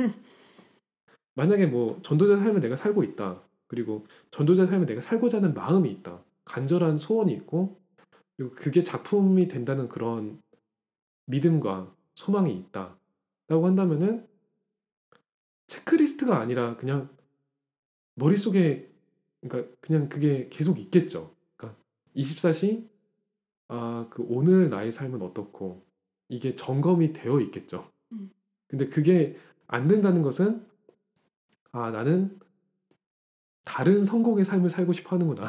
Speaker 1: 만약에 뭐 전도자 삶을 내가 살고 있다. 그리고 전도자 삶을 내가 살고자 하는 마음이 있다. 간절한 소원이 있고 그리고 그게 작품이 된다는 그런 믿음과 소망이 있다. 라고 한다면은 체크리스트가 아니라 그냥 머릿속에 그러니까 그냥 그게 계속 있겠죠. 그러니까 24시 그 오늘 나의 삶은 어떻고 이게 점검이 되어 있겠죠. 근데 그게 안 된다는 것은 나는 다른 성공의 삶을 살고 싶어 하는구나.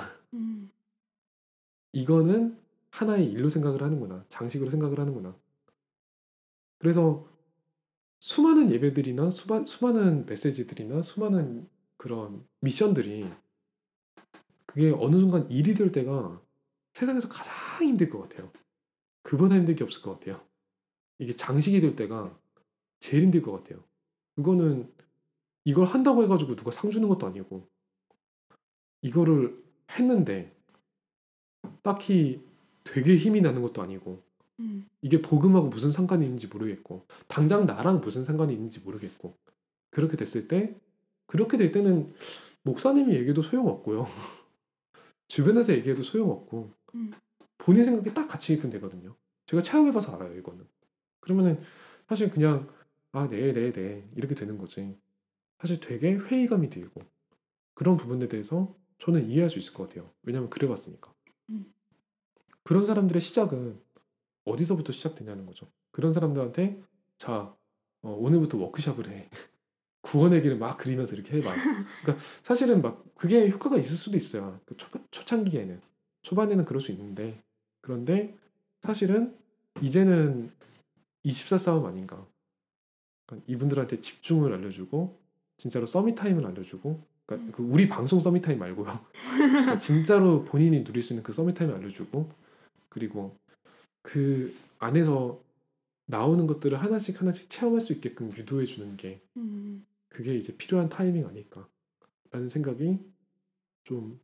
Speaker 1: 이거는 하나의 일로 생각을 하는구나. 장식으로 생각을 하는구나. 그래서 수많은 예배들이나 수많은 메시지들이나 수많은 그런 미션들이 그게 어느 순간 일이 될 때가 세상에서 가장 힘들 것 같아요. 그보다 힘들 게 없을 것 같아요. 이게 장식이 될 때가 제일 힘들 것 같아요. 그거는 이걸 한다고 해가지고 누가 상 주는 것도 아니고 이거를 했는데 딱히 되게 힘이 나는 것도 아니고 이게 복음하고 무슨 상관이 있는지 모르겠고 당장 나랑 무슨 상관이 있는지 모르겠고 그렇게 됐을 때 그렇게 될 때는 목사님이 얘기해도 소용없고요. 주변에서 얘기해도 소용없고 본인 생각에 딱 같이 있으면 되거든요. 제가 체험해봐서 알아요 이거는. 그러면은 사실 그냥 네 이렇게 되는 거지. 사실 되게 회의감이 들고 그런 부분에 대해서 저는 이해할 수 있을 것 같아요. 왜냐하면 그래봤으니까. 그런 사람들의 시작은 어디서부터 시작되냐는 거죠. 그런 사람들한테 자 오늘부터 워크숍을 해. 구원의 길을 막 그리면서 이렇게 해봐. 그러니까 사실은 막 그게 효과가 있을 수도 있어요. 그 초창기에는 초반에는 그럴 수 있는데 그런데 사실은 이제는 24 싸움 아닌가. 그러니까 이분들한테 집중을 알려주고 진짜로 서밋 타임을 알려주고 그러니까 그 우리 방송 서밋 타임 말고요. 그러니까 진짜로 본인이 누릴 수 있는 그 서밋 타임을 알려주고 그리고 그 안에서 나오는 것들을 하나씩 하나씩 체험할 수 있게끔 유도해 주는 게 그게 이제 필요한 타이밍 아닐까라는 생각이 좀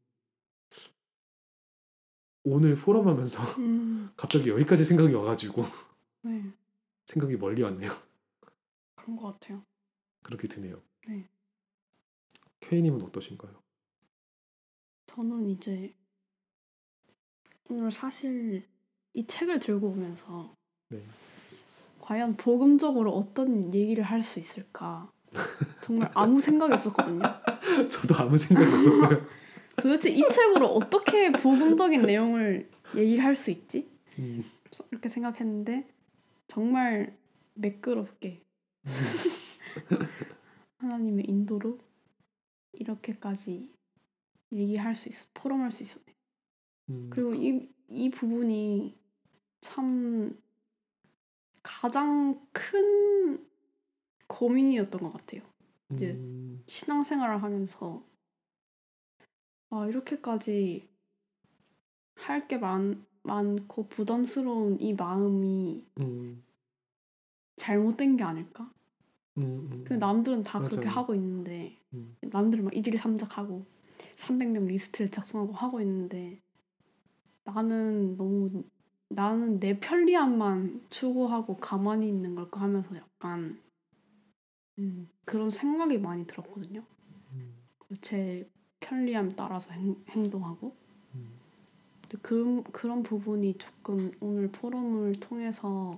Speaker 1: 오늘 포럼하면서 갑자기 여기까지 생각이 와가지고
Speaker 2: 네,
Speaker 1: 생각이 멀리 왔네요.
Speaker 2: 그런 것 같아요.
Speaker 1: 그렇게 드네요.
Speaker 2: 네.
Speaker 1: K님은 어떠신가요?
Speaker 2: 저는 이제 오늘 사실 이 책을 들고 오면서
Speaker 1: 네.
Speaker 2: 과연 복음적으로 어떤 얘기를 할 수 있을까 정말 아무 생각이 없었거든요.
Speaker 1: 저도 아무 생각이 없었어요.
Speaker 2: 도대체 이 책으로 어떻게 복음적인 내용을 얘기할 수 있지?
Speaker 1: 음,
Speaker 2: 이렇게 생각했는데 정말 매끄럽게 하나님의 인도로 이렇게까지 얘기할 수 있어, 포럼할 수 있었네. 그리고 이 부분이 참 가장 큰 고민이었던 것 같아요. 이제 신앙생활을 하면서 이렇게까지 할 게 많고 부담스러운 이 마음이 잘못된 게 아닐까? 근데 남들은 다 그렇게
Speaker 1: 맞아요.
Speaker 2: 하고 있는데 남들은 막 일일 삼작하고 300명 리스트를 작성하고 하고 있는데 나는 내 편리함만 추구하고 가만히 있는 걸까 하면서 약간 그런 생각이 많이 들었거든요. 제 편리함 따라서 행동하고 근데 그런 부분이 조금 오늘 포럼을 통해서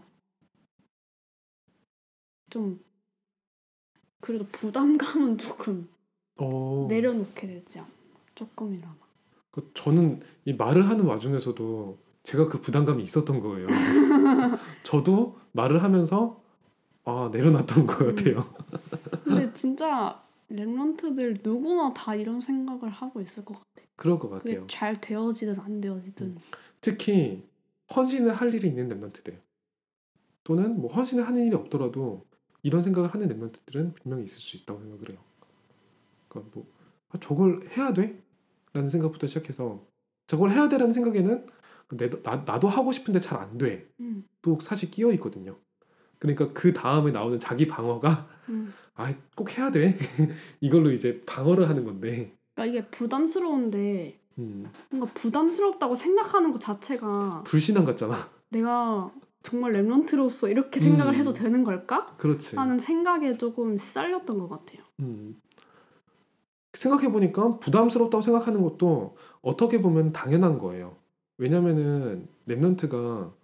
Speaker 2: 좀 그래도 부담감은 조금 내려놓게 되지 않나. 조금이나마.
Speaker 1: 저는 이 말을 하는 와중에서도 제가 그 부담감이 있었던 거예요. 저도 말을 하면서 내려놨던 것 같아요.
Speaker 2: 근데 진짜 랩런트들 누구나 다 이런 생각을 하고 있을 것 같아.
Speaker 1: 그럴 것
Speaker 2: 그게
Speaker 1: 같아요.
Speaker 2: 잘 되어지든 안 되어지든.
Speaker 1: 특히 헌신을 할 일이 있는 랩런트들 또는 뭐 헌신을 하는 일이 없더라도 이런 생각을 하는 랩런트들은 분명히 있을 수 있다고 생각을 해요. 그러니까 뭐 저걸 해야 돼? 라는 생각부터 시작해서 저걸 해야 돼라는 생각에는 나도 하고 싶은데 잘 안 돼. 또 사실 끼어 있거든요. 그러니까 그 다음에 나오는 자기 방어가 꼭 해야 돼. 이걸로 이제 방어를 하는 건데.
Speaker 2: 그러니까 이게 부담스러운데 뭔가 부담스럽다고 생각하는 것 자체가
Speaker 1: 불신앙 같잖아.
Speaker 2: 내가 정말 랩런트로서 이렇게 생각을 해도 되는 걸까?
Speaker 1: 그렇지.
Speaker 2: 하는 생각에 조금 시달렸던 것 같아요.
Speaker 1: 생각해보니까 부담스럽다고 생각하는 것도 어떻게 보면 당연한 거예요. 왜냐면은 랩런트가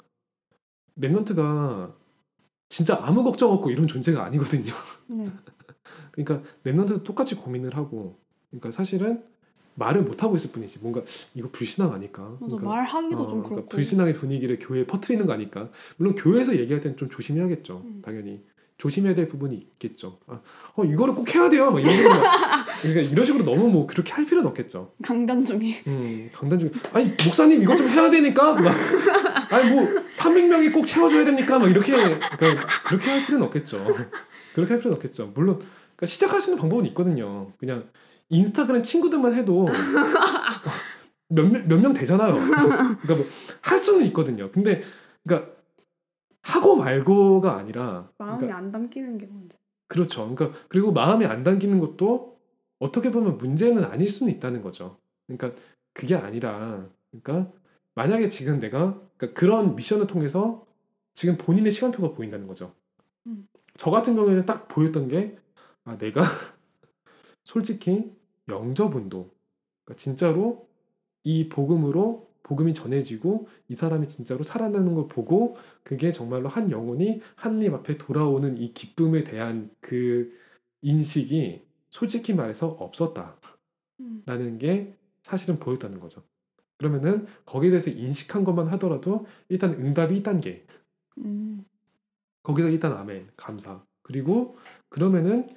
Speaker 1: 진짜 아무 걱정 없고 이런 존재가 아니거든요. 그러니까 랩런트도 똑같이 고민을 하고, 그러니까 사실은 말을 못 하고 있을 뿐이지. 뭔가 이거 불신앙 아닐까?
Speaker 2: 맞아,
Speaker 1: 그러니까,
Speaker 2: 말하기도 좀 그렇고.
Speaker 1: 그러니까 불신앙의 분위기를 교회에 퍼뜨리는 거 아닐까? 물론 교회에서 얘기할 때는 좀 조심해야겠죠. 당연히 조심해야 될 부분이 있겠죠. 이거를 꼭 해야 돼요. 막 이런 식으로 그러니까 이런 식으로 너무 뭐 그렇게 할 필요는 없겠죠.
Speaker 2: 강단 중에.
Speaker 1: 강단 중에 아니 목사님 이것 좀 해야 되니까 막 아니 뭐 300명이 꼭 채워줘야 됩니까? 막 이렇게 그러니까 그렇게 할 필요는 없겠죠. 그렇게 할 필요는 없겠죠. 물론 그러니까 시작할 수 있는 방법은 있거든요. 그냥 인스타그램 친구들만 해도 몇 명 되잖아요. 그러니까 뭐 할 수는 있거든요. 근데 그러니까 하고 말고가 아니라
Speaker 2: 마음이
Speaker 1: 그러니까,
Speaker 2: 안 담기는 게 문제.
Speaker 1: 그렇죠. 그러니까 그리고 마음이 안 담기는 것도 어떻게 보면 문제는 아닐 수는 있다는 거죠. 그러니까 그게 아니라 그러니까 만약에 지금 내가 그러니까 그런 미션을 통해서 지금 본인의 시간표가 보인다는 거죠. 저 같은 경우에는 딱 보였던 게 내가 솔직히 영접운동 그러니까 진짜로 이 복음으로 복음이 전해지고 이 사람이 진짜로 살아나는 걸 보고 그게 정말로 한 영혼이 하나님 앞에 돌아오는 이 기쁨에 대한 그 인식이 솔직히 말해서 없었다라는 게 사실은 보였다는 거죠. 그러면은 거기에 대해서 인식한 것만 하더라도 일단 응답이 1단계. 거기서 일단 아멘, 감사. 그리고 그러면은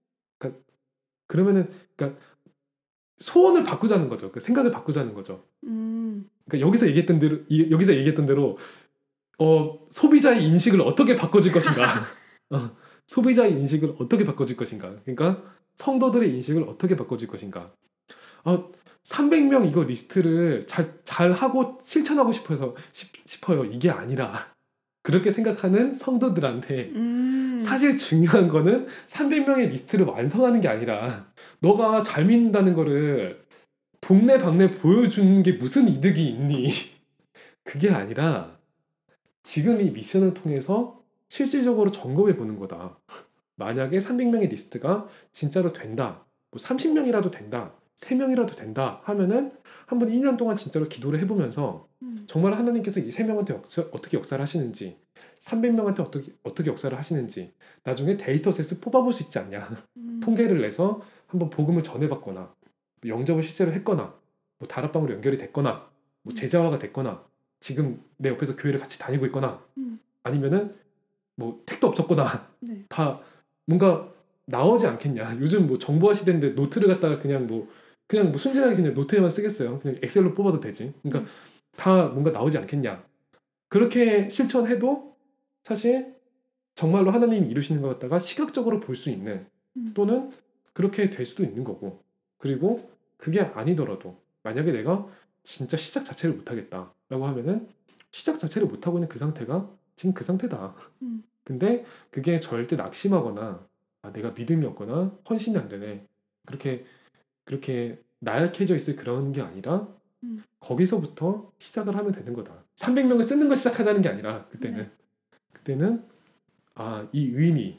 Speaker 1: 그러니까 소원을 바꾸자는 거죠. 그 생각을 바꾸자는 거죠. 그러니까 여기서 얘기했던 대로 소비자의 인식을 어떻게 바꿔줄 것인가. 소비자의 인식을 어떻게 바꿔줄 것인가. 그러니까 성도들의 인식을 어떻게 바꿔줄 것인가. 300명 이거 리스트를 잘 하고 실천하고 싶어요. 이게 아니라 그렇게 생각하는 성도들한테 사실 중요한 거는 300명의 리스트를 완성하는 게 아니라 너가 잘 믿는다는 거를 동네방네 보여주는 게 무슨 이득이 있니? 그게 아니라 지금 이 미션을 통해서 실질적으로 점검해 보는 거다. 만약에 300명의 리스트가 진짜로 된다. 뭐 30명이라도 된다. 3명이라도 된다 하면은 한번 1년 동안 진짜로 기도를 해보면서 정말 하나님께서 이 3명한테 어떻게 역사를 하시는지 300명한테 어떻게 역사를 하시는지 나중에 데이터셋을 뽑아볼 수 있지 않냐. 통계를 내서 한번 복음을 전해봤거나 뭐 영접을 실제로 했거나 뭐 다락방으로 연결이 됐거나 뭐 제자화가 됐거나 지금 내 옆에서 교회를 같이 다니고 있거나 아니면은 뭐 택도 없었거나
Speaker 2: 네.
Speaker 1: 다 뭔가 나오지 않겠냐. 요즘 뭐 정보화 시대인데 노트를 갖다가 그냥 뭐 순진하게 그냥 노트에만 쓰겠어요. 그냥 엑셀로 뽑아도 되지. 그러니까 다 뭔가 나오지 않겠냐. 그렇게 실천해도 사실 정말로 하나님이 이루시는 것 같다가 시각적으로 볼 수 있는 또는 그렇게 될 수도 있는 거고 그리고 그게 아니더라도 만약에 내가 진짜 시작 자체를 못하겠다라고 하면은 시작 자체를 못하고 있는 그 상태가 지금 그 상태다. 근데 그게 절대 낙심하거나 내가 믿음이 없거나 헌신이 안 되네. 그렇게 나약해져 있을 그런 게 아니라 거기서부터 시작을 하면 되는 거다. 300명을 쓰는 걸 시작하자는 게 아니라 그때는 이 의미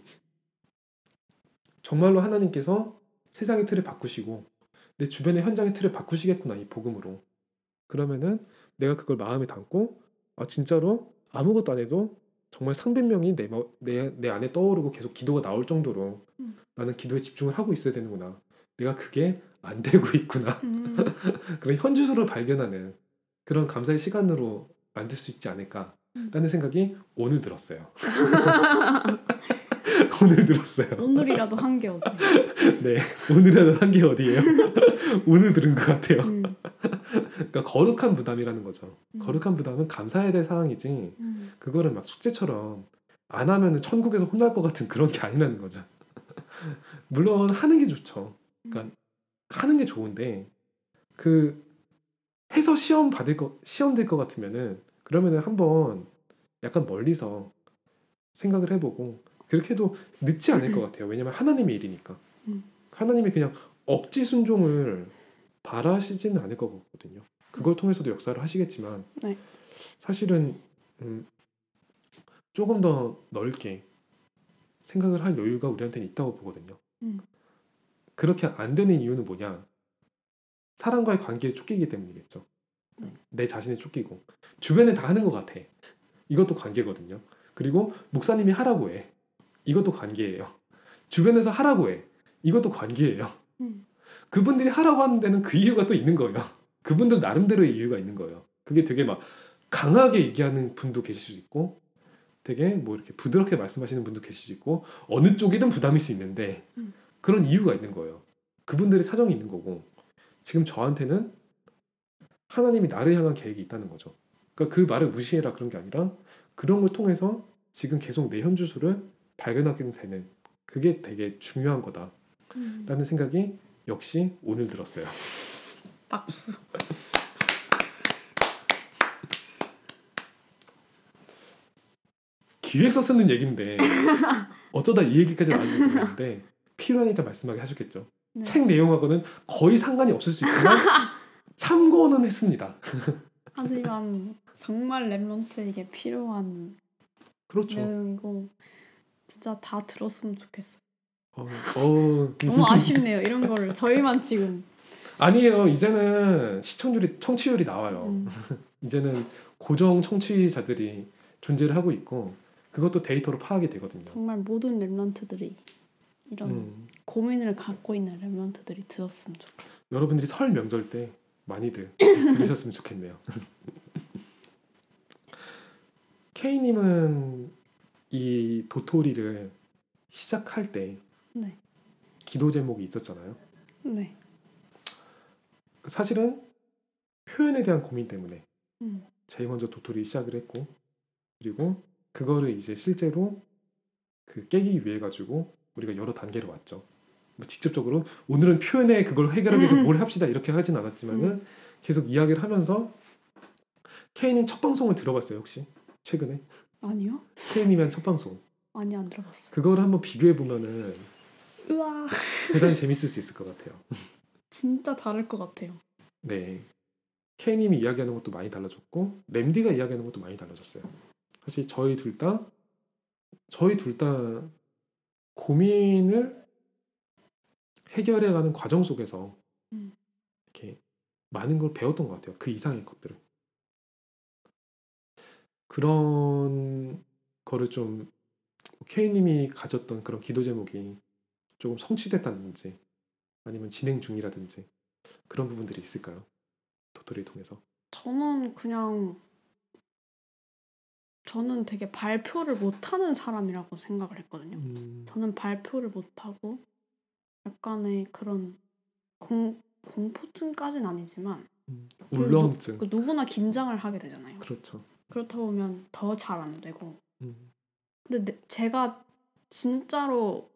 Speaker 1: 정말로 하나님께서 세상의 틀을 바꾸시고 내 주변의 현장의 틀을 바꾸시겠구나 이 복음으로. 그러면은 내가 그걸 마음에 담고 진짜로 아무것도 안 해도 정말 300명이 내 안에 떠오르고 계속 기도가 나올 정도로 나는 기도에 집중을 하고 있어야 되는구나. 내가 그게 안 되고 있구나. 그런 현주소를 발견하는 그런 감사의 시간으로 만들 수 있지 않을까라는 생각이 오늘 들었어요. 오늘 들었어요.
Speaker 2: 오늘이라도 한 게 어때요?
Speaker 1: 네, 오늘이라도 한 게 어디예요? 오늘 들은 것 같아요. 그러니까 거룩한 부담이라는 거죠. 거룩한 부담은 감사해야 될 사항이지 그거를 막 숙제처럼 안 하면은 천국에서 혼날 것 같은 그런 게 아니라는 거죠. 물론 하는 게 좋죠. 그러니까 하는 게 좋은데 그 해서 시험 될 것 같으면은 그러면은 한번 약간 멀리서 생각을 해보고 그렇게 해도 늦지 않을 것 같아요. 왜냐면 하나님의 일이니까. 하나님이 그냥 억지 순종을 바라시지는 않을 것 같거든요. 그걸 통해서도 역사를 하시겠지만
Speaker 2: 네.
Speaker 1: 사실은 조금 더 넓게 생각을 할 여유가 우리한테는 있다고 보거든요. 그렇게 안 되는 이유는 뭐냐? 사람과의 관계에 쫓기기 때문이겠죠. 내 자신에 쫓기고 주변에 다 하는 것 같아. 이것도 관계거든요. 그리고 목사님이 하라고 해. 이것도 관계예요. 주변에서 하라고 해. 이것도 관계예요. 그분들이 하라고 하는 데는 그 이유가 또 있는 거예요. 그분들 나름대로의 이유가 있는 거예요. 그게 되게 막 강하게 얘기하는 분도 계실 수 있고 되게 뭐 이렇게 부드럽게 말씀하시는 분도 계실 수 있고 어느 쪽이든 부담일 수 있는데 그런 이유가 있는 거예요. 그분들의 사정이 있는 거고 지금 저한테는 하나님이 나를 향한 계획이 있다는 거죠. 그러니까 그 말을 무시해라 그런 게 아니라 그런 걸 통해서 지금 계속 내 현주소를 발견하게 되는 그게 되게 중요한 거다라는 생각이 역시 오늘 들었어요.
Speaker 2: 박수.
Speaker 1: 기획서 쓰는 얘기인데 어쩌다 이 얘기까지 나왔는지 모르겠는데 필요하니까 말씀하게 하셨겠죠.
Speaker 2: 네.
Speaker 1: 책 내용하고는 거의 상관이 없을 수 있지만 참고는 했습니다.
Speaker 2: 하지만 정말 랩런트에게 필요한
Speaker 1: 그렇죠.
Speaker 2: 내용이고 진짜 다 들었으면 좋겠어요.
Speaker 1: 너무
Speaker 2: 아쉽네요. 이런 거를 저희만 지금
Speaker 1: 아니에요. 이제는 청취율이 나와요. 이제는 고정 청취자들이 존재를 하고 있고 그것도 데이터로 파악이 되거든요.
Speaker 2: 정말 모든 랩런트들이 이런 고민을 갖고 있는 랩런트들이 들었으면 좋겠어요.
Speaker 1: 여러분들이 설 명절 때 많이들 들으셨으면 좋겠네요. K님은 이 도토리를 시작할 때
Speaker 2: 네.
Speaker 1: 기도 제목이 있었잖아요.
Speaker 2: 네.
Speaker 1: 사실은 표현에 대한 고민 때문에 제일 먼저 도토리 시작을 했고 그리고 그거를 이제 실제로 그 깨기 위해 가지고 우리가 여러 단계로 왔죠. 뭐 직접적으로 오늘은 표현에 그걸 해결하기 위해서 뭘 합시다 이렇게 하진 않았지만은 계속 이야기를 하면서 K님 첫 방송을 들어봤어요 혹시 최근에?
Speaker 2: 아니요.
Speaker 1: K님이 한 첫 방송.
Speaker 2: 아니 안 들어봤어요.
Speaker 1: 그걸 한번 비교해 보면은
Speaker 2: 우와.
Speaker 1: 대단히 재밌을 수 있을 것 같아요.
Speaker 2: 진짜 다를 것 같아요.
Speaker 1: 네. K님이 이야기하는 것도 많이 달라졌고 램디가 이야기하는 것도 많이 달라졌어요. 사실 저희 둘 다 고민을 해결해가는 과정 속에서 이렇게 많은 걸 배웠던 것 같아요. 그 이상의 것들을. 그런 그거를 좀 K님이 가졌던 그런 기도 제목이 조금 성취됐다든지 아니면 진행 중이라든지 그런 부분들이 있을까요? 도토리 통해서.
Speaker 2: 저는 그냥 저는 되게 발표를 못하는 사람이라고 생각을 했거든요. 저는 발표를 못하고 약간의 그런 공포증까지는 아니지만
Speaker 1: 울렁증.
Speaker 2: 누구나 긴장을 하게 되잖아요.
Speaker 1: 그렇죠.
Speaker 2: 그렇다 보면 더 잘 안 되고.
Speaker 1: 음,
Speaker 2: 근데 제가 진짜로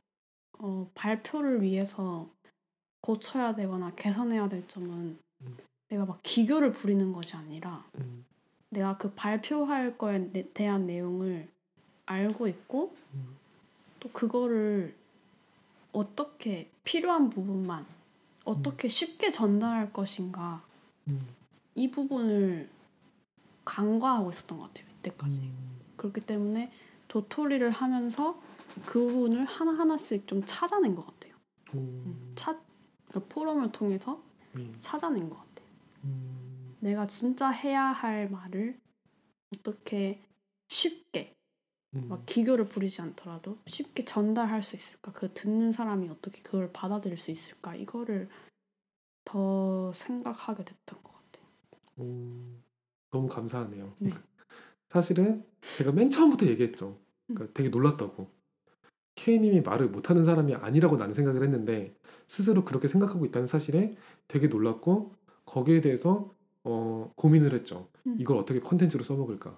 Speaker 2: 발표를 위해서 고쳐야 되거나 개선해야 될 점은
Speaker 1: 음.
Speaker 2: 내가 막 기교를 부리는 것이 아니라
Speaker 1: 음,
Speaker 2: 내가 그 발표할 거에 대한 내용을 알고 있고
Speaker 1: 음,
Speaker 2: 또 그거를 어떻게 필요한 부분만
Speaker 1: 음,
Speaker 2: 어떻게 쉽게 전달할 것인가
Speaker 1: 음,
Speaker 2: 이 부분을 간과하고 있었던 것 같아요. 이때까지.
Speaker 1: 음,
Speaker 2: 그렇기 때문에 도토리를 하면서 그 부분을 하나하나씩 좀 찾아낸 것 같아요.
Speaker 1: 음,
Speaker 2: 그 포럼을 통해서 찾아낸 것 같아요. 내가 진짜 해야 할 말을 어떻게 쉽게 막 기교를 부리지 않더라도 쉽게 전달할 수 있을까? 그 듣는 사람이 어떻게 그걸 받아들일 수 있을까? 이거를 더 생각하게 됐던 것 같아요.
Speaker 1: 너무 감사하네요.
Speaker 2: 네.
Speaker 1: 사실은 제가 맨 처음부터 얘기했죠. 그러니까 되게 놀랐다고. K님이 말을 못하는 사람이 아니라고 나는 생각을 했는데 스스로 그렇게 생각하고 있다는 사실에 되게 놀랐고 거기에 대해서 고민을 했죠. 이걸 어떻게 컨텐츠로 써먹을까?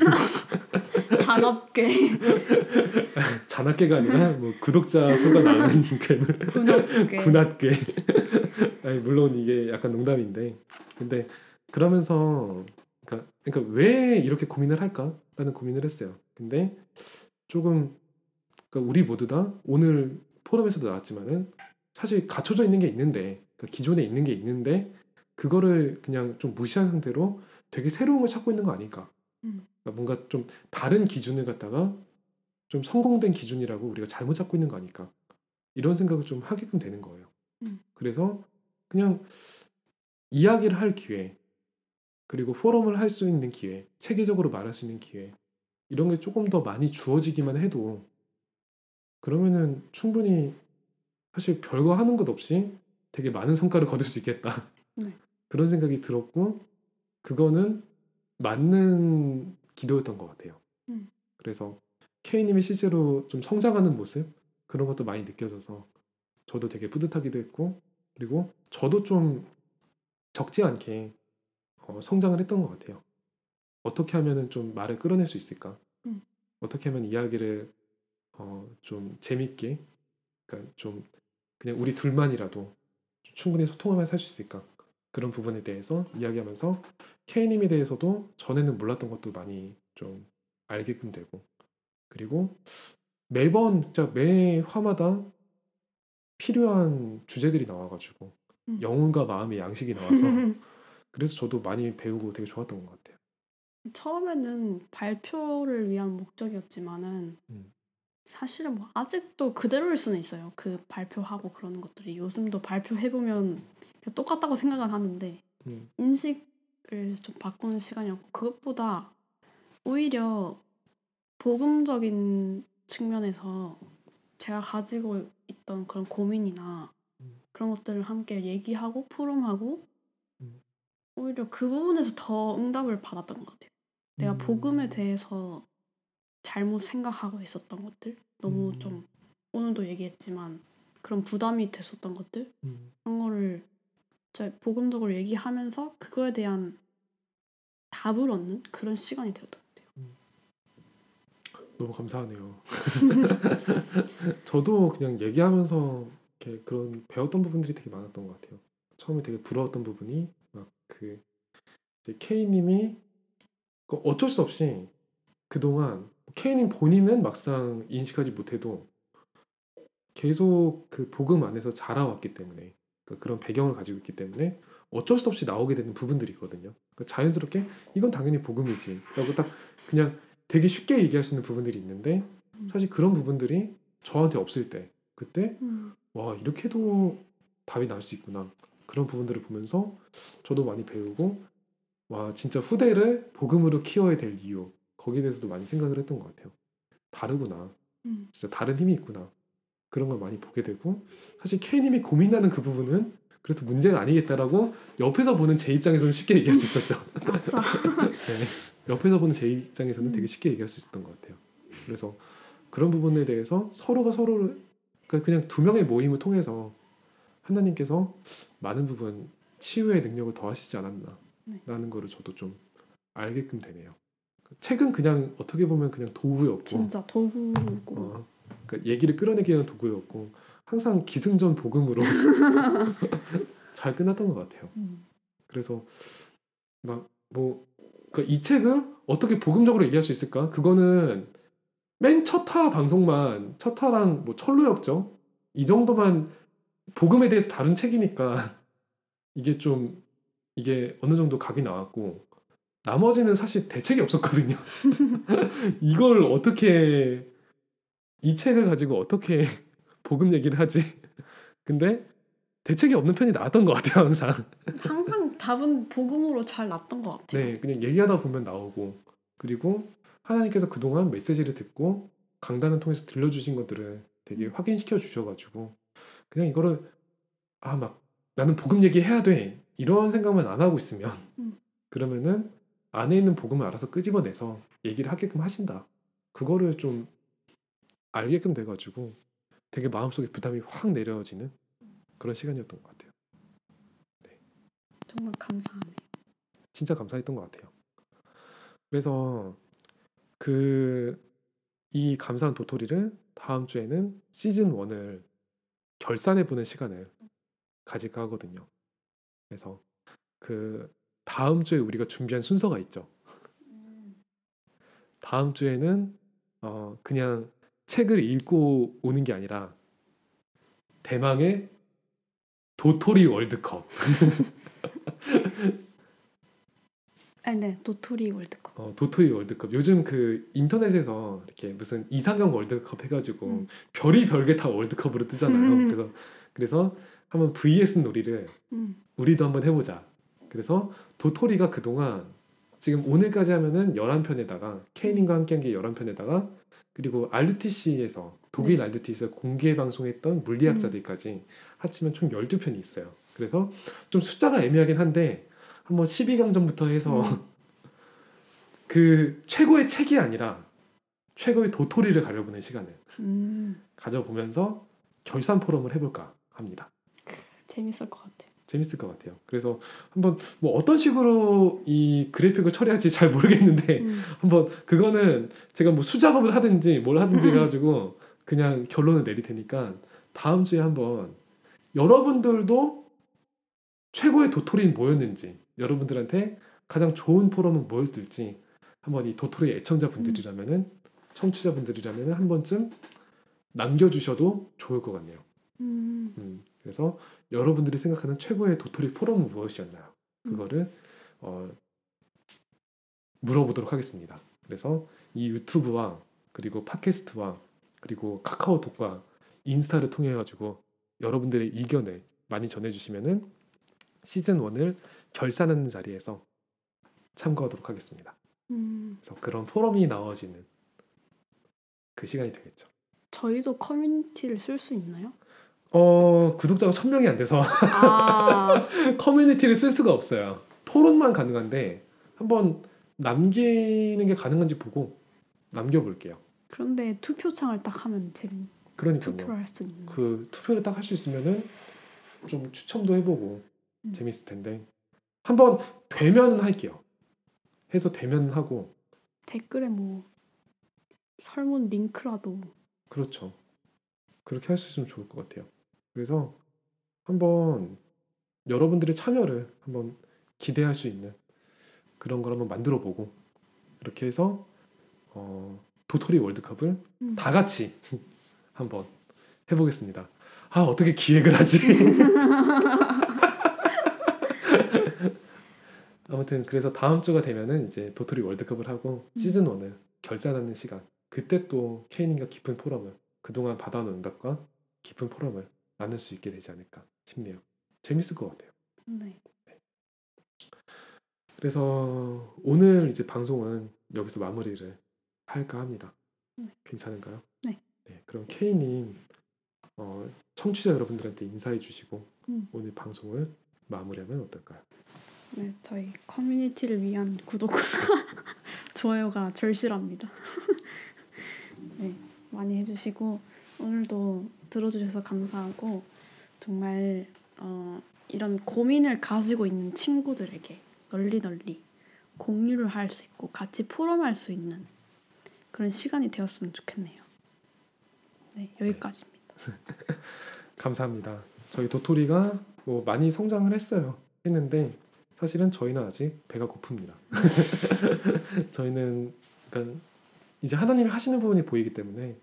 Speaker 2: 잔업계.
Speaker 1: 잔악계가 아니라 뭐 구독자 수가 나오는 괴물
Speaker 2: 군업계.
Speaker 1: 군악계. 아니, 물론 이게 약간 농담인데 근데 그러면서 그러니까 왜 이렇게 고민을 할까라는 고민을 했어요. 근데 조금 그러니까 우리 모두 다 오늘 포럼에서도 나왔지만은 사실 갖춰져 있는 게 있는데 그러니까 기존에 있는 게 있는데 그거를 그냥 좀 무시한 상태로 되게 새로운 걸 찾고 있는 거 아닐까? 그러니까 뭔가 좀 다른 기준을 갖다가 좀 성공된 기준이라고 우리가 잘못 잡고 있는 거 아닐까? 이런 생각을 좀 하게끔 되는 거예요. 그래서 그냥 이야기를 할 기회, 그리고 포럼을 할 수 있는 기회, 체계적으로 말할 수 있는 기회, 이런 게 조금 더 많이 주어지기만 해도 그러면은 충분히 사실 별거 하는 것 없이 되게 많은 성과를 거둘 수 있겠다.
Speaker 2: 네.
Speaker 1: 그런 생각이 들었고 그거는 맞는 기도였던 것 같아요. 그래서 K님이 실제로 좀 성장하는 모습 그런 것도 많이 느껴져서 저도 되게 뿌듯하기도 했고 그리고 저도 좀 적지 않게 성장을 했던 것 같아요. 어떻게 하면은 좀 말을 끌어낼 수 있을까? 어떻게 하면 이야기를 좀 재밌게, 그러니까 좀 그냥 우리 둘만이라도 충분히 소통하면서 할 수 있을까? 그런 부분에 대해서 이야기하면서 K님에 대해서도 전에는 몰랐던 것도 많이 좀 알게끔 되고 그리고 매번 진짜 매 화마다 필요한 주제들이 나와가지고 영혼과 마음의 양식이 나와서 그래서 저도 많이 배우고 되게 좋았던 것 같아요.
Speaker 2: 처음에는 발표를 위한 목적이었지만은
Speaker 1: 음,
Speaker 2: 사실은 뭐 아직도 그대로일 수는 있어요. 그 발표하고 그러는 것들이 요즘도 발표해보면 똑같다고 생각은 하는데 인식을 좀 바꾸는 시간이었고 그것보다 오히려 복음적인 측면에서 제가 가지고 있던 그런 고민이나 그런 것들을 함께 얘기하고 포럼하고 오히려 그 부분에서 더 응답을 받았던 것 같아요. 내가 복음에 대해서 잘못 생각하고 있었던 것들 너무 좀 오늘도 얘기했지만 그런 부담이 됐었던 것들 그런 거를 복음적으로 얘기하면서 그거에 대한 답을 얻는 그런 시간이 되었던 것 같아요.
Speaker 1: 너무 감사하네요. 저도 그냥 얘기하면서 이렇게 그런 배웠던 부분들이 되게 많았던 것 같아요. 처음에 되게 부러웠던 부분이 막 그 K님이 어쩔 수 없이 그동안 K님 본인은 막상 인식하지 못해도 계속 그 복음 안에서 자라왔기 때문에 그러니까 그런 배경을 가지고 있기 때문에 어쩔 수 없이 나오게 되는 부분들이 있거든요. 그러니까 자연스럽게 이건 당연히 복음이지 라고 딱 그냥 되게 쉽게 얘기할 수 있는 부분들이 있는데 사실 그런 부분들이 저한테 없을 때 그때 와 이렇게도 답이 나올 수 있구나 그런 부분들을 보면서 저도 많이 배우고 와 진짜 후대를 복음으로 키워야 될 이유 거기에 대해서도 많이 생각을 했던 것 같아요. 다르구나.
Speaker 2: 음.
Speaker 1: 진짜 다른 힘이 있구나. 그런 걸 많이 보게 되고 사실 K님이 고민하는 그 부분은 그래서 문제가 아니겠다라고 옆에서 보는 제 입장에서는 쉽게 얘기할 수 있었죠.
Speaker 2: 아싸.
Speaker 1: 네. 옆에서 보는 제 입장에서는 되게 쉽게 얘기할 수 있었던 것 같아요. 그래서 그런 부분에 대해서 서로가 서로를 그러니까 그냥 두 명의 모임을 통해서 하나님께서 많은 부분 치유의 능력을 더하시지 않았나라는
Speaker 2: 네.
Speaker 1: 거를 저도 좀 알게끔 되네요. 책은 그냥 어떻게 보면 그냥 도구였고
Speaker 2: 진짜 도구고.
Speaker 1: 그러니까 얘기를 끌어내기 위한 도구였고 항상 기승전 복음으로 잘 끝났던 것 같아요. 그래서 막 뭐 이 책을 어떻게 복음적으로 얘기할 수 있을까? 그거는 맨 첫 화 방송만 첫 화랑 뭐 철로역정 이 정도만 복음에 대해서 다룬 책이니까 이게 좀 이게 어느 정도 각이 나왔고 나머지는 사실 대책이 없었거든요. 이걸 어떻게 이 책을 가지고 어떻게 복음 얘기를 하지? 근데 대책이 없는 편이 나왔던 것 같아요, 항상.
Speaker 2: 항상 답은 복음으로 잘 났던 것 같아요.
Speaker 1: 네, 그냥 얘기하다 보면 나오고 그리고 하나님께서 그동안 메시지를 듣고 강단을 통해서 들려주신 것들을 되게 확인시켜 주셔가지고 그냥 이거를 막 나는 복음 얘기해야 돼 이런 생각만 안 하고 있으면
Speaker 2: 음.
Speaker 1: 그러면은 안에 있는 복음을 알아서 끄집어내서 얘기를 하게끔 하신다. 그거를 좀 알게끔 돼가지고 되게 마음속에 부담이 확 내려지는 그런 시간이었던 것 같아요. 네,
Speaker 2: 정말 감사하네.
Speaker 1: 진짜 감사했던 것 같아요. 그래서 그 이 감사한 도토리를 다음 주에는 시즌 1을 결산해보는 시간을 가질까 하거든요. 그래서 그 다음 주에 우리가 준비한 순서가 있죠. 다음 주에는 그냥 책을 읽고 오는 게 아니라 대망의 도토리 월드컵.
Speaker 2: 네, 도토리 월드컵.
Speaker 1: 도토리 월드컵. 요즘 그 인터넷에서 이렇게 무슨 이상형 월드컵 해가지고
Speaker 2: 음.
Speaker 1: 별이 별게 다 월드컵으로 뜨잖아요. 그래서 한번 VS 놀이를 우리도 한번 해보자. 그래서 도토리가 그동안 지금 오늘까지 하면은 11편에다가 케이님과 함께한 게 11편에다가 그리고 RUTC에서 독일
Speaker 2: 네.
Speaker 1: RUTC에서 공개 방송했던 물리학자들까지 합치면 총 12편이 있어요. 그래서 좀 숫자가 애매하긴 한데 한번 12강전부터 해서 그 최고의 책이 아니라 최고의 도토리를 가려보는 시간을 가져보면서 결산 포럼을 해볼까 합니다.
Speaker 2: 재밌을 것 같아요.
Speaker 1: 재밌을 것 같아요. 그래서 한번 뭐 어떤 식으로 이 그래픽을 처리할지 잘 모르겠는데 한번 그거는 제가 뭐 수작업을 하든지 뭘 하든지 해가지고 그냥 결론을 내릴 테니까 다음 주에 한번 여러분들도 최고의 도토리는 뭐였는지 여러분들한테 가장 좋은 포럼은 뭐였을지 한번 이 도토리 애청자분들이라면은 청취자분들이라면은 한 번쯤 남겨주셔도 좋을 것 같네요. 그래서 여러분들이 생각하는 최고의 도토리 포럼은 무엇이었나요? 그거를 물어보도록 하겠습니다. 그래서 이 유튜브와 그리고 팟캐스트와 그리고 카카오톡과 인스타를 통해 가지고 여러분들의 의견을 많이 전해주시면은 시즌 1을 결산하는 자리에서 참고하도록 하겠습니다. 그래서 그런 포럼이 나와지는 그 시간이 되겠죠.
Speaker 2: 저희도 커뮤니티를 쓸 수 있나요?
Speaker 1: 구독자가 1000명이 안 돼서
Speaker 2: 아,
Speaker 1: 커뮤니티를 쓸 수가 없어요. 토론만 가능한데 한번 남기는 게 가능한지 보고 남겨볼게요.
Speaker 2: 그런데 투표창을 딱 하면 투표를
Speaker 1: 그러니까요.
Speaker 2: 할 수 있는.
Speaker 1: 그 투표를 딱 할 수 있으면은 좀 추첨도 해보고 재밌을 텐데 한번 되면은 할게요. 해서 되면 하고
Speaker 2: 댓글에 뭐 설문 링크라도.
Speaker 1: 그렇죠. 그렇게 할 수 있으면 좋을 것 같아요. 그래서 한번 여러분들의 참여를 한번 기대할 수 있는 그런 걸 한번 만들어 보고 이렇게 해서 도토리 월드컵을 다 같이 한번 해보겠습니다. 어떻게 기획을 하지? 아무튼 그래서 다음 주가 되면은 이제 도토리 월드컵을 하고 시즌 1을 결산하는 시간. 그때 또 케이님과 깊은 포럼을 그동안 받아온 응답과 깊은 포럼을 나눌 수 있게 되지 않을까 싶네요. 재밌을 것 같아요.
Speaker 2: 네.
Speaker 1: 그래서 오늘 이제 방송은 여기서 마무리를 할까 합니다.
Speaker 2: 네.
Speaker 1: 괜찮은가요?
Speaker 2: 네.
Speaker 1: 네, 그럼 K님 청취자 여러분들한테 인사해 주시고 오늘 방송을 마무리하면 어떨까요?
Speaker 2: 네, 저희 커뮤니티를 위한 구독과 좋아요가 절실합니다. 네, 많이 해주시고 오늘도 들어주셔서 감사하고 정말 이런 고민을 가지고 있는 친구들에게 널리 공유를 할 수 있고 같이 포럼할 수 있는 그런 시간이 되었으면 좋겠네요. 네, 여기까지입니다.
Speaker 1: 감사합니다. 저희 도토리가 뭐 많이 성장을 했는데 사실은 저희는 아직 배가 고픕니다. 저희는 그러니까 이제 하나님이 하시는 부분이 보이기 때문에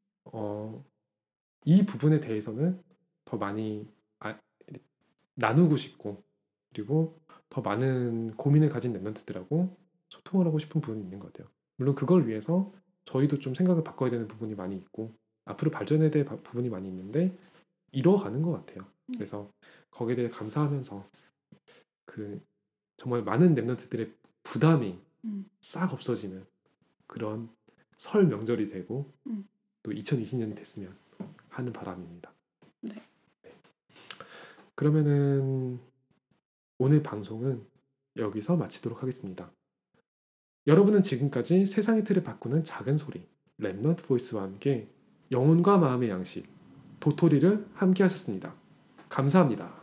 Speaker 1: 이 부분에 대해서는 더 많이 나누고 싶고 그리고 더 많은 고민을 가진 랩런트들하고 소통을 하고 싶은 부분이 있는 것 같아요. 물론 그걸 위해서 저희도 좀 생각을 바꿔야 되는 부분이 많이 있고 앞으로 발전해야 될 부분이 많이 있는데 이뤄가는 것 같아요. 그래서 거기에 대해 감사하면서 그 정말 많은 랩런트들의 부담이 싹 없어지는 그런 설 명절이 되고 또 2020년이 됐으면 하는 바람입니다.
Speaker 2: 네.
Speaker 1: 네. 그러면은 오늘 방송은 여기서 마치도록 하겠습니다. 여러분은 지금까지 세상의 틀을 바꾸는 작은 소리 랩넌트 보이스와 함께 영혼과 마음의 양식 도토리를 함께 하셨습니다. 감사합니다.